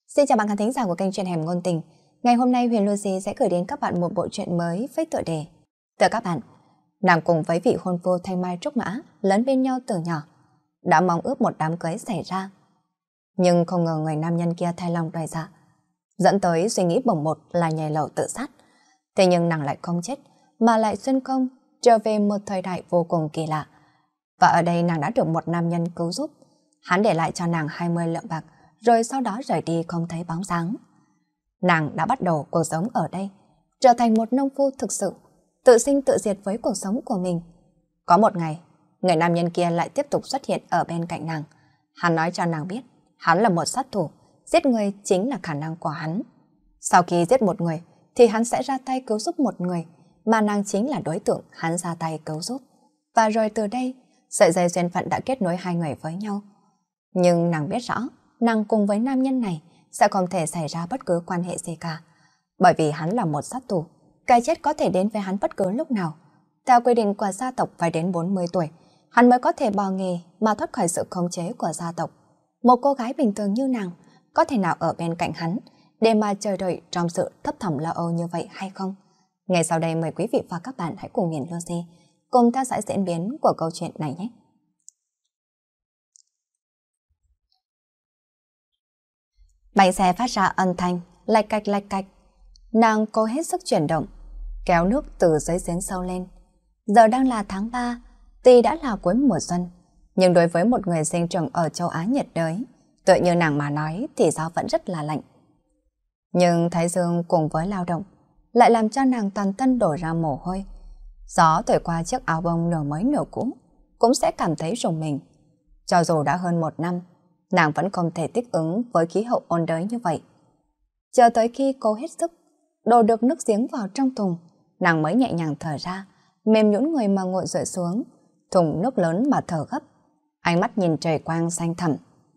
Xin chào bạn khán thính giả của kênh truyện Hẻm Ngôn Tình. Ngày hôm nay Huyền Lucy sẽ gửi đến các bạn một bộ truyện mới với tựa đề Thưa các bạn, nàng cùng với vị hôn phu thanh mai trúc mã lớn bên nhau từ nhỏ, đã mong ước một đám cưới xảy ra. Nhưng không ngờ người nam nhân kia thay lòng đổi dạ, dẫn tới suy nghĩ bồng bột là nhảy lầu tự sát. Thế nhưng nàng lại không chết, mà lại xuyên không trở về một thời đại vô cùng kỳ lạ. Và ở đây nàng đã được một nam nhân cứu giúp. Hắn để lại cho nàng 20 lượng bạc, rồi sau đó rời đi không thấy bóng dáng. Nàng đã bắt đầu cuộc sống ở đây, trở thành một nông phu thực sự, tự sinh tự diệt với cuộc sống của mình. Có một ngày, người nam nhân kia lại tiếp tục xuất hiện ở bên cạnh nàng. Hắn nói cho nàng biết, hắn là một sát thủ, giết người chính là khả năng của hắn. Sau khi giết một người, thì hắn sẽ ra tay cứu giúp một người, mà nàng chính là đối tượng hắn ra tay cứu giúp. Và rồi từ đây, sợi dây duyên phận đã kết nối hai người với nhau. Nhưng nàng biết rõ, nàng cùng với nam nhân này sẽ không thể xảy ra bất cứ quan hệ gì cả. Bởi vì hắn là một sát thủ, cái chết có thể đến với hắn bất cứ lúc nào. Theo quy định của gia tộc phải đến 40 tuổi, hắn mới có thể bỏ nghề mà thoát khỏi sự khống chế của gia tộc. Một cô gái bình thường như nàng có thể nào ở bên cạnh hắn để mà chờ đợi trong sự thấp thỏm lo âu như vậy hay không? Ngay sau đây mời quý vị và các bạn hãy cùng Huyền Lucy cùng theo dõi diễn biến của câu chuyện này nhé. Bánh xe phát ra âm thanh lạch cạch lạch cạch. Nàng cố hết sức chuyển động, kéo nước từ dưới giếng sâu lên. Giờ đang là tháng 3, tuy đã là cuối mùa xuân, nhưng đối với một người sinh trưởng ở châu Á nhiệt đới, tựa như nàng mà nói thì gió vẫn rất là lạnh. Nhưng thái dương cùng với lao động lại làm cho nàng toàn thân đổ ra mồ hôi. Gió thổi qua chiếc áo bông nửa mới nửa cũ cũng sẽ cảm thấy rùng mình. Cho dù đã hơn 1 năm, nàng vẫn không thể thích ứng với khí hậu ôn đới như vậy. Chờ tới khi cô hết sức đổ được nước giếng vào trong thùng, nàng mới nhẹ nhàng thở ra, mềm nhũn người mà ngồi dựa xuống, thùng nước lớn mà thở gấp, ánh mắt nhìn trời quang xanh thẳm.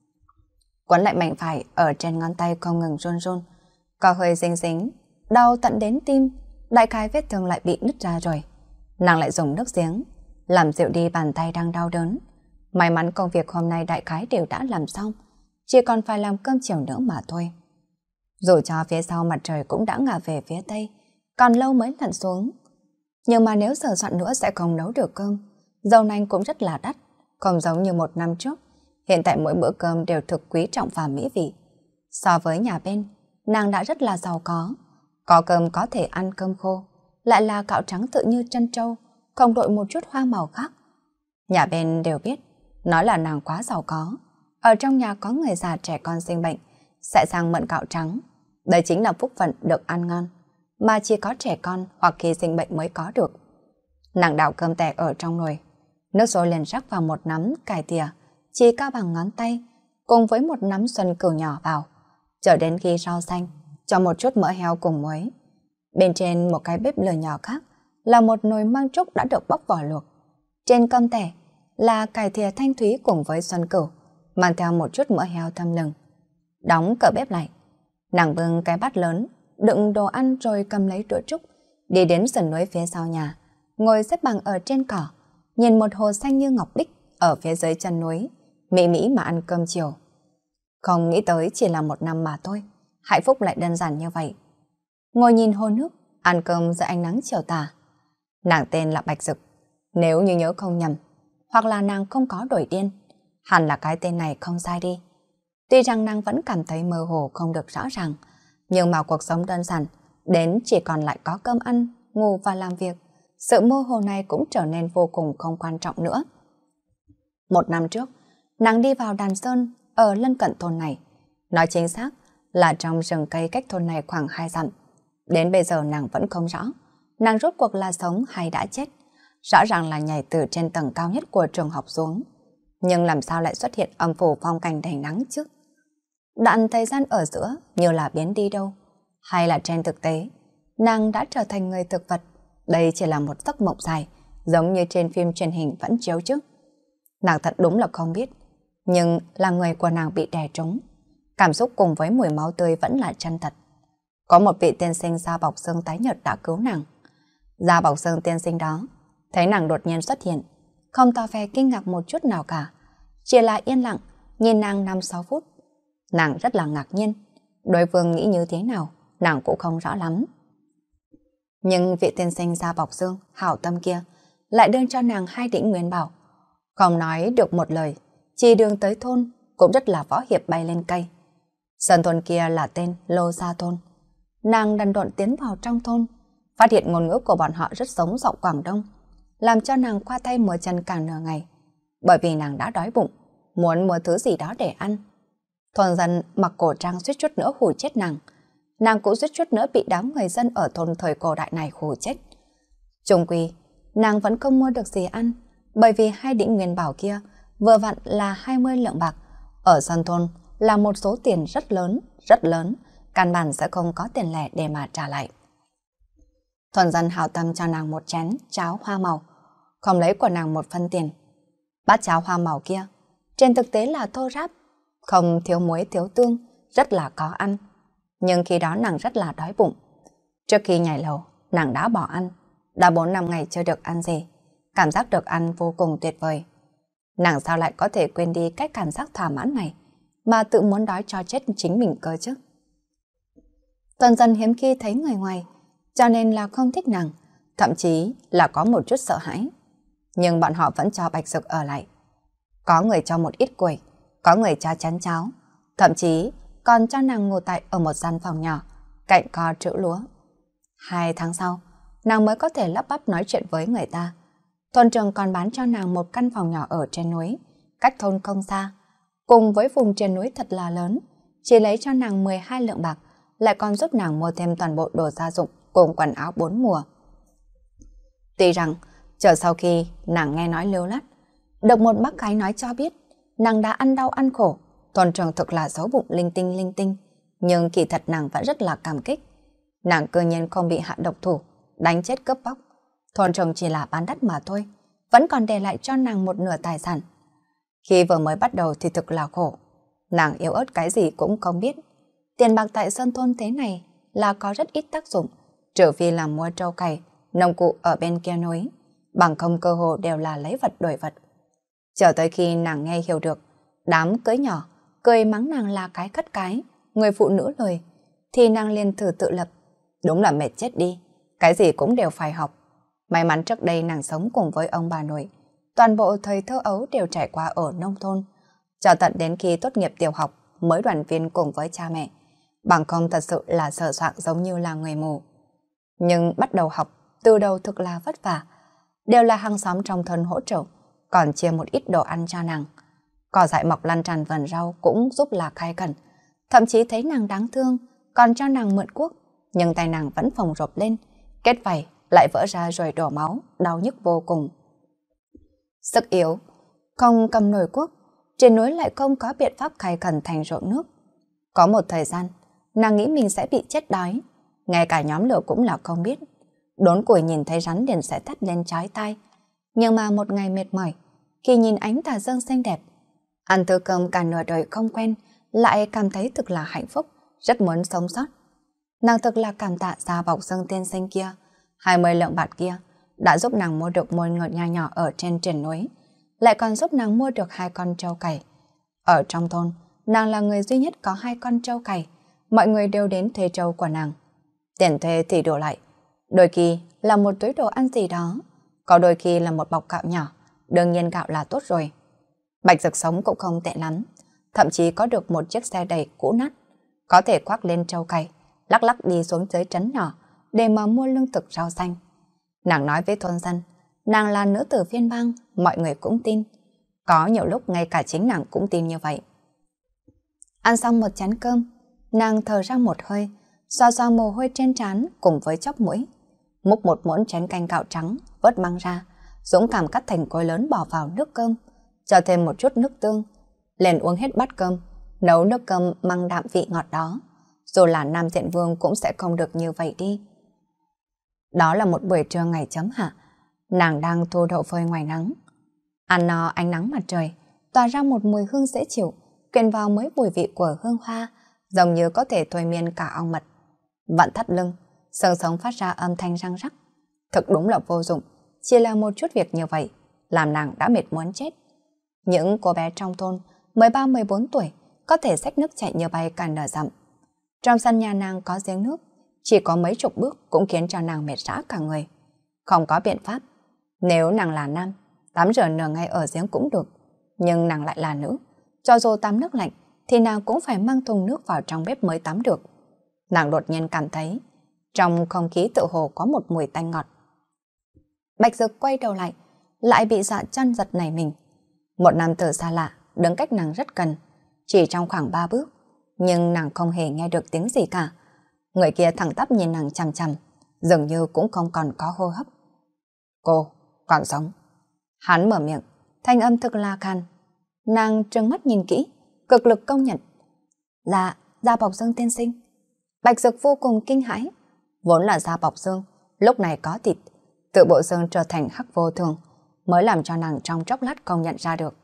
Quấn lại mạnh phải ở trên ngón tay không ngừng run run, có hơi dính dính, đau tận đến tim, đại khái vết thương lại bị nứt ra rồi. Nàng lại dùng nước giếng làm dịu đi bàn tay đang đau đớn. May mắn công việc hôm nay đại khái đều đã làm xong, chỉ còn phải làm cơm chiều nữa mà thôi. Dù cho phía sau mặt trời cũng đã ngả về phía tây, còn lâu mới lặn xuống. Nhưng mà nếu sờ soạn nữa sẽ không nấu được cơm. Dầu nành cũng rất là đắt, không giống như 1 năm trước. Hiện tại mỗi bữa cơm đều thực quý trọng và mỹ vị. So với nhà bên, nàng đã rất là giàu có cơm có thể ăn cơm khô, lại là gạo trắng tự như trân trâu, không đội một chút hoa màu khác. Nhà bên đều biết, nói là nàng quá giàu có. Ở trong nhà có người già trẻ con sinh bệnh, sẽ sang mượn gạo trắng. Đây chính là phúc phận được ăn ngon, mà chỉ có trẻ con hoặc khi sinh bệnh mới có được. Nàng đảo cơm tẻ ở trong nồi, nước sôi liền rắc vào một nắm cải thìa, chỉ cao bằng ngón tay, cùng với một nắm xuân cửu nhỏ vào, chờ đến khi rau xanh, cho một chút mỡ heo cùng muối. Bên trên một cái bếp lửa nhỏ khác là một nồi măng trúc đã được bóc vỏ luộc. Trên cơm tẻ là cải thìa thanh thúy cùng với xuân cửu, mang theo một chút mỡ heo thơm lừng. Đóng cửa bếp lại, nàng bưng cái bát lớn đựng đồ ăn rồi cầm lấy đũa trúc, đi đến sườn núi phía sau nhà, ngồi xếp bằng ở trên cỏ, nhìn một hồ xanh như ngọc bích ở phía dưới chân núi, mỹ mỹ mà ăn cơm chiều. Không nghĩ tới chỉ là 1 năm mà thôi, hạnh phúc lại đơn giản như vậy. Ngồi nhìn hồ nước, ăn cơm dưới ánh nắng chiều tà. Nàng tên là Bạch Dực, nếu như nhớ không nhầm, hoặc là nàng không có đổi điên, hẳn là cái tên này không sai đi. Tuy rằng nàng vẫn cảm thấy mơ hồ không được rõ ràng, nhưng mà cuộc sống đơn giản, đến chỉ còn lại có cơm ăn, ngủ và làm việc, sự mơ hồ này cũng trở nên vô cùng không quan trọng nữa. 1 năm trước, nàng đi vào đàn sơn ở lân cận thôn này, nói chính xác là trong rừng cây cách thôn này khoảng 2 dặm. Đến bây giờ nàng vẫn không rõ, nàng rốt cuộc là sống hay đã chết. Rõ ràng là nhảy từ trên tầng cao nhất của trường học xuống, nhưng làm sao lại xuất hiện âm phủ phong cảnh đầy nắng chứ? Đoạn thời gian ở giữa như là biến đi đâu, hay là trên thực tế nàng đã trở thành người thực vật? Đây chỉ là một giấc mộng dài, giống như trên phim truyền hình vẫn chiếu chứ. Nàng thật đúng là không biết, nhưng là người của nàng bị đè trúng, cảm xúc cùng với mùi máu tươi vẫn là chân thật. Có một vị tiên sinh da bọc xương tái nhợt đã cứu nàng. Da bọc xương tiên sinh đó thấy nàng đột nhiên xuất hiện, không tỏ vẻ kinh ngạc một chút nào cả, chỉ là yên lặng nhìn nàng 5-6 phút. Nàng rất là ngạc nhiên, Đối phương nghĩ như thế nào, nàng cũng không rõ lắm. Nhưng vị tiên sinh da bọc xương, hảo tâm kia, lại đưa cho nàng 2 đỉnh nguyên bảo. Không nói được một lời, chỉ đường tới thôn, cũng rất là võ hiệp bay lên cây. Sân thôn kia là tên Lô Gia Thôn. Nàng đần độn tiến vào trong thôn, phát hiện ngôn ngữ của bọn họ rất giống giọng Quảng Đông, làm cho nàng qua tay múa chân cả nửa ngày. Bởi vì nàng đã đói bụng, muốn mua thứ gì đó để ăn. Thôn dân mặc cổ trang suýt chút nữa hù chết nàng. Nàng cũng suýt chút nữa bị đám người dân ở thôn thời cổ đại này hù chết. Chung quy, nàng vẫn không mua được gì ăn, bởi vì 2 đỉnh nguyên bảo kia vừa vặn là 20 lượng bạc. Ở sân thôn là một số tiền rất lớn, căn bản sẽ không có tiền lẻ để mà trả lại. Thuần dân hảo tâm cho nàng một chén cháo hoa màu, không lấy của nàng một phân tiền. Bát cháo hoa màu kia, trên thực tế là thô ráp, không thiếu muối thiếu tương, rất là có ăn. Nhưng khi đó nàng rất là đói bụng. Trước khi nhảy lầu, nàng đã bỏ ăn, đã 4-5 ngày chưa được ăn gì. Cảm giác được ăn vô cùng tuyệt vời. Nàng sao lại có thể quên đi cái cảm giác thỏa mãn này, mà tự muốn đói cho chết chính mình cơ chứ. Tuần dần hiếm khi thấy người ngoài, cho nên là không thích nàng, thậm chí là có một chút sợ hãi. Nhưng bọn họ vẫn cho Bạch Dực ở lại. Có người cho một ít củi, có người cho chén cháo, thậm chí còn cho nàng ngủ tại ở một gian phòng nhỏ, cạnh kho trữ lúa. 2 tháng sau, nàng mới có thể lắp bắp nói chuyện với người ta. Thôn trưởng còn bán cho nàng một căn phòng nhỏ ở trên núi, cách thôn không xa. Cùng với vùng trên núi thật là lớn, chỉ lấy cho nàng 12 lượng bạc, lại còn giúp nàng mua thêm toàn bộ đồ gia dụng cùng quần áo 4 mùa. Tuy rằng, chờ sau khi nàng nghe nói lưu lát, được một bác gái nói cho biết, nàng đã ăn đau ăn khổ, thôn trưởng thực là xấu bụng linh tinh, nhưng kỳ thật nàng vẫn rất là cảm kích. Nàng cơ nhiên không bị hạ độc thủ, đánh chết cướp bóc. Thôn trưởng chỉ là bán đắt mà thôi, vẫn còn để lại cho nàng một nửa tài sản. Khi vừa mới bắt đầu thì thực là khổ, nàng yếu ớt cái gì cũng không biết. Tiền bạc tại sơn thôn thế này là có rất ít tác dụng, trừ phi là mua trâu cày, nông cụ ở bên kia núi, bằng không cơ hồ đều là lấy vật đổi vật. Chờ tới khi nàng nghe hiểu được, đám cưới nhỏ, cười mắng nàng là cái cất cái, người phụ nữ lời, thì nàng liền thử tự lập. Đúng là mệt chết đi, cái gì cũng đều phải học. May mắn trước đây nàng sống cùng với ông bà nội, toàn bộ thời thơ ấu đều trải qua ở nông thôn, cho tận đến khi tốt nghiệp tiểu học mới đoàn viên cùng với cha mẹ, bằng không thật sự là sợ soạn giống như là người mù. Nhưng bắt đầu học, từ đầu thực là vất vả, đều là hàng xóm trong thôn hỗ trợ, còn chia một ít đồ ăn cho nàng. Cỏ dại mọc lan tràn vườn rau cũng giúp là khai khẩn, thậm chí thấy nàng đáng thương, còn cho nàng mượn cuốc, nhưng tay nàng vẫn phồng rộp lên, kết vảy lại vỡ ra rồi đổ máu, đau nhức vô cùng. Sức yếu, không cầm nồi cuốc, trên núi lại không có biện pháp khai khẩn thành ruộng nước. Có một thời gian, nàng nghĩ mình sẽ bị chết đói, ngay cả nhóm lửa cũng là không biết. Đốn củi nhìn thấy rắn liền sẽ thét lên chói tai. Nhưng mà một ngày mệt mỏi, khi nhìn ánh tà dương xinh đẹp, ăn thứ cơm cả nửa đời không quen, lại cảm thấy thực là hạnh phúc, rất muốn sống sót. Nàng thực là cảm tạ da bọc xương tiên sinh kia, 20 lượng bạc kia, đã giúp nàng mua được một ngôi nhà nhỏ ở trên triền núi, lại còn giúp nàng mua được 2 con trâu cày. Ở trong thôn, nàng là người duy nhất có 2 con trâu cày, mọi người đều đến thuê trâu của nàng. Tiền thuê thì đổ lại, đôi khi là một túi đồ ăn gì đó, có đôi khi là một bọc gạo nhỏ, đương nhiên gạo là tốt rồi. Bạch Dực sống cũng không tệ lắm, thậm chí có được một chiếc xe đẩy cũ nát, có thể khoác lên trâu cày, lắc lắc đi xuống dưới trấn nhỏ để mà mua lương thực rau xanh. Nàng nói với thôn dân, nàng là nữ tử phiên bang, mọi người cũng tin. Có nhiều lúc ngay cả chính nàng cũng tin như vậy. Ăn xong một chén cơm, nàng thở ra một hơi, xoa xoa mồ hôi trên trán cùng với chóp mũi. Múc một muỗng chén canh gạo trắng, vớt măng ra, dũng cảm cắt thành khối lớn bỏ vào nước cơm, cho thêm một chút nước tương, liền uống hết bát cơm, nấu nước cơm mang đạm vị ngọt đó. Dù là Nam Diện Vương cũng sẽ không được như vậy đi. Đó là một buổi trưa ngày chấm hạ, nàng đang thu đậu phơi ngoài nắng. Ăn no ánh nắng mặt trời, tỏa ra một mùi hương dễ chịu, quyện vào mấy mùi vị của hương hoa, giống như có thể thôi miên cả ong mật. Vặn thắt lưng, xương sống phát ra âm thanh răng rắc. Thực đúng là vô dụng, chỉ là một chút việc như vậy, làm nàng đã mệt muốn chết. Những cô bé trong thôn 13-14 tuổi có thể xách nước chạy như bay cả nửa dặm. Trong sân nhà nàng có giếng nước, chỉ có mấy chục bước cũng khiến cho nàng mệt rã cả người. Không có biện pháp, nếu nàng là nam, tắm rửa nửa ngày ở giếng cũng được, nhưng nàng lại là nữ. Cho dù tắm nước lạnh, thì nàng cũng phải mang thùng nước vào trong bếp mới tắm được. Nàng đột nhiên cảm thấy, trong không khí tự hồ có một mùi tanh ngọt. Bạch Dực quay đầu lại bị Dạ Trân giật nảy mình. Một nam tử xa lạ, đứng cách nàng rất gần, chỉ trong khoảng 3 bước, nhưng nàng không hề nghe được tiếng gì cả. Người kia thẳng tắp nhìn nàng chằm chằm, dường như cũng không còn có hô hấp. Cô, còn sống. Hắn mở miệng, thanh âm thực là khan. Nàng trừng mắt nhìn kỹ, cực lực công nhận. Da bọc xương tiên sinh. Bạch Dực vô cùng kinh hãi. Vốn là da bọc xương, lúc này có thịt, tự bộ xương trở thành hắc vô thường, mới làm cho nàng trong chốc lát không nhận ra được.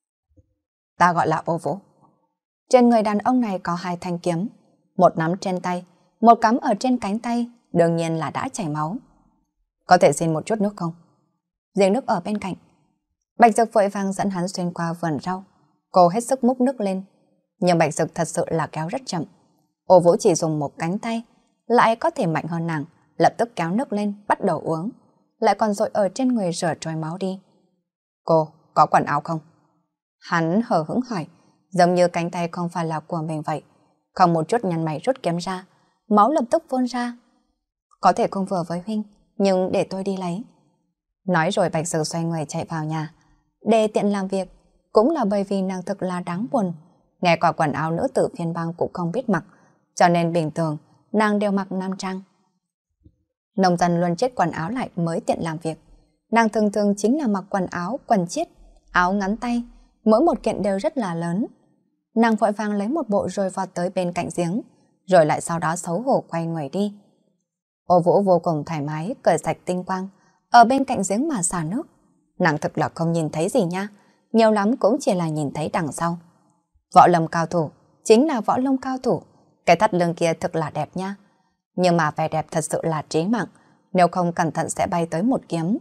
Ta gọi là Ô Vũ. Trên người đàn ông này có 2 thanh kiếm, một nắm trên tay, một cắm ở trên cánh tay, đương nhiên là đã chảy máu. Có thể xin một chút nước không? Giếng nước ở bên cạnh. Bạch Dực vội vàng dẫn hắn xuyên qua vườn rau. Cô hết sức múc nước lên, nhưng Bạch Dực thật sự là kéo rất chậm. Ô Vũ chỉ dùng một cánh tay, lại có thể mạnh hơn nàng, lập tức kéo nước lên, bắt đầu uống, lại còn dội ở trên người rửa trôi máu đi. Cô, có quần áo không? Hắn hờ hững hỏi, giống như cánh tay không phải là của mình vậy. Không một chút nhăn mày rút kiếm ra, máu lập tức phun ra. Có thể không vừa với huynh, nhưng để tôi đi lấy. Nói rồi Bạch Dực xoay người chạy vào nhà. Để tiện làm việc, cũng là bởi vì nàng thực là đáng buồn. Ngay cả quần áo nữ tử phiên bang cũng không biết mặc, cho nên bình thường nàng đều mặc nam trang. Nông dân luôn chết quần áo lại mới tiện làm việc. Nàng thường thường chính là mặc quần áo, quần chiết, áo ngắn tay, mỗi một kiện đều rất là lớn. Nàng vội vàng lấy một bộ rồi vọt tới bên cạnh giếng, rồi lại sau đó xấu hổ quay người đi. Ô Vũ vô cùng thoải mái, cởi sạch tinh quang, ở bên cạnh giếng mà xả nước. Nàng thực là không nhìn thấy gì nha, nhiều lắm cũng chỉ là nhìn thấy đằng sau. Võ lâm cao thủ, chính là võ lâm cao thủ, cái thắt lưng kia thực là đẹp nha. Nhưng mà vẻ đẹp thật sự là trí mạng, nếu không cẩn thận sẽ bay tới một kiếm.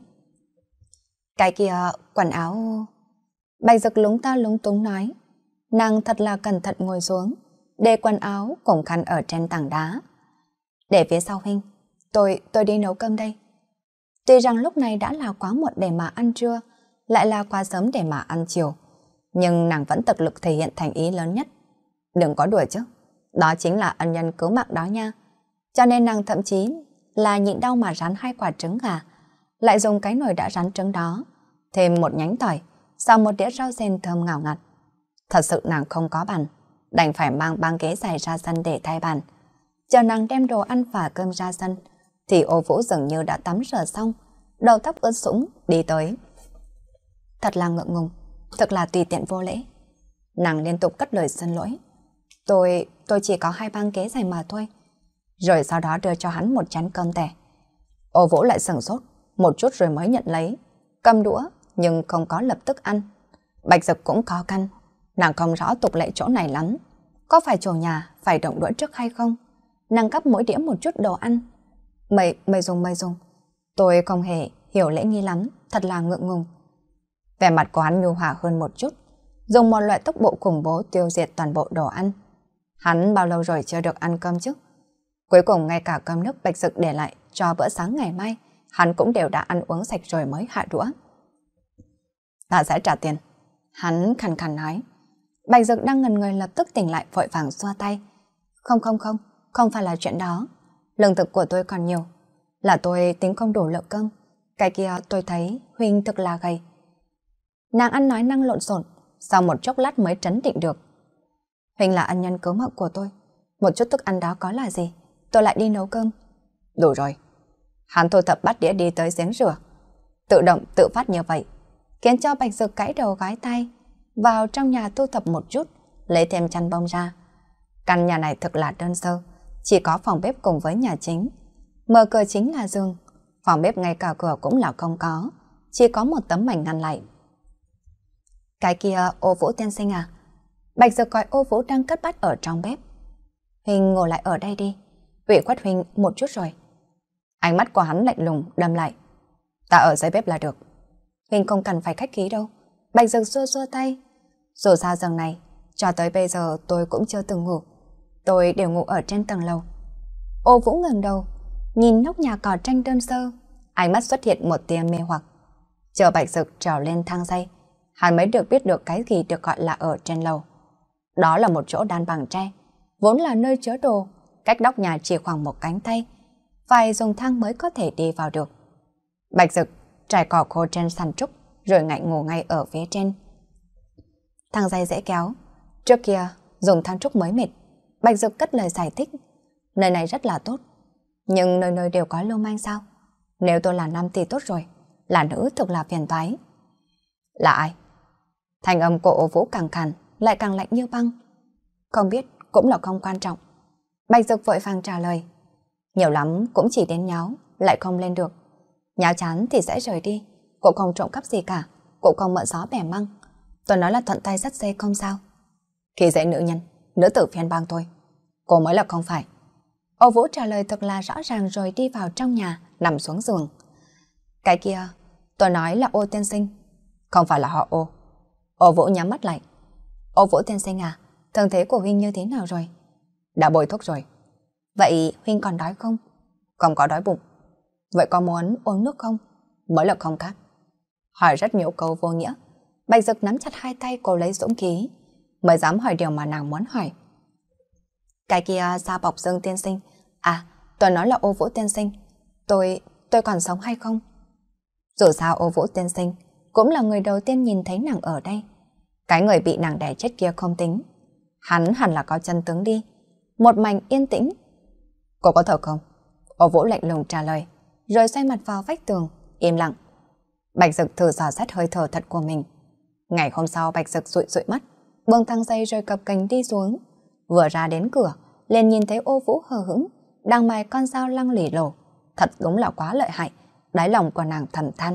Cái kia, quần áo... Bạch Dực lúng ta lúng túng nói. Nàng thật là cẩn thận ngồi xuống, để quần áo cùng khăn ở trên tảng đá. Để phía sau huynh, tôi đi nấu cơm đây. Tuy rằng lúc này đã là quá muộn để mà ăn trưa, lại là quá sớm để mà ăn chiều, nhưng nàng vẫn tận lực thể hiện thành ý lớn nhất. Đừng có đùa chứ, đó chính là ân nhân cứu mạng đó nha. Cho nên nàng thậm chí là nhịn đau mà rán 2 quả trứng gà, lại dùng cái nồi đã rán trứng đó, thêm một nhánh tỏi, sau một đĩa rau sen thơm ngào ngạt. Thật sự nàng không có bàn, đành phải mang băng ghế dài ra sân để thay bàn. Chờ nàng đem đồ ăn và cơm ra sân, thì Ô Vũ dường như đã tắm rửa xong, đầu tóc ướt sũng đi tới. Thật là ngượng ngùng, thật là tùy tiện vô lễ. Nàng liên tục cất lời xin lỗi. Tôi chỉ có 2 băng ghế dài mà thôi. Rồi sau đó đưa cho hắn một chén cơm tẻ. Ô Vũ lại sửng sốt một chút rồi mới nhận lấy, cầm đũa nhưng không có lập tức ăn. Bạch Dực cũng có căn, nàng không rõ tục lệ chỗ này lắm. Có phải chủ nhà phải động đũa trước hay không? Nàng cắp mỗi đĩa một chút đồ ăn. Mày dùng. Tôi không hề hiểu lễ nghi lắm, thật là ngượng ngùng. Vẻ mặt của hắn nhu hòa hơn một chút, dùng một loại tốc độ khủng bố tiêu diệt toàn bộ đồ ăn. Hắn bao lâu rồi chưa được ăn cơm chứ? Cuối cùng ngay cả cơm nước Bạch Dực để lại cho bữa sáng ngày mai, hắn cũng đều đã ăn uống sạch rồi mới hạ đũa. Ta sẽ trả tiền. Hắn khàn khàn nói. Bạch Dực đang ngần người lập tức tỉnh lại vội vàng xoa tay. Không phải là chuyện đó. Lương thực của tôi còn nhiều. Là tôi tính không đủ lượng cơm. Cái kia tôi thấy huynh thực là gầy. Nàng ăn nói năng lộn xộn, sau một chốc lát mới trấn định được. Huynh là ân nhân cứu mạng của tôi. Một chút thức ăn đó có là gì? Tôi lại đi nấu cơm. Đủ rồi. Hắn thu thập bát đĩa đi tới giếng rửa. Tự động tự phát như vậy, khiến cho Bạch Dực gãi đầu gãi tay, vào trong nhà thu thập một chút, lấy thêm chăn bông ra. Căn nhà này thực là đơn sơ, chỉ có phòng bếp cùng với nhà chính. Mở cửa chính là giường, phòng bếp ngay cả cửa cũng là không có, chỉ có một tấm mảnh ngăn lại. Cái kia Ô Vũ tiên sinh à? Bạch Dực gọi Ô Vũ đang cất bát ở trong bếp. Huynh ngồi lại ở đây đi, ủy khuất huynh một chút rồi. Ánh mắt của hắn lạnh lùng đâm lại. Ta ở dưới bếp là được. Huynh không cần phải khách khí đâu. Bạch Dực xua xua tay. Dù sao giờ này, cho tới bây giờ tôi cũng chưa từng ngủ. Tôi đều ngủ ở trên tầng lầu. Ô Vũ ngẩng đầu, nhìn nóc nhà cỏ tranh đơn sơ, ánh mắt xuất hiện một tia mê hoặc. Chờ Bạch Dực trèo lên thang dây, hắn mới được biết được cái gì được gọi là ở trên lầu. Đó là một chỗ đan bằng tre, vốn là nơi chứa đồ, cách nóc nhà chỉ khoảng một cánh tay, phải dùng thang mới có thể đi vào được. Bạch Dực trải cỏ khô trên sàn trúc, rồi ngạnh ngủ ngay ở phía trên. Thang dây dễ kéo, trước kia dùng thang trúc mới mệt. Bạch Dực cất lời giải thích, nơi này rất là tốt, nhưng nơi nơi đều có lưu manh sao? Nếu tôi là nam thì tốt rồi, là nữ thực là phiền toái. Là ai? Thành âm của Ô Vũ càng khàn, lại càng lạnh như băng. Không biết, cũng là không quan trọng. Bạch Dực vội vàng trả lời. Nhiều lắm cũng chỉ đến nháo, lại không lên được. Nháo chán thì sẽ rời đi, cũng không trộm cắp gì cả, cũng không mượn gió bẻ măng. Tôi nói là thuận tay dắt dê không sao. Khi dễ nữ nhân, nữ tử phiền bang tôi. Cô mới là không phải. Ô Vũ trả lời thật là rõ ràng rồi đi vào trong nhà, nằm xuống giường. Cái kia, tôi nói là Ô tiên sinh, không phải là họ Ô. Ô Vũ nhắm mắt lại. Ô Vũ tiên sinh à, thân thế của huynh như thế nào rồi? Đã bôi thuốc rồi. Vậy huynh còn đói không? Không có đói bụng. Vậy có muốn uống nước không? Mới là không khác. Hỏi rất nhiều câu vô nghĩa. Bạch Dực nắm chặt hai tay cô lấy dũng khí, mới dám hỏi điều mà nàng muốn hỏi. Cái kia da bọc Dương tiên sinh. À, tôi nói là Ô Vũ tiên sinh. Tôi còn sống hay không? Dù sao Ô Vũ tiên sinh cũng là người đầu tiên nhìn thấy nàng ở đây. Cái người bị nàng đè chết kia không tính. Hắn hẳn là có chân tướng đi. Một mảnh yên tĩnh. Cô có thở không? Ô Vũ lạnh lùng trả lời, rồi xoay mặt vào vách tường, im lặng. Bạch Dực thử dò xét hơi thở thật của mình. Ngày hôm sau Bạch Dực dụi dụi mắt, buông thang dây rồi cập cành đi xuống. Vừa ra đến cửa, liền nhìn thấy Ô Vũ hờ hững, đang mài con dao lăng lì lổ. Thật đúng là quá lợi hại, đáy lòng của nàng thầm than.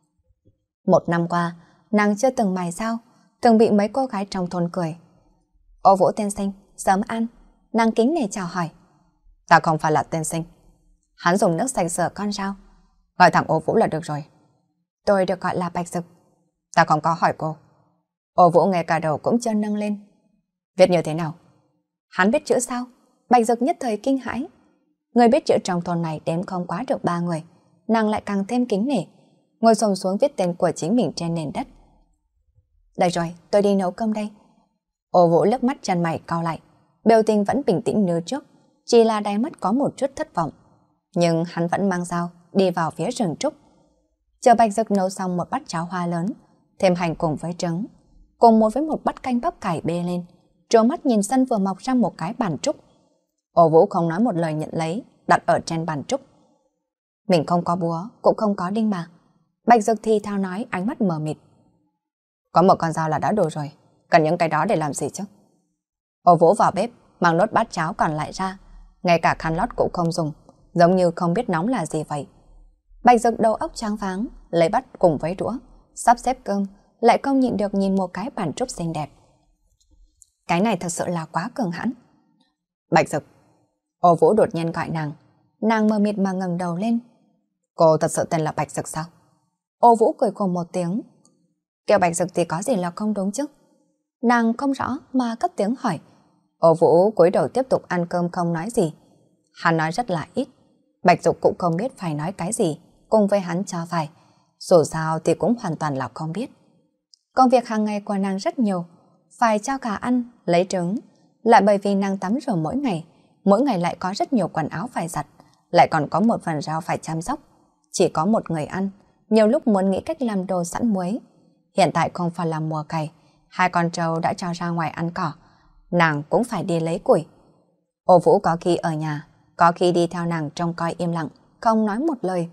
Một năm qua, nàng chưa từng mài dao, từng bị mấy cô gái trong thôn cười. Ô Vũ tiên sinh, sớm ăn. Nàng kính nể chào hỏi. Ta không phải là tiên sinh. Hắn dùng nước sạch rửa con dao. Gọi thẳng Ô Vũ là được rồi. Tôi được gọi là Bạch Dực. Ta không có hỏi cô. Ô Vũ nghe cả đầu cũng chưa nâng lên. Viết như thế nào? Hắn biết chữ sao? Bạch Dực nhất thời kinh hãi. Người biết chữ trong thôn này đếm không quá được 3 người. Nàng lại càng thêm kính nể, ngồi xổm xuống viết tên của chính mình trên nền đất. Đây rồi, tôi đi nấu cơm đây. Ô Vũ liếc mắt chân mày cau lại, biểu tình vẫn bình tĩnh như trước, chỉ là đáy mắt có một chút thất vọng. Nhưng hắn vẫn mang dao đi vào phía rừng trúc. Chờ Bạch Dực nấu xong một bát cháo hoa lớn, thêm hành cùng với trứng, cùng với một bát canh bắp cải bê lên, trố mắt nhìn sân vừa mọc ra một cái bàn trúc. Ô Vũ không nói một lời nhận lấy, đặt ở trên bàn trúc. Mình không có búa, cũng không có đinh mà. Bạch Dực thì thào nói, ánh mắt mờ mịt. Có một con dao là đã đủ rồi, cần những cái đó để làm gì chứ? Ô Vũ vào bếp, mang nốt bát cháo còn lại ra, ngay cả khăn lót cũng không dùng, giống như không biết nóng là gì vậy. Bạch Dực đầu óc choáng váng, lấy bát cùng với đũa, sắp xếp cơm, lại không nhịn được nhìn một cái bàn trúc xinh đẹp. Cái này thật sự là quá cường hãn. Bạch Dực. Ô Vũ đột nhiên gọi nàng. Nàng mờ mịt mà ngẩng đầu lên. Cô thật sự tên là Bạch Dực sao? Ô Vũ cười khổ một tiếng. Kêu Bạch Dực thì có gì là không đúng chứ? Nàng không rõ mà cất tiếng hỏi. Ô Vũ cúi đầu tiếp tục ăn cơm không nói gì. Hắn nói rất là ít. Bạch Dực cũng không biết phải nói cái gì cùng với hắn cho phải. Dù sao thì cũng hoàn toàn là không biết. Công việc hàng ngày của nàng rất nhiều, phải cho gà ăn, lấy trứng, lại bởi vì nàng tắm rửa mỗi ngày lại có rất nhiều quần áo phải giặt, lại còn có một phần rau phải chăm sóc. Chỉ có một người ăn, nhiều lúc muốn nghĩ cách làm đồ sẵn muối. Hiện tại không phải là mùa cày, 2 con trâu đã cho ra ngoài ăn cỏ, nàng cũng phải đi lấy củi. Ô Vũ có khi ở nhà, có khi đi theo nàng trông coi im lặng, không nói một lời.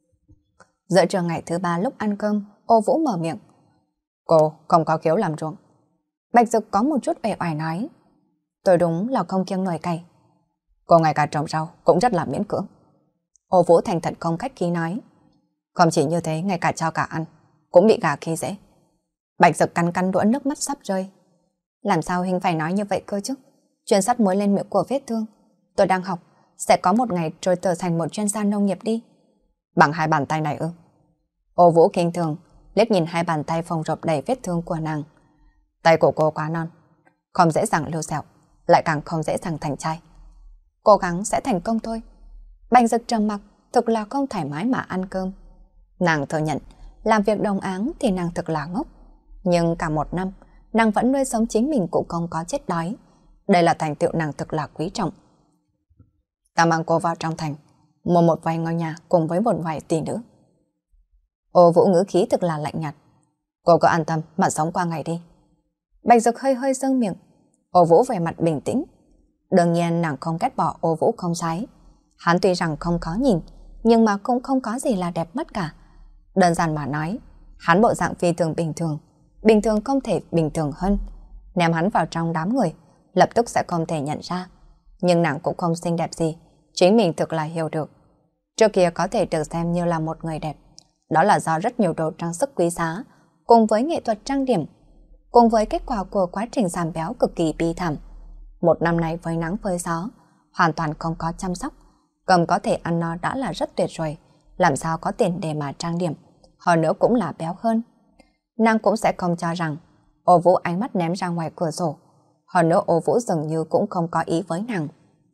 Giữa trưa ngày thứ 3 lúc ăn cơm, Ô Vũ mở miệng. Cô không có khiếu làm ruộng. Bạch Dực có một chút uể oải nói. Tôi đúng là không kiêng nổi cày. Cô ngay cả trồng rau cũng rất là miễn cưỡng. Ô Vũ thành thật không khách khí nói. Không chỉ như thế, ngay cả cho cả ăn cũng bị gà khi dễ. Bạch Dực cắn cắn đũa, nước mắt sắp rơi. Làm sao huynh phải nói như vậy cơ chứ? Chuyên sắt muối lên miệng của vết thương. Tôi đang học, sẽ có một ngày trôi trở thành một chuyên gia nông nghiệp đi. Bằng 2 bàn tay này ư? Ô Vũ kinh thường liếc nhìn 2 bàn tay phồng rộp đầy vết thương của nàng. Tay của cô quá non, không dễ dàng lưu sẹo. lại càng không dễ dàng thành trai. Cố gắng sẽ thành công thôi. Bạch Dực trầm mặc, thực là không thoải mái mà ăn cơm. Nàng thừa nhận, làm việc đồng áng thì nàng thực là ngốc. Nhưng cả một năm, nàng vẫn nuôi sống chính mình cũng không có chết đói. Đây là thành tựu nàng thực là quý trọng. Ta mang cô vào trong thành, mua một vài ngôi nhà cùng với một vài tỷ nữ. Ô Vũ ngữ khí thực là lạnh nhạt. Cô cứ an tâm mà sống qua ngày đi. Bạch Dực hơi hơi sưng miệng. Ô Vũ vẻ mặt bình tĩnh. Đương nhiên nàng không ghét bỏ Ô Vũ không sai. Hắn tuy rằng không có nhìn, nhưng mà cũng không có gì là đẹp mắt cả. Đơn giản mà nói, hắn bộ dạng phi thường bình thường không thể bình thường hơn. Ném hắn vào trong đám người, lập tức sẽ không thể nhận ra. Nhưng nàng cũng không xinh đẹp gì, chính mình thực là hiểu được. Trước kia có thể được xem như là một người đẹp, đó là do rất nhiều đồ trang sức quý giá, cùng với nghệ thuật trang điểm, cùng với kết quả của quá trình giảm béo cực kỳ bi thảm. Một năm nay với nắng với gió, hoàn toàn không có chăm sóc, cầm có thể ăn no đã là rất tuyệt rồi, làm sao có tiền để mà trang điểm, hơn nữa cũng là béo hơn. Nàng cũng sẽ không cho rằng Ô Vũ ánh mắt ném ra ngoài cửa sổ, hơn nữa Ô Vũ dường như cũng không có ý với nàng.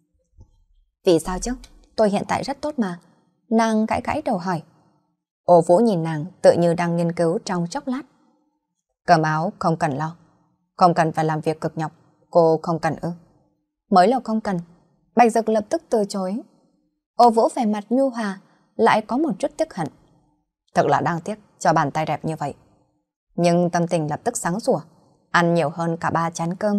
Vì sao chứ? Tôi hiện tại rất tốt mà. Nàng gãi gãi đầu hỏi. Ô Vũ nhìn nàng tự như đang nghiên cứu trong chốc lát. Cơm áo không cần lo, không cần phải làm việc cực nhọc, cô không cần ư? Mới là không cần. Bạch Dực lập tức từ chối. Ô Vũ vẻ mặt nhu hòa, lại có một chút tức hận. Thật là đáng tiếc cho bàn tay đẹp như vậy. Nhưng tâm tình lập tức sáng sủa, ăn nhiều hơn cả 3 chén cơm.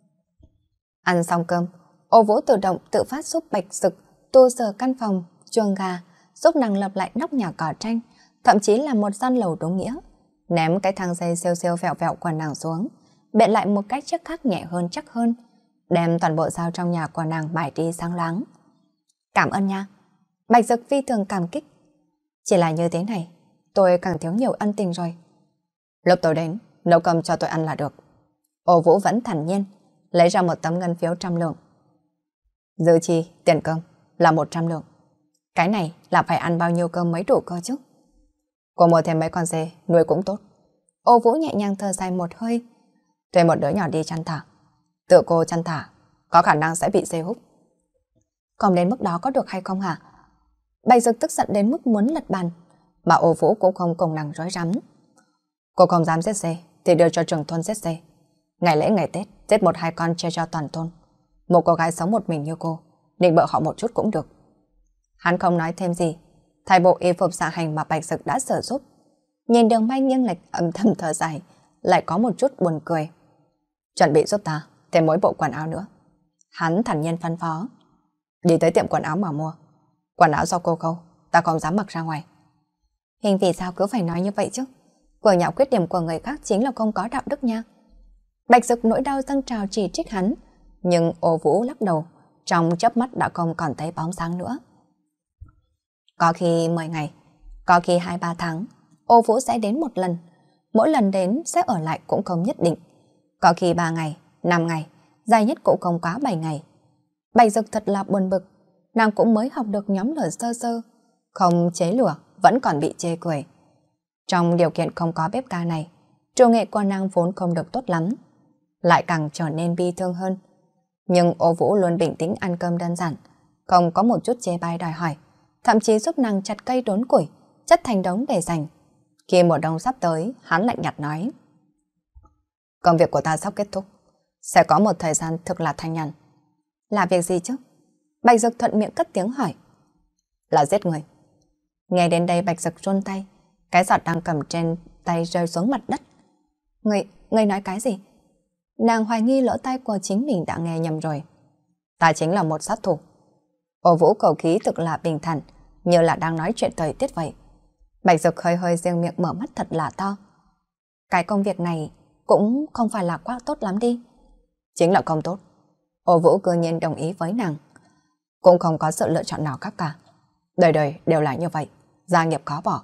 Ăn xong cơm, Ô Vũ tự động tự phát giúp Bạch Dực tu sửa căn phòng, chuồng gà, giúp nàng lập lại nóc nhà cỏ tranh, thậm chí là một gian lầu đúng nghĩa. Ném cái thang dây siêu siêu vẹo vẹo của nàng xuống, bện lại một cách chất khác nhẹ hơn chắc hơn, đem toàn bộ dao trong nhà của nàng mải đi sáng láng. Cảm ơn nha. Bạch Dực phi thường cảm kích. Chỉ là như thế này, tôi càng thiếu nhiều ân tình rồi. Lúc tôi đến, nấu cơm cho tôi ăn là được. Ô Vũ vẫn thản nhiên, lấy ra một tấm ngân phiếu 100 lượng. Dư chi, tiền cơm, là 100 lượng. Cái này là phải ăn bao nhiêu cơm mới đủ cơ chứ? Cô mua thêm mấy con dê, nuôi cũng tốt. Ô Vũ nhẹ nhàng thở dài một hơi. Thuê một đứa nhỏ đi chăn thả. Tự cô chăn thả, có khả năng sẽ bị dê hút. Còn đến mức đó có được hay không hả? Bạch Dực tức giận đến mức muốn lật bàn, mà Ô Vũ cũng không cùng nàng rối rắm. Cô không dám giết dê, thì đưa cho trưởng thôn giết dê. Ngày lễ ngày Tết, giết 1-2 con chia cho toàn thôn. Một cô gái sống một mình như cô, định bợ họ một chút cũng được. Hắn không nói thêm gì, thay bộ y phục dạ hành mà Bạch Dực đã sửa giúp. Nhìn Đường Mai nghiêng lệch âm thầm thở dài, lại có một chút buồn cười. Chuẩn bị giúp ta thêm mỗi bộ quần áo nữa. Hắn thản nhiên phân phó. Đi tới tiệm quần áo mà mua. Quần áo do cô khâu, ta không dám mặc ra ngoài. Hình vì sao cứ phải nói như vậy chứ? Cười nhạo khuyết điểm của người khác chính là không có đạo đức nha. Bạch Dực nỗi đau dâng trào chỉ trích hắn, nhưng Ô Vũ lắc đầu, trong chớp mắt đã không còn thấy bóng sáng nữa. Có khi 10 ngày, có khi 2-3 tháng, Ô Vũ sẽ đến một lần. Mỗi lần đến sẽ ở lại cũng không nhất định. Có khi 3 ngày, 5 ngày, dài nhất cũng không quá 7 ngày. Bạch Dực thật là buồn bực, nàng cũng mới học được nhóm lửa sơ sơ, không chế lửa vẫn còn bị chê cười. Trong điều kiện không có bếp ga này, trù nghệ của nàng vốn không được tốt lắm, lại càng trở nên bi thương hơn. Nhưng Ô Vũ luôn bình tĩnh ăn cơm đơn giản, không có một chút chê bai đòi hỏi, thậm chí giúp nàng chặt cây đốn củi, chất thành đống để dành. Khi mùa đông sắp tới, hắn lạnh nhạt nói: công việc của ta sắp kết thúc, sẽ có một thời gian thực là thanh nhàn. Là việc gì chứ? Bạch Dực thuận miệng cất tiếng hỏi. Là giết người. Nghe đến đây Bạch Dực run tay, cái giọt đang cầm trên tay rơi xuống mặt đất. Người nói cái gì? Nàng hoài nghi lỗ tai của chính mình đã nghe nhầm rồi. Ta chính là một sát thủ. Ô Vũ cầu khí thực là bình thản, như là đang nói chuyện thời tiết vậy. Bạch Dực hơi hơi riêng miệng mở mắt thật là to. Cái công việc này cũng không phải là quá tốt lắm đi. Chính là không tốt. Ô Vũ cơ nhiên đồng ý với nàng. Cũng không có sự lựa chọn nào khác cả. Đời đời đều là như vậy, gia nghiệp khó bỏ.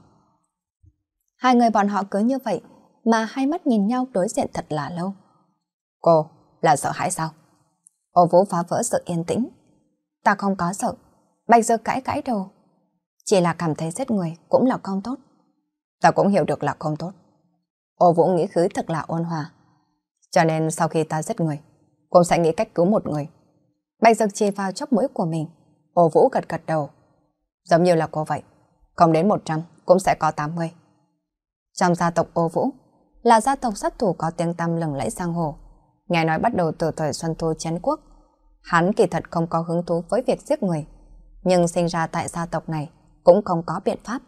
Hai người bọn họ cứ như vậy mà hai mắt nhìn nhau đối diện thật là lâu. Cô là sợ hãi sao? Ô Vũ phá vỡ sự yên tĩnh. Ta không có sợ. Bạch Dực cãi cãi đầu. Chỉ là cảm thấy giết người cũng là không tốt. Ta cũng hiểu được là không tốt. Ô Vũ nghĩ khứ thật là ôn hòa. Cho nên sau khi ta giết người, cũng sẽ nghĩ cách cứu một người. Bạch Dực chỉ vào chóp mũi của mình. Ô Vũ gật gật đầu. Giống như là cô vậy, không đến 100 cũng sẽ có 80. Trong gia tộc Ô Vũ, là gia tộc sát thủ có tiếng tăm lừng lẫy giang hồ. Nghe nói bắt đầu từ thời Xuân Thu Chiến Quốc. Hắn kỳ thật không có hứng thú với việc giết người, nhưng sinh ra tại gia tộc này cũng không có biện pháp.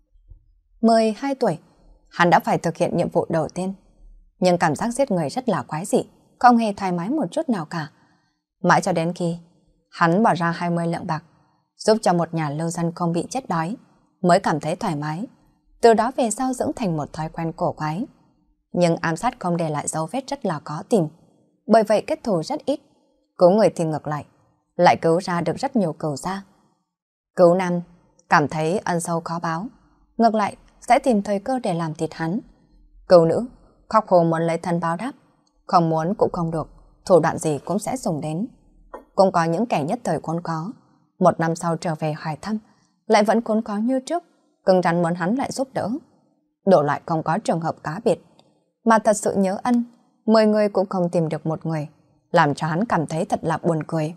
12 tuổi, hắn đã phải thực hiện nhiệm vụ đầu tiên. Nhưng cảm giác giết người rất là quái dị, không hề thoải mái một chút nào cả. Mãi cho đến khi hắn bỏ ra 20 lượng bạc, giúp cho một nhà lưu dân không bị chết đói, mới cảm thấy thoải mái. Từ đó về sau dưỡng thành một thói quen cổ quái. Nhưng ám sát không để lại dấu vết rất là khó tìm. Bởi vậy kết thù rất ít. Cứu người thì ngược lại cứu ra được rất nhiều cừu gia. Cứu nam cảm thấy ân sâu khó báo, ngược lại sẽ tìm thời cơ để làm thịt hắn. Cứu nữ khóc hồ muốn lấy thân báo đáp, không muốn cũng không được, thủ đoạn gì cũng sẽ dùng đến. Cũng có những kẻ nhất thời khốn khó, một năm sau trở về hỏi thăm, lại vẫn khốn khó như trước, cứng rắn muốn hắn lại giúp đỡ. Đổ lại không có trường hợp cá biệt, mà thật sự nhớ ân, 10 người cũng không tìm được một người, làm cho hắn cảm thấy thật là buồn cười.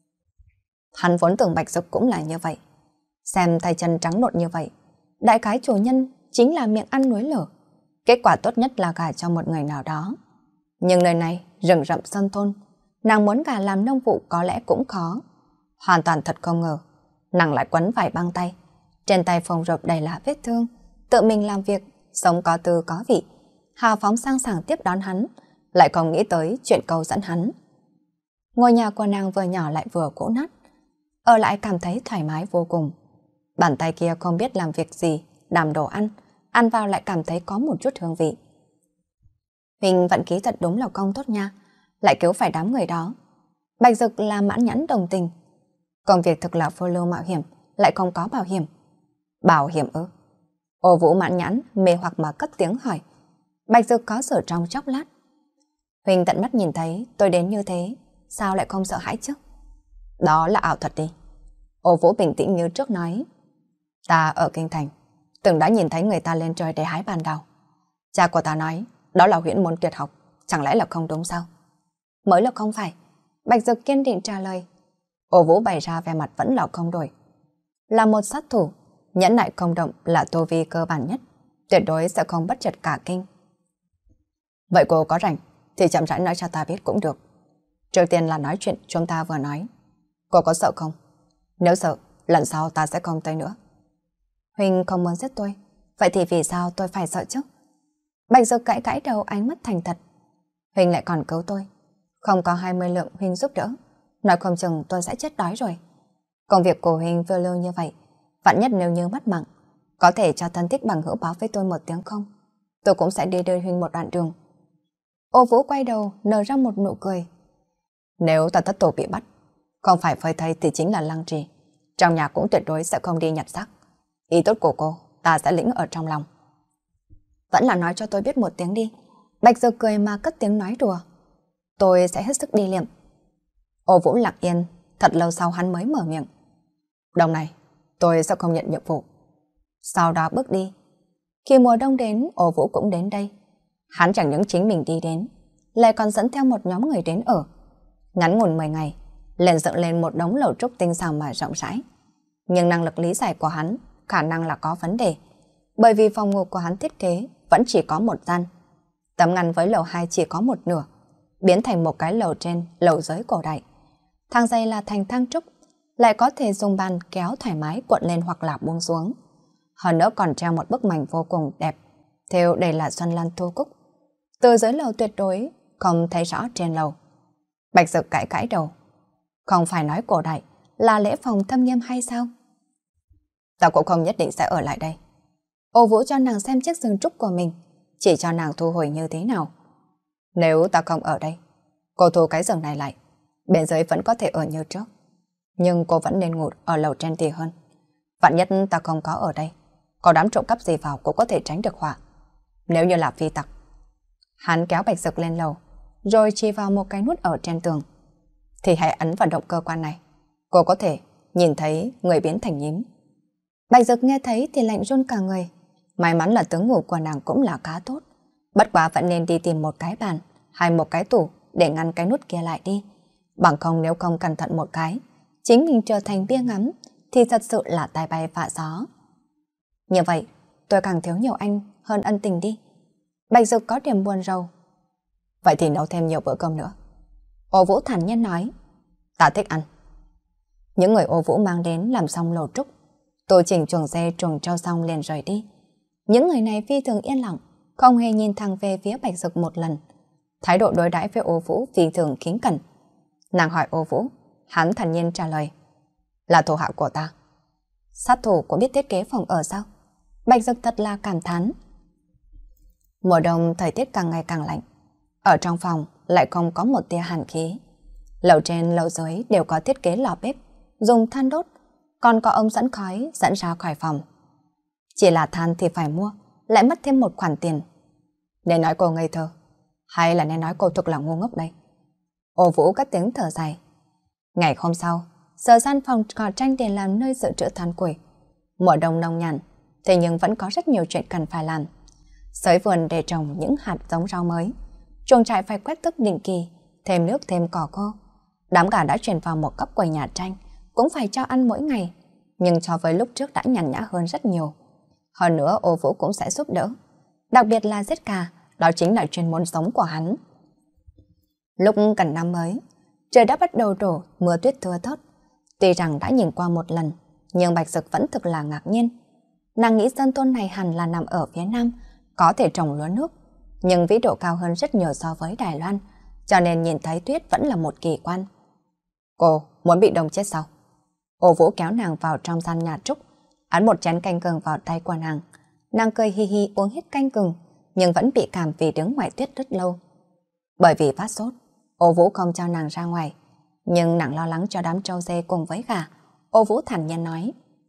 Hắn vốn tưởng Bạch Dực cũng là như vậy. Xem tay chân trắng nộn như vậy, đại khái chủ nhân chính là miệng ăn núi lở. Kết quả tốt nhất là gả cho một người nào đó. Nhưng nơi này, rừng rậm sơn thôn, nàng muốn gả làm nông vụ có lẽ cũng khó. Hoàn toàn thật không ngờ, nàng lại quấn vải băng tay. Trên tay phồng rộp đầy là vết thương, tự mình làm việc, sống có tư có vị, hào phóng sang sảng tiếp đón hắn, lại không nghĩ tới chuyện câu dẫn hắn. Ngôi nhà của nàng vừa nhỏ lại vừa cũ nát, ở lại cảm thấy thoải mái vô cùng. Bàn tay kia không biết làm việc gì, đàm đồ ăn vào lại cảm thấy có một chút hương vị. Mình vận khí thật đúng là công tốt nha, lại cứu phải đám người đó. Bạch Dực là mãn nhãn đồng tình. Công việc thực là phiêu lưu mạo hiểm, lại không có bảo hiểm. Bảo hiểm ư? Ô Vũ mãn nhãn mê hoặc mà cất tiếng hỏi. Bạch Dực có sợ trong chốc lát. Huỳnh tận mắt nhìn thấy tôi đến như thế, sao lại không sợ hãi chứ? Đó là ảo thuật đi. Ô Vũ bình tĩnh như trước nói. Ta ở Kinh Thành, từng đã nhìn thấy người ta lên trời để hái bàn đào. Cha của ta nói, đó là huyễn môn tuyệt học, chẳng lẽ là không đúng sao? Mới là không phải. Bạch Dực kiên định trả lời. Ô Vũ bày ra vẻ mặt vẫn là không đổi. Là một sát thủ, nhẫn nại không động là tu vi cơ bản nhất, tuyệt đối sẽ không bất chợt cả kinh. Vậy cô có rảnh thì chậm rãi nói cho ta biết cũng được. Trước tiên là nói chuyện chúng ta vừa nói. Cô có sợ không? Nếu sợ, lần sau ta sẽ không tới nữa. Huỳnh không muốn giết tôi, vậy thì vì sao tôi phải sợ chứ? Bạch Dực cãi cãi đầu, ánh mắt thành thật. Huỳnh lại còn cứu tôi, không có 20 lượng Huỳnh giúp đỡ, nói không chừng tôi sẽ chết đói rồi. Công việc của Huỳnh vừa lưu như vậy, vạn nhất nếu như mất mạng, có thể cho thân thích bằng hữu báo với tôi một tiếng không? Tôi cũng sẽ đi đưa Huỳnh một đoạn đường. Ô Vũ quay đầu nở ra một nụ cười. Nếu ta thất tổ bị bắt, không phải phơi thây thì chính là lăng trì, trong nhà cũng tuyệt đối sẽ không đi nhặt xác. Ý tốt của cô ta sẽ lĩnh ở trong lòng. Vẫn là nói cho tôi biết một tiếng đi. Bạch Dực cười mà cất tiếng nói đùa. Tôi sẽ hết sức đi liệm. Ô Vũ lặng yên, thật lâu sau hắn mới mở miệng. Đông này, tôi sẽ không nhận nhiệm vụ. Sau đó bước đi. Khi mùa đông đến, Ô Vũ cũng đến đây. Hắn chẳng những chính mình đi đến, lại còn dẫn theo một nhóm người đến ở. Ngắn ngủn 10 ngày, liền dựng lên một đống lầu trúc tinh xảo mà rộng rãi. Nhưng năng lực lý giải của hắn khả năng là có vấn đề, bởi vì phòng ngủ của hắn thiết kế vẫn chỉ có một gian. Tấm ngăn với lầu 2 chỉ có một nửa, biến thành một cái lầu trên, lầu dưới cổ đại. Thang dây là thành thang trúc, lại có thể dùng bàn kéo thoải mái cuộn lên hoặc là buông xuống. Hơn nữa còn treo một bức mảnh vô cùng đẹp, thêu đây là Xuân Lan Thu Cúc. Từ dưới lầu tuyệt đối không thấy rõ trên lầu. Bạch Dực cãi cãi đầu. Không phải nói cổ đại là lễ phòng thâm nghiêm hay sao? Ta cũng không nhất định sẽ ở lại đây. Ô Vũ cho nàng xem chiếc giường trúc của mình, chỉ cho nàng thu hồi như thế nào. Nếu ta không ở đây, cô thu cái giường này lại, bên dưới vẫn có thể ở như trước. Nhưng cô vẫn nên ngủ ở lầu trên thì hơn. Vạn nhất ta không có ở đây, có đám trộm cắp gì vào cũng có thể tránh được họa. Nếu như là phi tặc. Hắn kéo Bạch Dực lên lầu, rồi chỉ vào một cái nút ở trên tường. Thì hãy ấn vào động cơ quan này. Cô có thể nhìn thấy người biến thành nhím. Bạch Dực nghe thấy thì lạnh run cả người. May mắn là tướng ngủ của nàng cũng là khá tốt. Bất quá vẫn nên đi tìm một cái bàn hay một cái tủ để ngăn cái nút kia lại đi. Bằng không nếu không cẩn thận một cái, chính mình trở thành bia ngắm thì thật sự là tai bay vạ gió. Như vậy, tôi càng thiếu nhiều anh hơn ân tình đi. Bạch Dực có điểm buồn rầu. Vậy thì nấu thêm nhiều bữa cơm nữa. Ô Vũ thản nhiên nói. Ta thích ăn. Những người Ô Vũ mang đến làm xong lẩu trúc. Tô chỉnh chuồng dê chuồng trâu xong liền rời đi. Những người này phi thường yên lặng, không hề nhìn thẳng về phía Bạch Dực một lần. Thái độ đối đãi với Ô Vũ phi thường kính cẩn. Nàng hỏi Ô Vũ, hắn thản nhiên trả lời. Là thủ hạ của ta. Sát thủ cũng biết thiết kế phòng ở sao? Bạch Dực thật là cảm thán. Mùa đông thời tiết càng ngày càng lạnh. Ở trong phòng lại không có một tia hàn khí. Lầu trên lầu dưới đều có thiết kế lò bếp, dùng than đốt, còn có ống dẫn khói dẫn ra khỏi phòng. Chỉ là than thì phải mua, lại mất thêm một khoản tiền. Nên nói cô ngây thơ, hay là nên nói cô thực là ngu ngốc đây? Ô Vũ cất tiếng thở dài. Ngày hôm sau, giờ gian phòng cỏ tranh để làm nơi dự trữ than củi. Mùa đông nông nhàn, thế nhưng vẫn có rất nhiều chuyện cần phải làm. Sới vườn để trồng những hạt giống rau mới. Chuồng trại phải quét tước định kỳ, thêm nước thêm cỏ khô. Đám gà đã chuyển vào một góc quầy nhà tranh, cũng phải cho ăn mỗi ngày. Nhưng so với lúc trước đã nhàn nhã hơn rất nhiều. Hơn nữa Ô Vũ cũng sẽ giúp đỡ. Đặc biệt là giết gà, đó chính là chuyên môn sống của hắn. Lúc gần năm mới, trời đã bắt đầu đổ, mưa tuyết thưa thớt. Tuy rằng đã nhìn qua một lần, nhưng Bạch Dực vẫn thực là ngạc nhiên. Nàng nghĩ sơn thôn này hẳn là nằm ở phía nam, có thể trồng lúa nước, nhưng vĩ độ cao hơn rất nhiều so với Đài Loan, cho nên nhìn thấy tuyết vẫn là một kỳ quan. Cô muốn bị đông chết sao? Ô Vũ kéo nàng vào trong gian nhà trúc, ấn một chén canh gừng vào tay của nàng. Nàng cười hi hi uống hết canh gừng, nhưng vẫn bị cảm vì đứng ngoài tuyết rất lâu. Bởi vì phát sốt, Ô Vũ không cho nàng ra ngoài, nhưng nàng lo lắng cho đám trâu dê cùng với gà. Ô Vũ thản nhiên nói.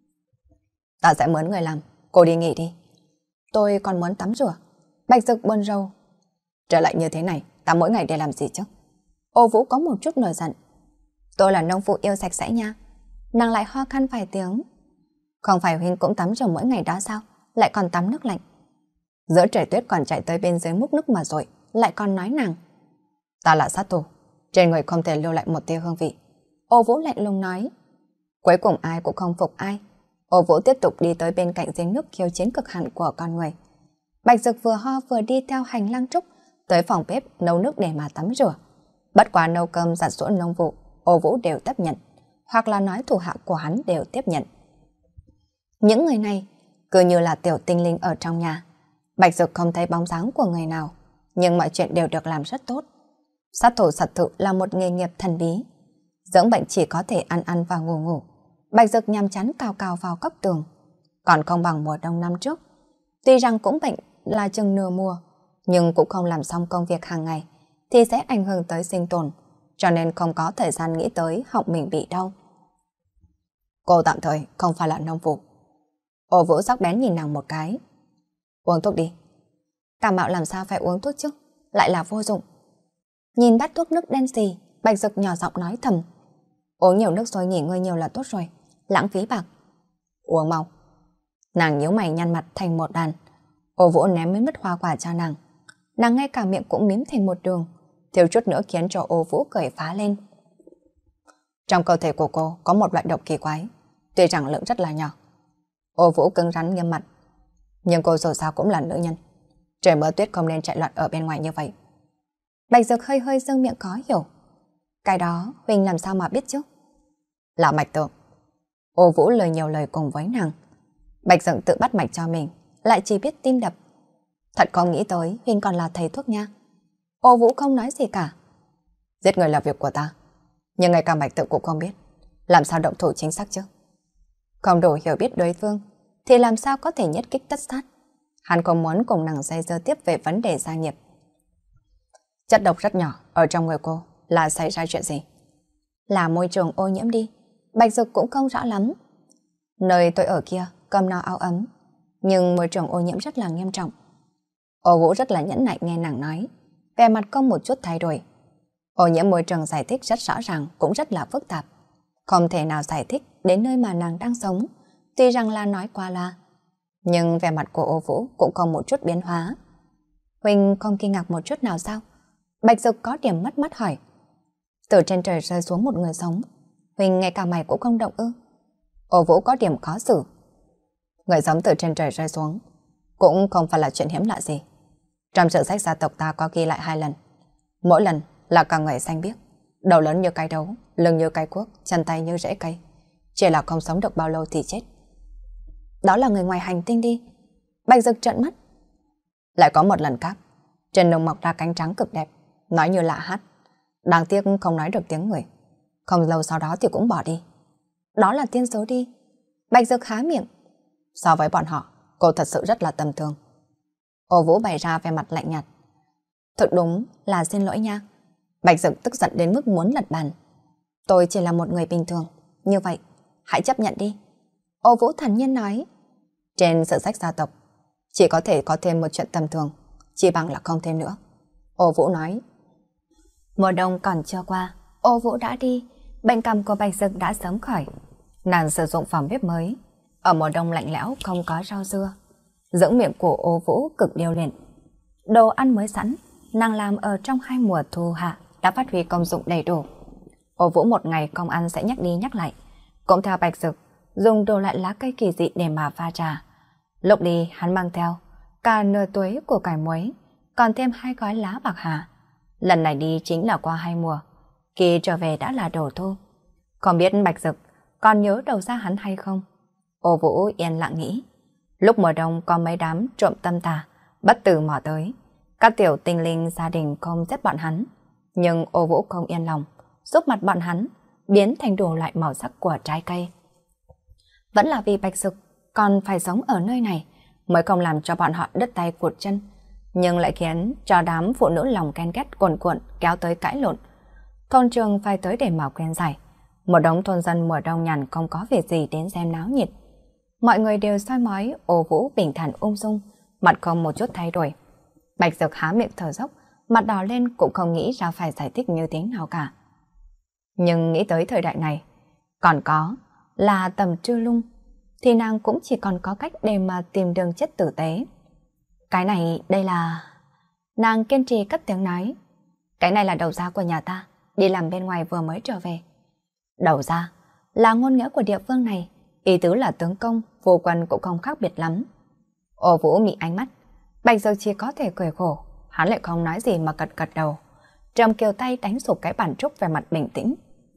Ta sẽ mướn người làm, cô đi nghỉ đi. Tôi còn muốn tắm rửa. Bạch Dực buồn rầu. Trở lại như thế này, ta mỗi ngày để làm gì chứ? Ô Vũ có một chút nổi giận. Tôi là nông phụ yêu sạch sẽ nha. Nàng lại ho khan vài tiếng. Không phải huynh cũng tắm rửa mỗi ngày đó sao? Lại còn tắm nước lạnh. Giữa trời tuyết còn chạy tới bên dưới múc nước mà rồi, lại còn nói nàng. Ta là sát thủ, trên người không thể lưu lại một tia hương vị. Ô Vũ lạnh lùng nói. Cuối cùng ai cũng không phục ai. Ô Vũ tiếp tục đi tới bên cạnh giếng nước khiêu chiến cực hạn của con người. Bạch Dực vừa ho vừa đi theo hành lang trúc tới phòng bếp nấu nước để mà tắm rửa. Bất quá nấu cơm giặt giũ nông vụ, Ô Vũ đều tiếp nhận, hoặc là nói thủ hạ của hắn đều tiếp nhận. Những người này cứ như là tiểu tinh linh ở trong nhà. Bạch Dực không thấy bóng dáng của người nào, nhưng mọi chuyện đều được làm rất tốt. Sát thủ thật sự là một nghề nghiệp thần bí. Dưỡng bệnh chỉ có thể ăn ăn và ngủ ngủ. Bạch Dực nhằm chán cào cào vào góc tường, còn không bằng mùa đông năm trước. Tuy rằng cũng bệnh là chừng nửa mùa, nhưng cũng không làm xong công việc hàng ngày thì sẽ ảnh hưởng tới sinh tồn, cho nên không có thời gian nghĩ tới họng mình bị đau. Cô tạm thời không phải là nông vụ. Ô Vũ sắc bén nhìn nàng một cái. Uống thuốc đi. Cảm mạo làm sao phải uống thuốc chứ, lại là vô dụng. Nhìn bát thuốc nước đen xì, Bạch Dực nhỏ giọng nói thầm. Uống nhiều nước rồi nghỉ ngơi nhiều là tốt rồi, lãng phí bạc. Uống mau. Nàng nhíu mày nhăn mặt thành một đàn. Ô Vũ ném mấy mứt hoa quả cho nàng. Nàng ngay cả miệng cũng mím thành một đường, thiếu chút nữa khiến cho Ô Vũ cười phá lên. Trong cơ thể của cô có một loại độc kỳ quái, tuy rằng lượng rất là nhỏ. Ô Vũ cứng rắn nghiêm mặt. Nhưng cô dù sao cũng là nữ nhân, trời mưa tuyết không nên chạy loạn ở bên ngoài như vậy. Bạch Dực hơi hơi dương miệng khó hiểu. Cái đó Huỳnh làm sao mà biết chứ? Là mạch tượng. Ô Vũ lời nhiều lời cùng với nàng. Bạch Dực tự bắt mạch cho mình, lại chỉ biết tim đập. Thật không nghĩ tới Huỳnh còn là thầy thuốc nha. Ô Vũ không nói gì cả. Giết người là việc của ta, nhưng ngay cả mạch tượng cũng không biết, làm sao động thủ chính xác chứ? Không đủ hiểu biết đối phương thì làm sao có thể nhất kích tất sát. Hắn không muốn cùng nàng dây dưa tiếp về vấn đề gia nghiệp. Chất độc rất nhỏ ở trong người cô là xảy ra chuyện gì? Là môi trường ô nhiễm đi. Bạch Dực cũng không rõ lắm. Nơi tôi ở kia cơm no áo ấm, nhưng môi trường ô nhiễm rất là nghiêm trọng. Ô Vũ rất là nhẫn nại nghe nàng nói, vẻ mặt không một chút thay đổi. Ô nhiễm môi trường giải thích rất rõ ràng, cũng rất là phức tạp. Không thể nào giải thích đến nơi mà nàng đang sống, tuy rằng là nói qua loa. Nhưng vẻ mặt của Ô Vũ cũng không một chút biến hóa. Huỳnh không kinh ngạc một chút nào sao? Bạch Dực có điểm mất mắt hỏi. Từ trên trời rơi xuống một người sống, Huỳnh ngay cả mày cũng không động ư? Ô Vũ có điểm khó xử. Người sống từ trên trời rơi xuống cũng không phải là chuyện hiếm lạ gì. Trong sử sách gia tộc ta có ghi lại 2 lần. Mỗi lần là cả người xanh biếc, đầu lớn như cái đấu, lưng như cái cuốc, chân tay như rễ cây. Chỉ là không sống được bao lâu thì chết. Đó là người ngoài hành tinh đi. Bạch Dực trợn mắt. Lại có một lần khác, trên đồng mọc ra cánh trắng cực đẹp, nói như lạ hát. Đáng tiếc không nói được tiếng người. Không lâu sau đó thì cũng bỏ đi. Đó là tiên số đi. Bạch Dực há miệng. So với bọn họ, cô thật sự rất là tầm thường. Ô Vũ bày ra vẻ mặt lạnh nhạt. Thực đúng là xin lỗi nha. Bạch Dực tức giận đến mức muốn lật bàn. Tôi chỉ là một người bình thường. Như vậy, hãy chấp nhận đi. Ô Vũ thản nhiên nói. Trên sử sách gia tộc, chỉ có thể có thêm một chuyện tầm thường, chỉ bằng là không thêm nữa. Ô Vũ nói. Mùa đông còn chưa qua, Ô Vũ đã đi. Bệnh cằm của Bạch Dực đã sớm khỏi. Nàng sử dụng phòng bếp mới. Ở mùa đông lạnh lẽo không có rau dưa. Dưỡng miệng của Ô Vũ cực điêu luyện. Đồ ăn mới sẵn, nàng làm ở trong 2 mùa thu hạ đã phát huy công dụng đầy đủ. Ô Vũ một ngày không ăn sẽ nhắc đi nhắc lại. Cũng theo Bạch Dực, dùng đồ loại lá cây kỳ dị để mà pha trà. Lúc đi hắn mang theo cả nửa túi của cải muối, còn thêm 2 gói lá bạc hà. Lần này đi chính là qua 2 mùa, khi trở về đã là đầu thu. Không biết Bạch Dực còn nhớ đầu ra hắn hay không? Ô Vũ yên lặng nghĩ. Lúc mùa đông có mấy đám trộm tâm tà bất tử mò tới. Các tiểu tinh linh gia đình không giết bọn hắn, nhưng Ô Vũ không yên lòng, giúp mặt bọn hắn biến thành đồ loại màu sắc của trái cây. Vẫn là vì Bạch Dực còn phải sống ở nơi này mới không làm cho bọn họ đứt tay cụt chân, nhưng lại khiến cho đám phụ nữ lòng ghen ghét cuồn cuộn kéo tới cãi lộn. Thôn trường phải tới để mà khuyên giải. Một đống thôn dân mùa đông nhàn không có việc gì đến xem náo nhiệt. Mọi người đều soi mói Ô Vũ bình thản ung dung, mặt không một chút thay đổi. Bạch Dực há miệng thở dốc, mặt đỏ lên cũng không nghĩ ra phải giải thích như thế nào cả. Nhưng nghĩ tới thời đại này, còn có là Tầm Trư Lung, thì nàng cũng chỉ còn có cách để mà tìm đường chết tử tế. Cái này, đây là... Nàng kiên trì cất tiếng nói. Cái này là đầu ra của nhà ta, đi làm bên ngoài vừa mới trở về. Đầu ra là ngôn ngữ của địa phương này, ý tứ là tướng công, phu quân cũng không khác biệt lắm. Ô Vũ mị ánh mắt, Bạch Dực chỉ có thể cười khổ, hắn lại không nói gì mà gật gật đầu. Trầm Kiều tay đánh sụp cái bàn trúc về mặt bình tĩnh.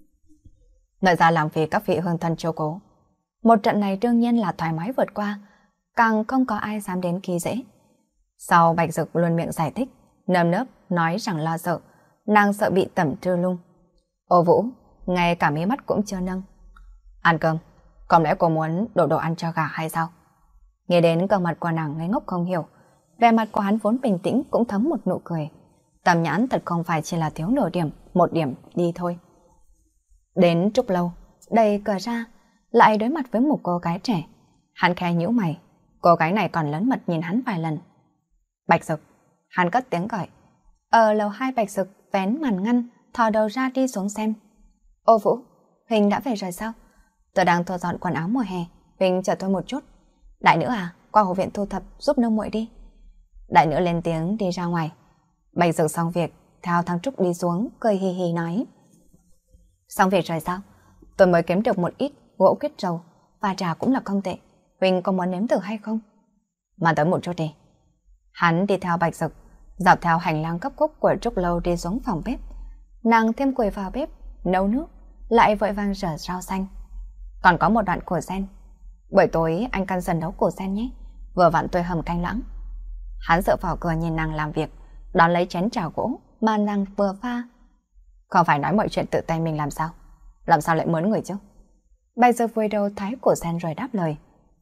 Nội ra làm vì các vị hương thân chiếu cố. Một trận này đương nhiên là thoải mái vượt qua, càng không có ai dám đến khi dễ. Sau Bạch Dực luôn miệng giải thích, nơm nớp nói rằng lo sợ, nàng sợ bị Tầm Trư Lung. Ô Vũ, ngay cả mí mắt cũng chưa nâng. Ăn cơm, không lẽ cô muốn đổ đồ ăn cho gà hay sao? Nghe đến gương mặt của nàng ngây ngốc không hiểu, vẻ mặt của hắn vốn bình tĩnh cũng thấm một nụ cười. Tầm nhãn thật không phải chỉ là thiếu nửa điểm, 1 điểm đi thôi. Đến Trúc Lâu, đẩy cửa ra, lại đối mặt với một cô gái trẻ. Hắn khẽ nhíu mày, cô gái này còn lớn mật nhìn hắn vài lần. Bạch Dực, hắn cất tiếng gọi. Ở lầu 2 Bạch Dực vén màn ngăn, thò đầu ra đi xuống xem. Ô Vũ, Huỳnh đã về rồi sao? Tôi đang thu dọn quần áo mùa hè, Huỳnh chờ tôi một chút. Đại nữ à, qua hồ viện thu thập giúp nương muội đi. Đại nữ lên tiếng đi ra ngoài. Bạch Dực xong việc, theo thang trúc đi xuống, cười hì hì nói. Xong việc rồi sao? Tôi mới kiếm được một ít gỗ kết trầu, và trà cũng là không tệ. Huỳnh có muốn nếm thử hay không? Mà tới một chút đi. Hắn đi theo Bạch Dực, dọc theo hành lang cấp khúc của Trúc Lâu đi xuống phòng bếp. Nàng thêm quầy vào bếp, nấu nước, lại vội vàng rửa rau xanh. Còn có một đoạn củ sen. Buổi tối anh căn dần nấu củ sen nhé, vừa vặn tôi hầm canh loãng. Hắn dựa vào cửa nhìn nàng làm việc, đón lấy chén trà gỗ mà nàng vừa pha. Không phải nói mọi chuyện tự tay mình làm sao? Làm sao lại mướn người chứ? Bạch Dực vùi đầu thái củ sen rồi đáp lời.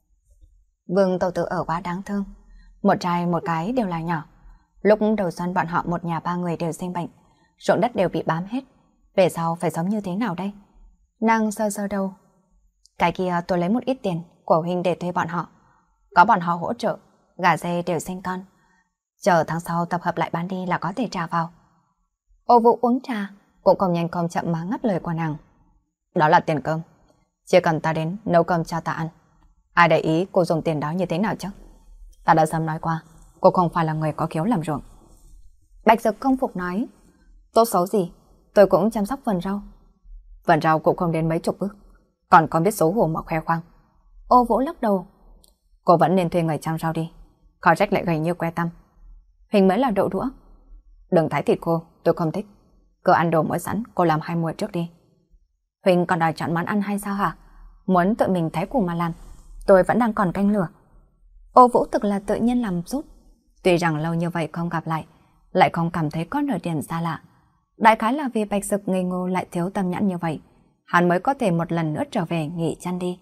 Vương tàu tử ở quá đáng thương. Một trai một cái đều là nhỏ. Lúc đầu xuân bọn họ một nhà 3 người đều sinh bệnh, ruộng đất đều bị bám hết. Về sau phải sống như thế nào đây? Nàng sơ sơ đầu. Cái kia tôi lấy một ít tiền của huynh để thuê bọn họ. Có bọn họ hỗ trợ, gà dê đều sinh con. Chờ tháng sau tập hợp lại bán đi là có thể trả vào. Ô Vũ uống trà, cũng không nhanh không chậm mà ngắt lời của nàng. Đó là tiền cơm. Chỉ cần ta đến nấu cơm cho ta ăn. Ai để ý cô dùng tiền đó như thế nào chứ? Ta đã sớm nói qua, cô không phải là người có khiếu làm ruộng. Bạch Dực không phục nói. Tốt xấu gì, tôi cũng chăm sóc vườn rau. Vườn rau cũng không đến mấy chục bước, còn có biết xấu hổ mà khoe khoang. Ô Vũ lắc đầu. Cô vẫn nên thuê người chăm rau đi, khó trách lại gầy như que tăm. Huỳnh mới là đậu đũa. Đừng thái thịt cô, tôi không thích. Cứ ăn đồ mới sẵn, cô làm 2 muỗng trước đi. Huỳnh còn đòi chọn món ăn hay sao hả? Muốn tự mình thái củ mà làm. Tôi vẫn đang còn canh lửa. Ô Vũ thực là tự nhiên làm giúp. Tuy rằng lâu như vậy không gặp lại không cảm thấy có nửa điểm xa lạ. Đại khái là vì Bạch Dực ngây ngô lại thiếu tâm nhãn như vậy, hắn mới có thể một lần nữa trở về nghỉ chăn đi.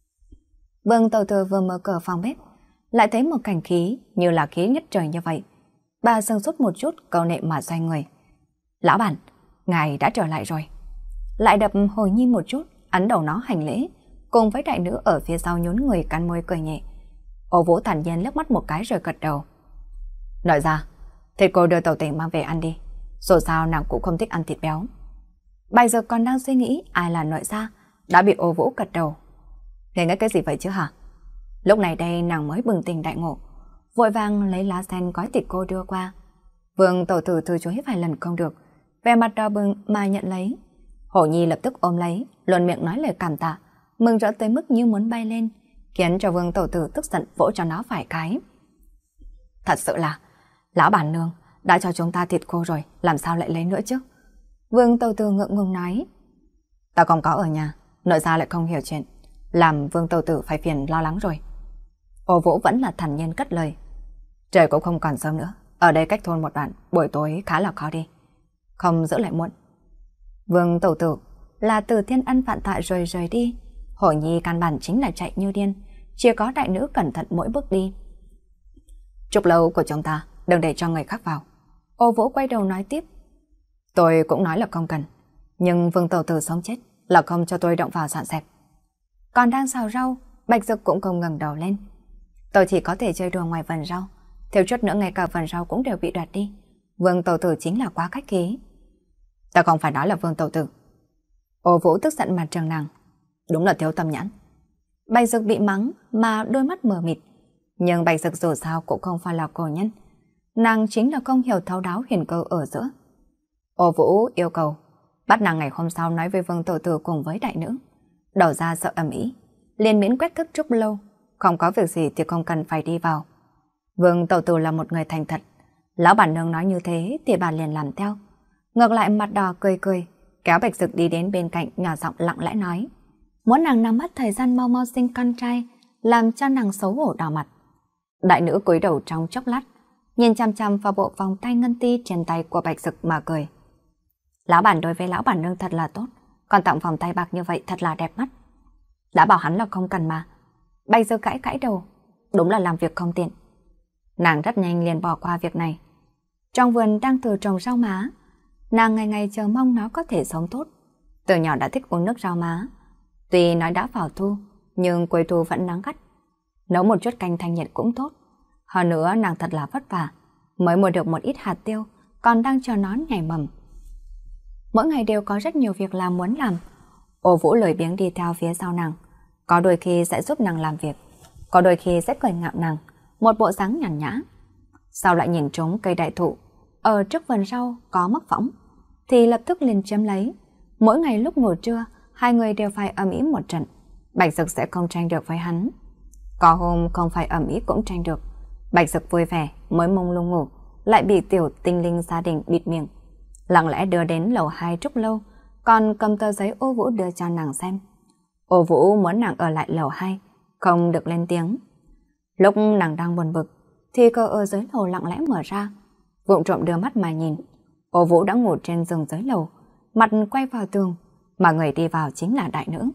Vương Tầu Tử vừa mở cửa phòng bếp, lại thấy một cảnh khí như là khí nhất trời như vậy. Bà sừng sốt một chút, câu nệ mà xoay người. Lão bản, ngài đã trở lại rồi. Lại đập Hồi Nhi một chút, ấn đầu nó hành lễ, cùng với đại nữ ở phía sau nhún người cắn môi cười nhẹ. Ô Vũ thản nhiên liếc mắt một cái rồi gật đầu. Nói ra, thì cô đưa Tẩu Tình mang về ăn đi. Dù sao nàng cũng không thích ăn thịt béo. Bây giờ còn đang suy nghĩ ai là nội gia, đã bị Ô Vũ gật đầu. Nghe nói cái gì vậy chứ hả? Lúc này đây nàng mới bừng tỉnh đại ngộ, vội vàng lấy lá sen gói thịt cô đưa qua. Vương Tẩu Tử từ chối vài lần không được, vẻ mặt đỏ bừng mà nhận lấy. Hổ Nhi lập tức ôm lấy, luôn miệng nói lời cảm tạ, mừng rỡ tới mức như muốn bay lên, khiến cho Vương Tẩu Tử tức giận vỗ cho nó vài cái. Thật sự là, lão bản nương đã cho chúng ta thịt khô rồi, làm sao lại lấy nữa chứ? Vương Tẩu Tử ngượng ngùng nói. Ta còn có ở nhà, nội gia lại không hiểu chuyện, làm Vương Tẩu Tử phải phiền lo lắng rồi. Ô Vũ vẫn là thản nhiên cất lời. Trời cũng không còn sớm nữa, ở đây cách thôn một đoạn, buổi tối khá là khó đi. Không giữ lại muộn. Vương Tẩu Tử là từ thiên ân vạn tạ rồi rời đi. Hổ Nhi căn bản chính là chạy như điên, chỉ có đại nữ cẩn thận mỗi bước đi. Trúc lâu của chúng ta, đừng để cho người khác vào. Ô Vũ quay đầu nói tiếp. Tôi cũng nói là không cần, nhưng Vương Tẩu Tử sống chết là không cho tôi động vào dọn dẹp. Còn đang xào rau, Bạch Dực cũng không ngẩng đầu lên. Tôi chỉ có thể chơi đùa ngoài vườn rau, thiếu chút nữa ngay cả vườn rau cũng đều bị đoạt đi. Vương Tẩu Tử chính là quá khách khí. Ta không phải nói là Vương Tẩu Tử. Ô Vũ tức giận mặt trừng nàng. Đúng là thiếu tâm nhãn. Bạch Dực bị mắng mà đôi mắt mờ mịt. Nhưng Bạch Dực dù sao cũng không phải là cổ nhân. Nàng chính là không hiểu thấu đáo huyền cơ ở giữa. Ô Vũ yêu cầu bắt nàng ngày hôm sau nói với Vương Tẩu Tử cùng với đại nữ. Đầu ra sợ ầm ĩ, liền miễn quét thức Trúc lâu, không có việc gì thì không cần phải đi vào. Vương Tẩu Tử là một người thành thật, lão bản nương nói như thế thì bà liền làm theo. Ngược lại mặt đỏ cười cười, kéo Bạch Dực đi đến bên cạnh nhỏ giọng lặng lẽ nói. Muốn nàng nắm bắt thời gian mau mau sinh con trai, làm cho nàng xấu hổ đỏ mặt. Đại nữ cúi đầu trong chốc lát, nhìn chăm chăm vào bộ vòng tay ngân ti trên tay của Bạch Dực mà cười. Lão bản đối với lão bản nương thật là tốt, còn tặng vòng tay bạc như vậy thật là đẹp mắt. Đã bảo hắn là không cần mà. Bạch Dực cãi cãi đầu, đúng là làm việc không tiện. Nàng rất nhanh liền bỏ qua việc này. Trong vườn đang thử trồng rau má, nàng ngày ngày chờ mong nó có thể sống tốt. Từ nhỏ đã thích uống nước rau má. Tuy nói đã vào thu, nhưng cuối thu vẫn nắng gắt. Nấu một chút canh thanh nhiệt cũng tốt. Hơn nữa nàng thật là vất vả, mới mua được một ít hạt tiêu, còn đang chờ nó nhảy mầm. Mỗi ngày đều có rất nhiều việc làm muốn làm. Ô Vũ lười biếng đi theo phía sau nàng, có đôi khi sẽ giúp nàng làm việc, có đôi khi sẽ cười ngạo nàng, một bộ dáng nhàn nhã. Sau lại nhìn trúng cây đại thụ ở trước vườn rau có mắc võng, thì lập tức liền chiếm lấy. Mỗi ngày lúc ngủ trưa, hai người đều phải ầm ĩ một trận. Bạch Dực sẽ không tranh được với hắn. Có hôm không phải ầm ĩ cũng tranh được. Bạch Dực vui vẻ mới mông lung ngủ, lại bị tiểu tinh linh gia đình bịt miệng, lặng lẽ đưa đến lầu 2 Trúc lâu, còn cầm tờ giấy Ô Vũ đưa cho nàng xem. Ô Vũ muốn nàng ở lại lầu 2, không được lên tiếng. Lúc nàng đang buồn bực, thì cửa ở dưới lầu lặng lẽ mở ra. Vụng trộm đưa mắt mà nhìn, Ô Vũ đã ngủ trên giường dưới lầu, mặt quay vào tường, mà người đi vào chính là đại nữ.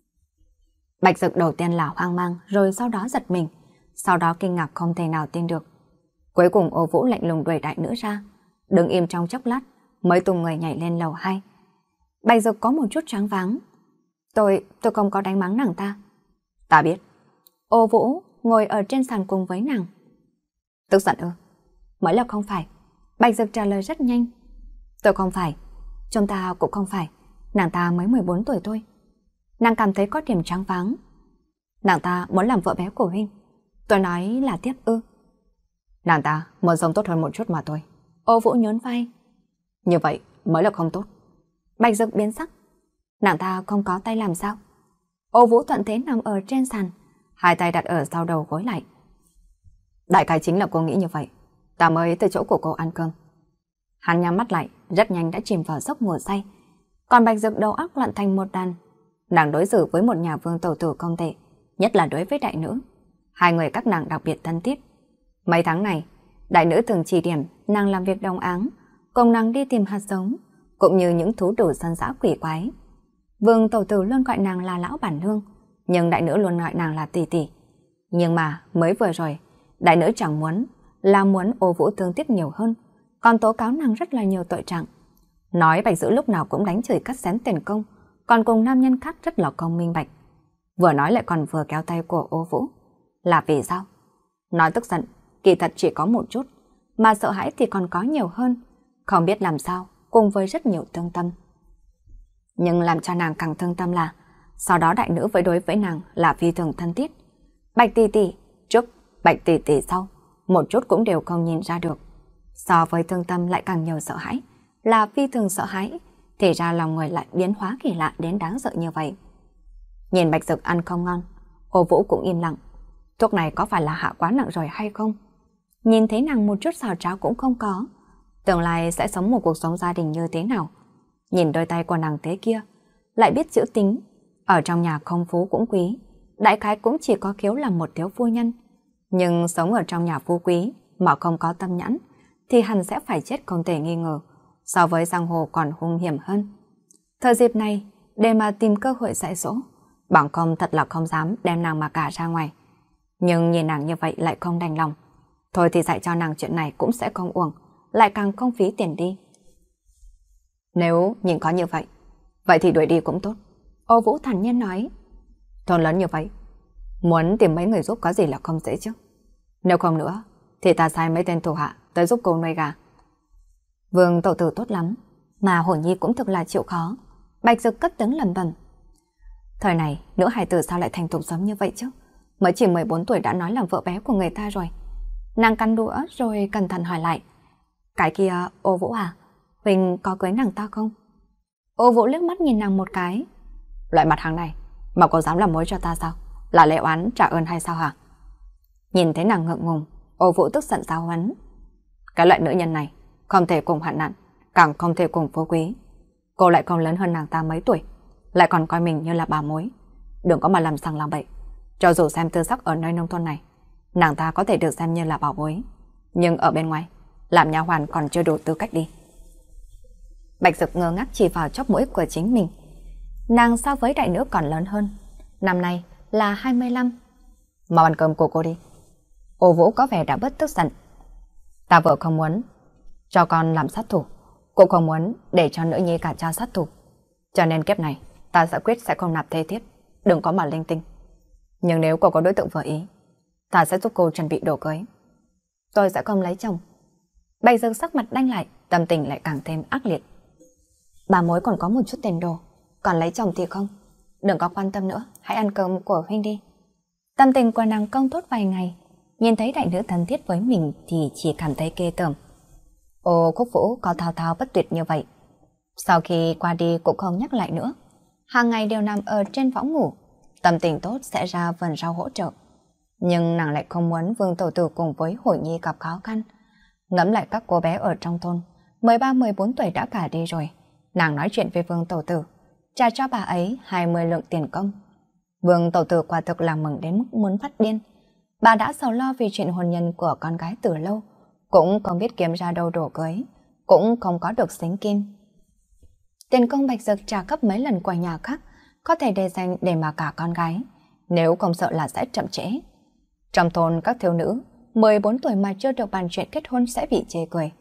Bạch Dực đầu tiên là hoang mang, rồi sau đó giật mình, sau đó kinh ngạc không thể nào tin được. Cuối cùng Ô Vũ lạnh lùng đuổi đại nữ ra, đứng im trong chốc lát, mới tung người nhảy lên lầu 2. Bạch Dực có một chút choáng váng. Tôi không có đánh mắng nàng ta. Ta biết. Ô Vũ ngồi ở trên sàn cùng với nàng. Tức giận ư? Mới là không phải. Bạch Dực trả lời rất nhanh. Tôi không phải. Chúng ta cũng không phải. Nàng ta mới 14 tuổi thôi. Nàng cảm thấy có điểm choáng váng. Nàng ta muốn làm vợ bé của huynh. Tôi nói là tiếp ư? Nàng ta muốn sống tốt hơn một chút mà thôi. Ô Vũ nhún vai. Như vậy mới là không tốt. Bạch Dực biến sắc. Nàng ta không có tay làm sao? Ô Vũ thuận thế nằm ở trên sàn, hai tay đặt ở sau đầu gối lại. Đại khái chính là cô nghĩ như vậy, ta mới tới chỗ của cô ăn cơm. Hắn nhắm mắt lại, rất nhanh đã chìm vào giấc ngủ say. Còn Bạch Dực đầu óc loạn thành một đàn. Nàng đối xử với một nhà vương tẩu tử không tệ, nhất là đối với đại nữ. Hai người các nàng đặc biệt thân thiết. Mấy tháng này, đại nữ thường chỉ điểm nàng làm việc đồng áng, cùng nàng đi tìm hạt giống, cũng như những thú đồ săn dã quỷ quái. Vương tẩu tử luôn gọi nàng là lão bản nương, nhưng đại nữ luôn gọi nàng là tỷ tỷ. Nhưng mà mới vừa rồi, đại nữ chẳng muốn Ô Vũ thương tiếc nhiều hơn, còn tố cáo nàng rất là nhiều tội trạng. Nói Bạch Dữ lúc nào cũng đánh chửi cắt xén tiền công, còn cùng nam nhân khác rất là không minh bạch. Vừa nói lại còn vừa kéo tay của Ô Vũ. Là vì sao? Nói tức giận, kỳ thật chỉ có một chút, mà sợ hãi thì còn có nhiều hơn, không biết làm sao, cùng với rất nhiều thương tâm. Nhưng làm cho nàng càng thương tâm là, sau đó đại nữ với đối với nàng là phi thường thân thiết. Bạch tỷ tỷ trước, Bạch tỷ tỷ sau, một chút cũng đều không nhìn ra được. So với thương tâm lại càng nhiều sợ hãi, là phi thường sợ hãi, thì ra lòng người lại biến hóa kỳ lạ đến đáng sợ như vậy. Nhìn Bạch Dực ăn không ngon, Ô Vũ cũng im lặng. Thuốc này có phải là hạ quá nặng rồi hay không? Nhìn thấy nàng một chút xào tráo cũng không có, tương lai sẽ sống một cuộc sống gia đình như thế nào? Nhìn đôi tay của nàng thế kia, lại biết chữ tính, ở trong nhà không phú cũng quý, đại khái cũng chỉ có khiếu làm một thiếu phu nhân. Nhưng sống ở trong nhà phú quý mà không có tâm nhãn, thì hẳn sẽ phải chết không thể nghi ngờ, so với giang hồ còn hung hiểm hơn. Thời dịp này, để mà tìm cơ hội dạy dỗ, bằng không thật là không dám đem nàng mà cả ra ngoài. Nhưng nhìn nàng như vậy lại không đành lòng. Thôi thì dạy cho nàng chuyện này cũng sẽ không uổng, lại càng không phí tiền đi. Nếu nhìn có như vậy, vậy thì đuổi đi cũng tốt. Ô Vũ thản nhiên nói. Thôn lớn như vậy, muốn tìm mấy người giúp có gì là không dễ chứ. Nếu không nữa, thì ta sai mấy tên thủ hạ tới giúp cô nuôi gà. Vương tẩu tử tốt lắm, mà Hổ Nhi cũng thực là chịu khó. Bạch Dực cất tiếng lẩm bẩm. Thời này, nữ hài tử sao lại thành thục giống như vậy chứ? Mới chỉ 14 tuổi đã nói làm vợ bé của người ta rồi. Nàng cắn đũa rồi cẩn thận hỏi lại. Cái kia, Ô Vũ à, Huỳnh có cưới nàng ta không? Ô Vũ liếc mắt nhìn nàng một cái. Loại mặt hàng này, mà cô dám làm mối cho ta sao? Là lễ oán trả ơn hay sao hả? Nhìn thấy nàng ngượng ngùng, Ô Vũ tức giận giáo huấn. Cái loại nữ nhân này, không thể cùng hạn nạn, càng không thể cùng phú quý. Cô lại còn lớn hơn nàng ta mấy tuổi, lại còn coi mình như là bà mối. Đừng có mà làm sằng làm bậy. Cho dù xem tư sắc ở nơi nông thôn này, nàng ta có thể được xem như là bảo bối, nhưng ở bên ngoài, làm nha hoàn còn chưa đủ tư cách đi. Bạch Dực ngơ ngác chỉ vào chóp mũi của chính mình. Nàng so với đại nữ còn lớn hơn, năm nay là 25. Mau ăn cơm của cô đi. Ô Vũ có vẻ đã bớt tức giận. Ta vợ không muốn cho con làm sát thủ, cũng không muốn để cho nữ nhi cả cha sát thủ. Cho nên kiếp này, ta sẽ quyết sẽ không nạp thê thiếp, đừng có mà linh tinh. Nhưng nếu cô có đối tượng vừa ý, ta sẽ giúp cô chuẩn bị đồ cưới. Tôi sẽ không lấy chồng. Bạch Dực sắc mặt đanh lại, tâm tình lại càng thêm ác liệt. Bà mối còn có một chút tiền đồ, còn lấy chồng thì không. Đừng có quan tâm nữa, hãy ăn cơm của huynh đi. Tâm tình của nàng công tốt vài ngày, nhìn thấy đại nữ thân thiết với mình thì chỉ cảm thấy ghê tởm. Ô Khúc Vũ có thao thao bất tuyệt như vậy. Sau khi qua đi cũng không nhắc lại nữa. Hàng ngày đều nằm ở trên võng ngủ, tâm tình tốt sẽ ra vườn rau hỗ trợ. Nhưng nàng lại không muốn Vương Tẩu Tử cùng với Hổ Nhi gặp khó khăn. Ngẫm lại các cô bé ở trong thôn, 13-14 tuổi đã cả đi rồi. Nàng nói chuyện với Vương Tẩu Tử, trả cho bà ấy 20 lượng tiền công. Vương Tẩu Tử quả thực là mừng đến mức muốn phát điên. Bà đã sầu lo vì chuyện hôn nhân của con gái từ lâu, cũng không biết kiếm ra đâu đổ cưới, cũng không có được xính kim. Tiền công Bạch Dực trả gấp mấy lần qua nhà khác, có thể để dành để mà cả con gái, nếu không sợ là sẽ chậm trễ. Trong thôn các thiếu nữ 14 tuổi mà chưa được bàn chuyện kết hôn sẽ bị chê cười.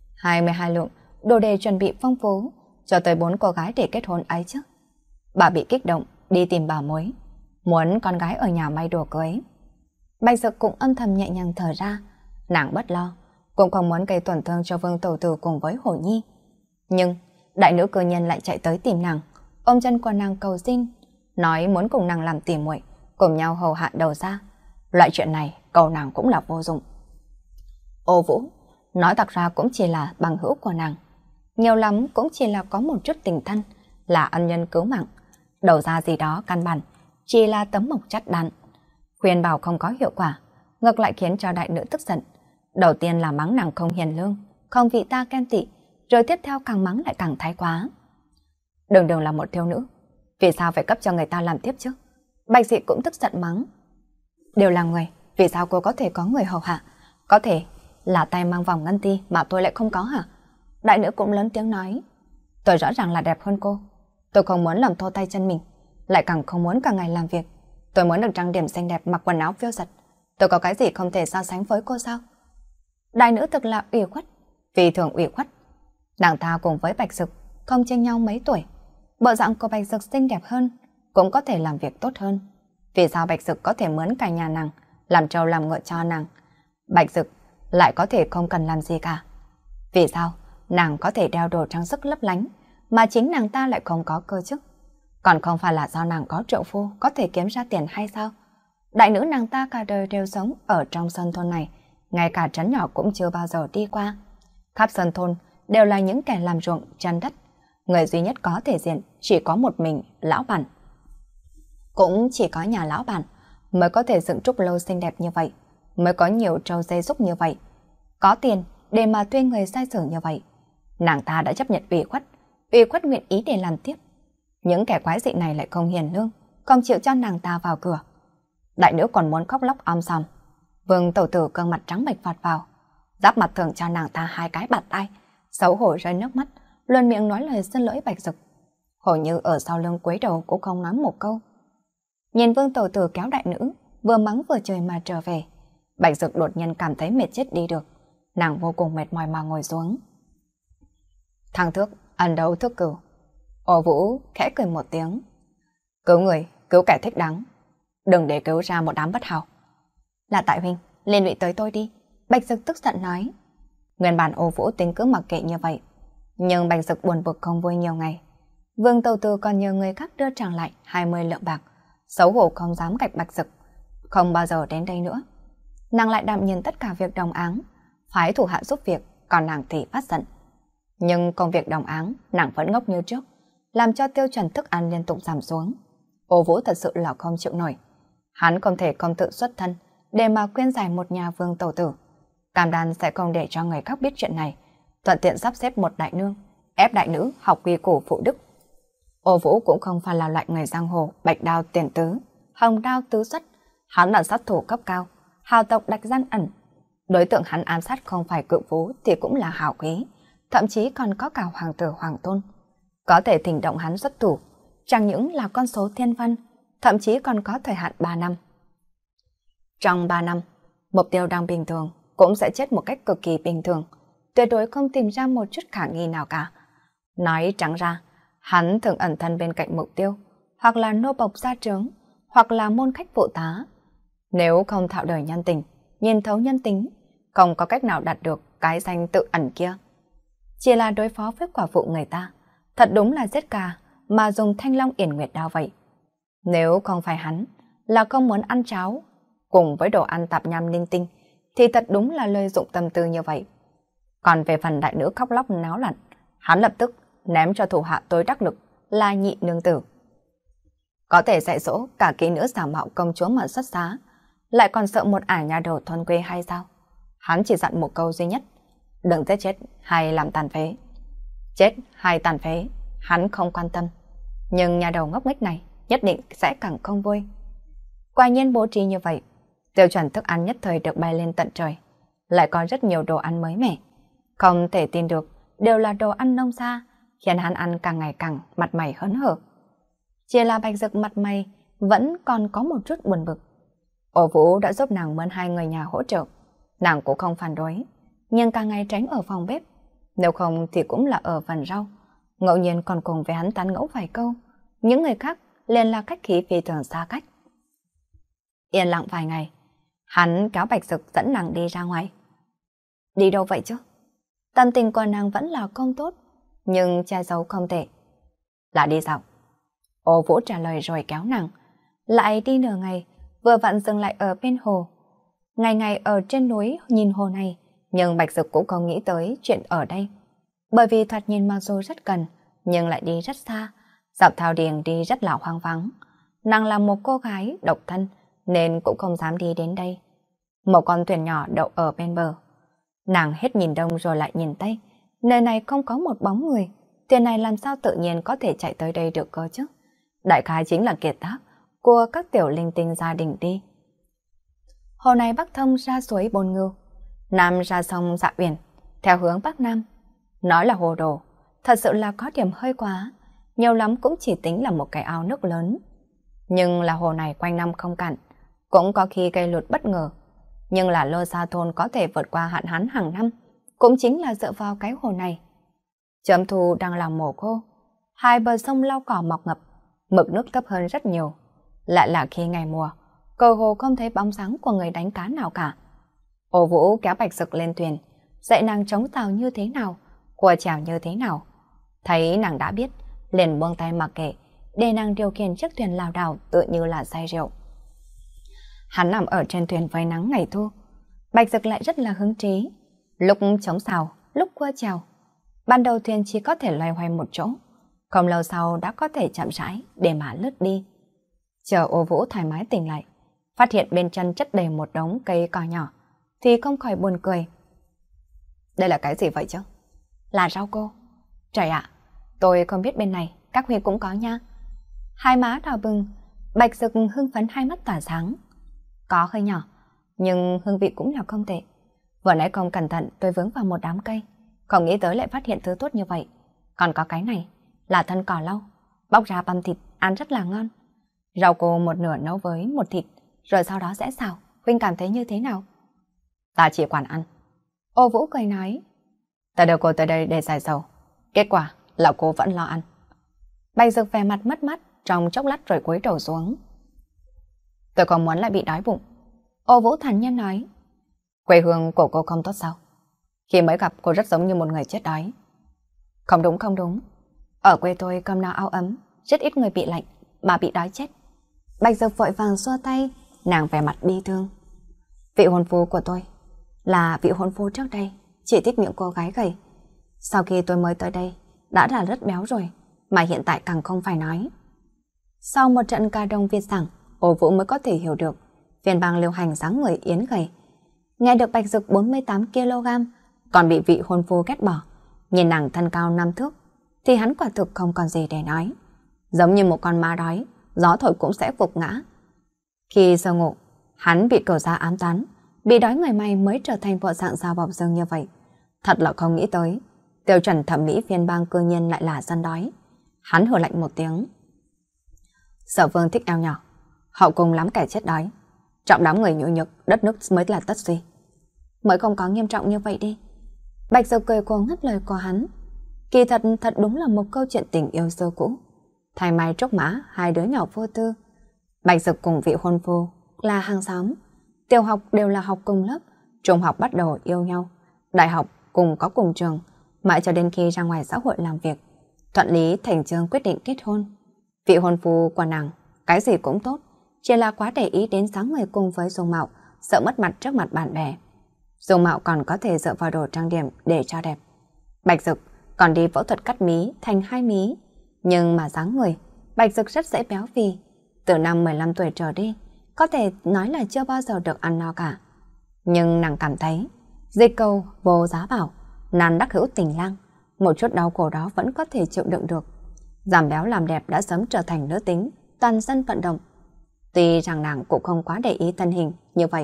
22 lượng, đồ đề chuẩn bị phong phú, cho tới 4 cô gái để kết hôn ấy chứ. Bà bị kích động, đi tìm bà mối, muốn con gái ở nhà may đồ cưới. Bạch Dực cũng âm thầm nhẹ nhàng thở ra, nàng bất lo, cũng không muốn gây tổn thương cho Vương Tẩu Tử cùng với Hổ Nhi. Nhưng đại nữ cơ nhân lại chạy tới tìm nàng, ôm chân của nàng cầu xin, nói muốn cùng nàng làm tỉ muội, cùng nhau hầu hạ đầu ra. Loại chuyện này cầu nàng cũng là vô dụng. Ô Vũ nói thật ra cũng chỉ là bằng hữu của nàng, nhiều lắm cũng chỉ là có một chút tình thân, là ân nhân cứu mạng. Đầu ra gì đó căn bản, chỉ là tấm mộc chắt đạn. Khuyên bảo không có hiệu quả, ngược lại khiến cho đại nữ tức giận. Đầu tiên là mắng nàng không hiền lương, không vị ta ghen tị, rồi tiếp theo càng mắng lại càng thái quá. Đường Đường là một thiếu nữ, vì sao phải cấp cho người ta làm tiếp chứ? Bạch Dị cũng tức giận mắng. Đều là người, vì sao cô có thể có người hầu hạ? Có thể là tay mang vòng ngân ti mà tôi lại không có hả? Đại nữ cũng lớn tiếng nói. Tôi rõ ràng là đẹp hơn cô. Tôi không muốn làm thô tay chân mình, lại càng không muốn cả ngày làm việc. Tôi muốn được trang điểm xinh đẹp, mặc quần áo phiêu giật. Tôi có cái gì không thể so sánh với cô sao? Đại nữ thực là ủy khuất, vì thường ủy khuất. Nàng ta cùng với Bạch Dực không chênh nhau mấy tuổi. Bộ dạng của Bạch Dực xinh đẹp hơn, cũng có thể làm việc tốt hơn. Vì sao Bạch Dực có thể mướn cả nhà nàng, làm trâu làm ngựa cho nàng? Bạch Dực lại có thể không cần làm gì cả. Vì sao nàng có thể đeo đồ trang sức lấp lánh, mà chính nàng ta lại không có cơ chứ? Còn không phải là do nàng có triệu phu có thể kiếm ra tiền hay sao? Đại nữ nàng ta cả đời đều sống ở trong sân thôn này, ngay cả trấn nhỏ cũng chưa bao giờ đi qua. Khắp sân thôn đều là những kẻ làm ruộng chăn đất. Người duy nhất có thể diện chỉ có một mình lão bản. Cũng chỉ có nhà lão bản mới có thể dựng trúc lâu xinh đẹp như vậy, mới có nhiều trâu dây súc như vậy, có tiền để mà thuê người sai sử như vậy. Nàng ta đã chấp nhận ủy khuất nguyện ý để làm tiếp. Những kẻ quái dị này lại không hiền lương, không chịu cho nàng ta vào cửa. Đại nữ còn muốn khóc lóc om sòm. Vương Tẩu Tử cơn mặt trắng bệch vọt vào, giáp mặt thường cho nàng ta 2 cái bạt tay, xấu hổ rơi nước mắt, luôn miệng nói lời xin lỗi Bạch Dực. Hầu như ở sau lưng cúi đầu cũng không nói một câu. Nhìn Vương Tẩu Tử kéo đại nữ, vừa mắng vừa chửi mà trở về. Bạch Dực đột nhiên cảm thấy mệt chết đi được. Nàng vô cùng mệt mỏi mà ngồi xuống. Thằng Thước, ẩn đấu thước cửu. Ô Vũ khẽ cười một tiếng. Cứu người, cứu kẻ thích đáng. Đừng để cứu ra một đám bất hảo. Là tại huynh, liên lụy tới tôi đi. Bạch Dực tức giận nói. Nguyên bản Ô Vũ tính cứ mặc kệ như vậy. Nhưng Bạch Dực buồn bực không vui nhiều ngày. Vương Tẩu Tử còn nhờ người khác đưa trả lại 20 lượng bạc. Xấu hổ không dám cạnh Bạch Dực, không bao giờ đến đây nữa. Nàng lại đảm nhận tất cả việc đồng áng, phái thủ hạ giúp việc, còn nàng thì phát giận. Nhưng công việc đồng áng, nàng vẫn ngốc như trước, làm cho tiêu chuẩn thức ăn liên tục giảm xuống. Ô Vũ thật sự là không chịu nổi. Hắn không thể không tự xuất thân để mà khuyên giải một nhà Vương Tẩu Tử. Cam đoan sẽ không để cho người khác biết chuyện này, thuận tiện sắp xếp một đại nương, ép đại nữ học quy củ phụ đức. Ô Vũ cũng không phải là loại người giang hồ bạch đao tiền tứ, hồng đao tứ xuất. Hắn là sát thủ cấp cao, hào tộc Đạch Giang Ẩn. Đối tượng hắn ám sát không phải Cự Vũ thì cũng là hảo quý, thậm chí còn có cả hoàng tử hoàng tôn. Có thể thỉnh động hắn xuất thủ, chẳng những là con số thiên văn, thậm chí còn có thời hạn 3 năm. Trong 3 năm, mục tiêu đang bình thường cũng sẽ chết một cách cực kỳ bình thường, tuyệt đối không tìm ra một chút khả nghi nào cả. Nói trắng ra, hắn thường ẩn thân bên cạnh mục tiêu, hoặc là nô bộc gia trướng, hoặc là môn khách phụ tá. Nếu không thạo đời nhân tình, nhìn thấu nhân tính, không có cách nào đạt được cái danh tự ẩn kia. Chỉ là đối phó với quả phụ người ta, thật đúng là giết gà mà dùng Thanh Long Yển Nguyệt đao vậy. Nếu không phải hắn là không muốn ăn cháo cùng với đồ ăn tạp nham linh tinh, thì thật đúng là lợi dụng tâm tư như vậy. Còn về phần đại nữ khóc lóc náo loạn, hắn lập tức ném cho thủ hạ tối đắc lực là Nhị nương tử. Có thể dạy dỗ cả kỹ nữ giả mạo công chúa mà xuất giá, lại còn sợ một ả nhà đầu thôn quê hay sao? Hắn chỉ dặn một câu duy nhất: đừng giết chết hay làm tàn phế. Chết hay tàn phế, hắn không quan tâm. Nhưng nhà đầu ngốc nghếch này nhất định sẽ càng không vui. Quả nhiên bố trí như vậy, tiêu chuẩn thức ăn nhất thời được bay lên tận trời. Lại có rất nhiều đồ ăn mới mẻ. Không thể tin được, đều là đồ ăn nông gia, khiến hắn ăn càng ngày càng mặt mày hớn hở. Chỉ là Bạch Dực mặt mày vẫn còn có một chút buồn bực. Ô Vũ đã giúp nàng mướn 2 người nhà hỗ trợ, nàng cũng không phản đối, nhưng càng ngày tránh ở phòng bếp, nếu không thì cũng là ở phần rau, ngẫu nhiên còn cùng với hắn tán ngẫu vài câu. Những người khác liền là khách khí phi thường xa cách. Yên lặng vài ngày, hắn kéo Bạch Dực dẫn nàng đi ra ngoài. Đi đâu vậy chứ? Tâm tình của nàng vẫn là không tốt, nhưng che giấu không thể. Là đi dạo. Ô Vũ trả lời rồi kéo nàng. Lại đi nửa ngày, vừa vặn dừng lại ở bên hồ. Ngày ngày ở trên núi nhìn hồ này, nhưng Bạch Dực cũng không nghĩ tới chuyện ở đây. Bởi vì thoạt nhìn mặc dù rất gần, nhưng lại đi rất xa, dọc theo đường đi rất là hoang vắng. Nàng là một cô gái độc thân, nên cũng không dám đi đến đây. Một con thuyền nhỏ đậu ở bên bờ. Nàng hết nhìn đông rồi lại nhìn tây, nơi này không có một bóng người, thuyền này làm sao tự nhiên có thể chạy tới đây được cơ chứ? Đại khái chính là kiệt tác của các tiểu linh tinh gia đình đi. Hồ này bắc thông ra suối Bồn Ngưu, nam ra sông Dạ Uyển, theo hướng bắc nam. Nói là hồ đồ, thật sự là có điểm hơi quá, nhiều lắm cũng chỉ tính là một cái ao nước lớn. Nhưng là hồ này quanh năm không cạn, cũng có khi gây lụt bất ngờ. Nhưng là Lô Sa thôn có thể vượt qua hạn hán hàng năm, cũng chính là dựa vào cái hồ này. Chớm thu đang là mùa khô, hai bờ sông lau cỏ mọc ngập, mực nước thấp hơn rất nhiều. Lại là khi ngày mùa, cầu hồ không thấy bóng dáng của người đánh cá nào cả. Ô Vũ kéo Bạch Dực lên thuyền, dạy nàng chống tàu như thế nào, cua chèo như thế nào. Thấy nàng đã biết, liền buông tay mặc kệ, để nàng điều khiển chiếc thuyền lảo đảo tựa như là say rượu. Hắn nằm ở trên thuyền với nắng ngày thu, Bạch Dực lại rất là hứng trí, lúc chống sào, lúc cua chèo. Ban đầu thuyền chỉ có thể loay hoay một chỗ, không lâu sau đã có thể chậm rãi để mà lướt đi. Chờ Ô Vũ thoải mái tỉnh lại, phát hiện bên chân chất đầy một đống cây cỏ nhỏ, thì không khỏi buồn cười. Đây là cái gì vậy chứ? Là rau cô. Trời ạ, tôi không biết bên này các Huy cũng có nha. Hai má đỏ bừng, Bạch Dực hưng phấn hai mắt tỏa sáng. Có hơi nhỏ, nhưng hương vị cũng là không tệ. Vừa nãy không cẩn thận tôi vướng vào một đám cây, không nghĩ tới lại phát hiện thứ tốt như vậy. Còn có cái này, là thân cỏ lau, bóc ra băm thịt, ăn rất là ngon. Rau cô một nửa nấu với một thịt, rồi sau đó sẽ xào. Huynh cảm thấy như thế nào? Ta chỉ quản ăn. Ô Vũ cười nói. Ta đưa cô tới đây để giải sầu. Kết quả là cô vẫn lo ăn. Bạch Dực vẻ mặt mất mát trong chốc lát rồi cúi đầu xuống. Tôi không muốn lại bị đói bụng. Ô Vũ thản nhiên nói. Quê hương của cô không tốt sao? Khi mới gặp cô rất giống như một người chết đói. Không đúng không đúng. Ở quê tôi cơm no áo ấm, rất ít người bị lạnh mà bị đói chết. Bạch Dực vội vàng xua tay, nàng vẻ mặt bi thương. Vị hôn phu của tôi là vị hôn phu trước đây, chỉ thích những cô gái gầy. Sau khi tôi mới tới đây, đã là rất béo rồi, mà hiện tại càng không phải nói. Sau một trận ca đông việt sảng, Ô Vũ mới có thể hiểu được phiên bang lưu hành dáng người yến gầy. Nghe được Bạch Dực 48 kg, còn bị vị hôn phu ghét bỏ, nhìn nàng thân cao 5 thước, thì hắn quả thực không còn gì để nói. Giống như một con ma đói, gió thổi cũng sẽ gục ngã. Khi sơ ngộ, hắn bị cẩu gia ám toán, bị đói người may mới trở thành bộ dạng da bọc xương như vậy. Thật là không nghĩ tới, tiêu chuẩn thẩm mỹ phiên bang cư nhiên lại là dân đói. Hắn hừ lạnh một tiếng. Sở Vương thích eo nhỏ, hậu cung lắm kẻ chết đói. Trọng đám người nhũ nhược, đất nước mới là tất suy. Mới không có nghiêm trọng như vậy đi. Bạch Dực cười cuồng ngắt lời của hắn. Kỳ thật đúng là một câu chuyện tình yêu xưa cũ. Thay Mai Trúc Mã, hai đứa nhỏ vô tư. Bạch Dực cùng vị hôn phu là hàng xóm. Tiểu học đều là học cùng lớp, trung học bắt đầu yêu nhau, đại học cùng có cùng trường, mãi cho đến khi ra ngoài xã hội làm việc. Thuận lý thành chương quyết định kết hôn. Vị hôn phu của nàng, cái gì cũng tốt, chỉ là quá để ý đến dáng người cùng với dung mạo, sợ mất mặt trước mặt bạn bè. Dung mạo còn có thể dựa vào đồ trang điểm để cho đẹp. Bạch Dực còn đi phẫu thuật cắt mí thành 2 mí, nhưng mà dáng người, Bạch Dực rất dễ béo phì. Từ năm 15 tuổi trở đi, có thể nói là chưa bao giờ được ăn no cả. Nhưng nàng cảm thấy, dịch cầu vô giá bảo, nàng đắc hữu tình lang, một chút đau khổ đó vẫn có thể chịu đựng được. Giảm béo làm đẹp đã sớm trở thành nữ tính, toàn dân vận động. Tuy rằng nàng cũng không quá để ý thân hình như vậy.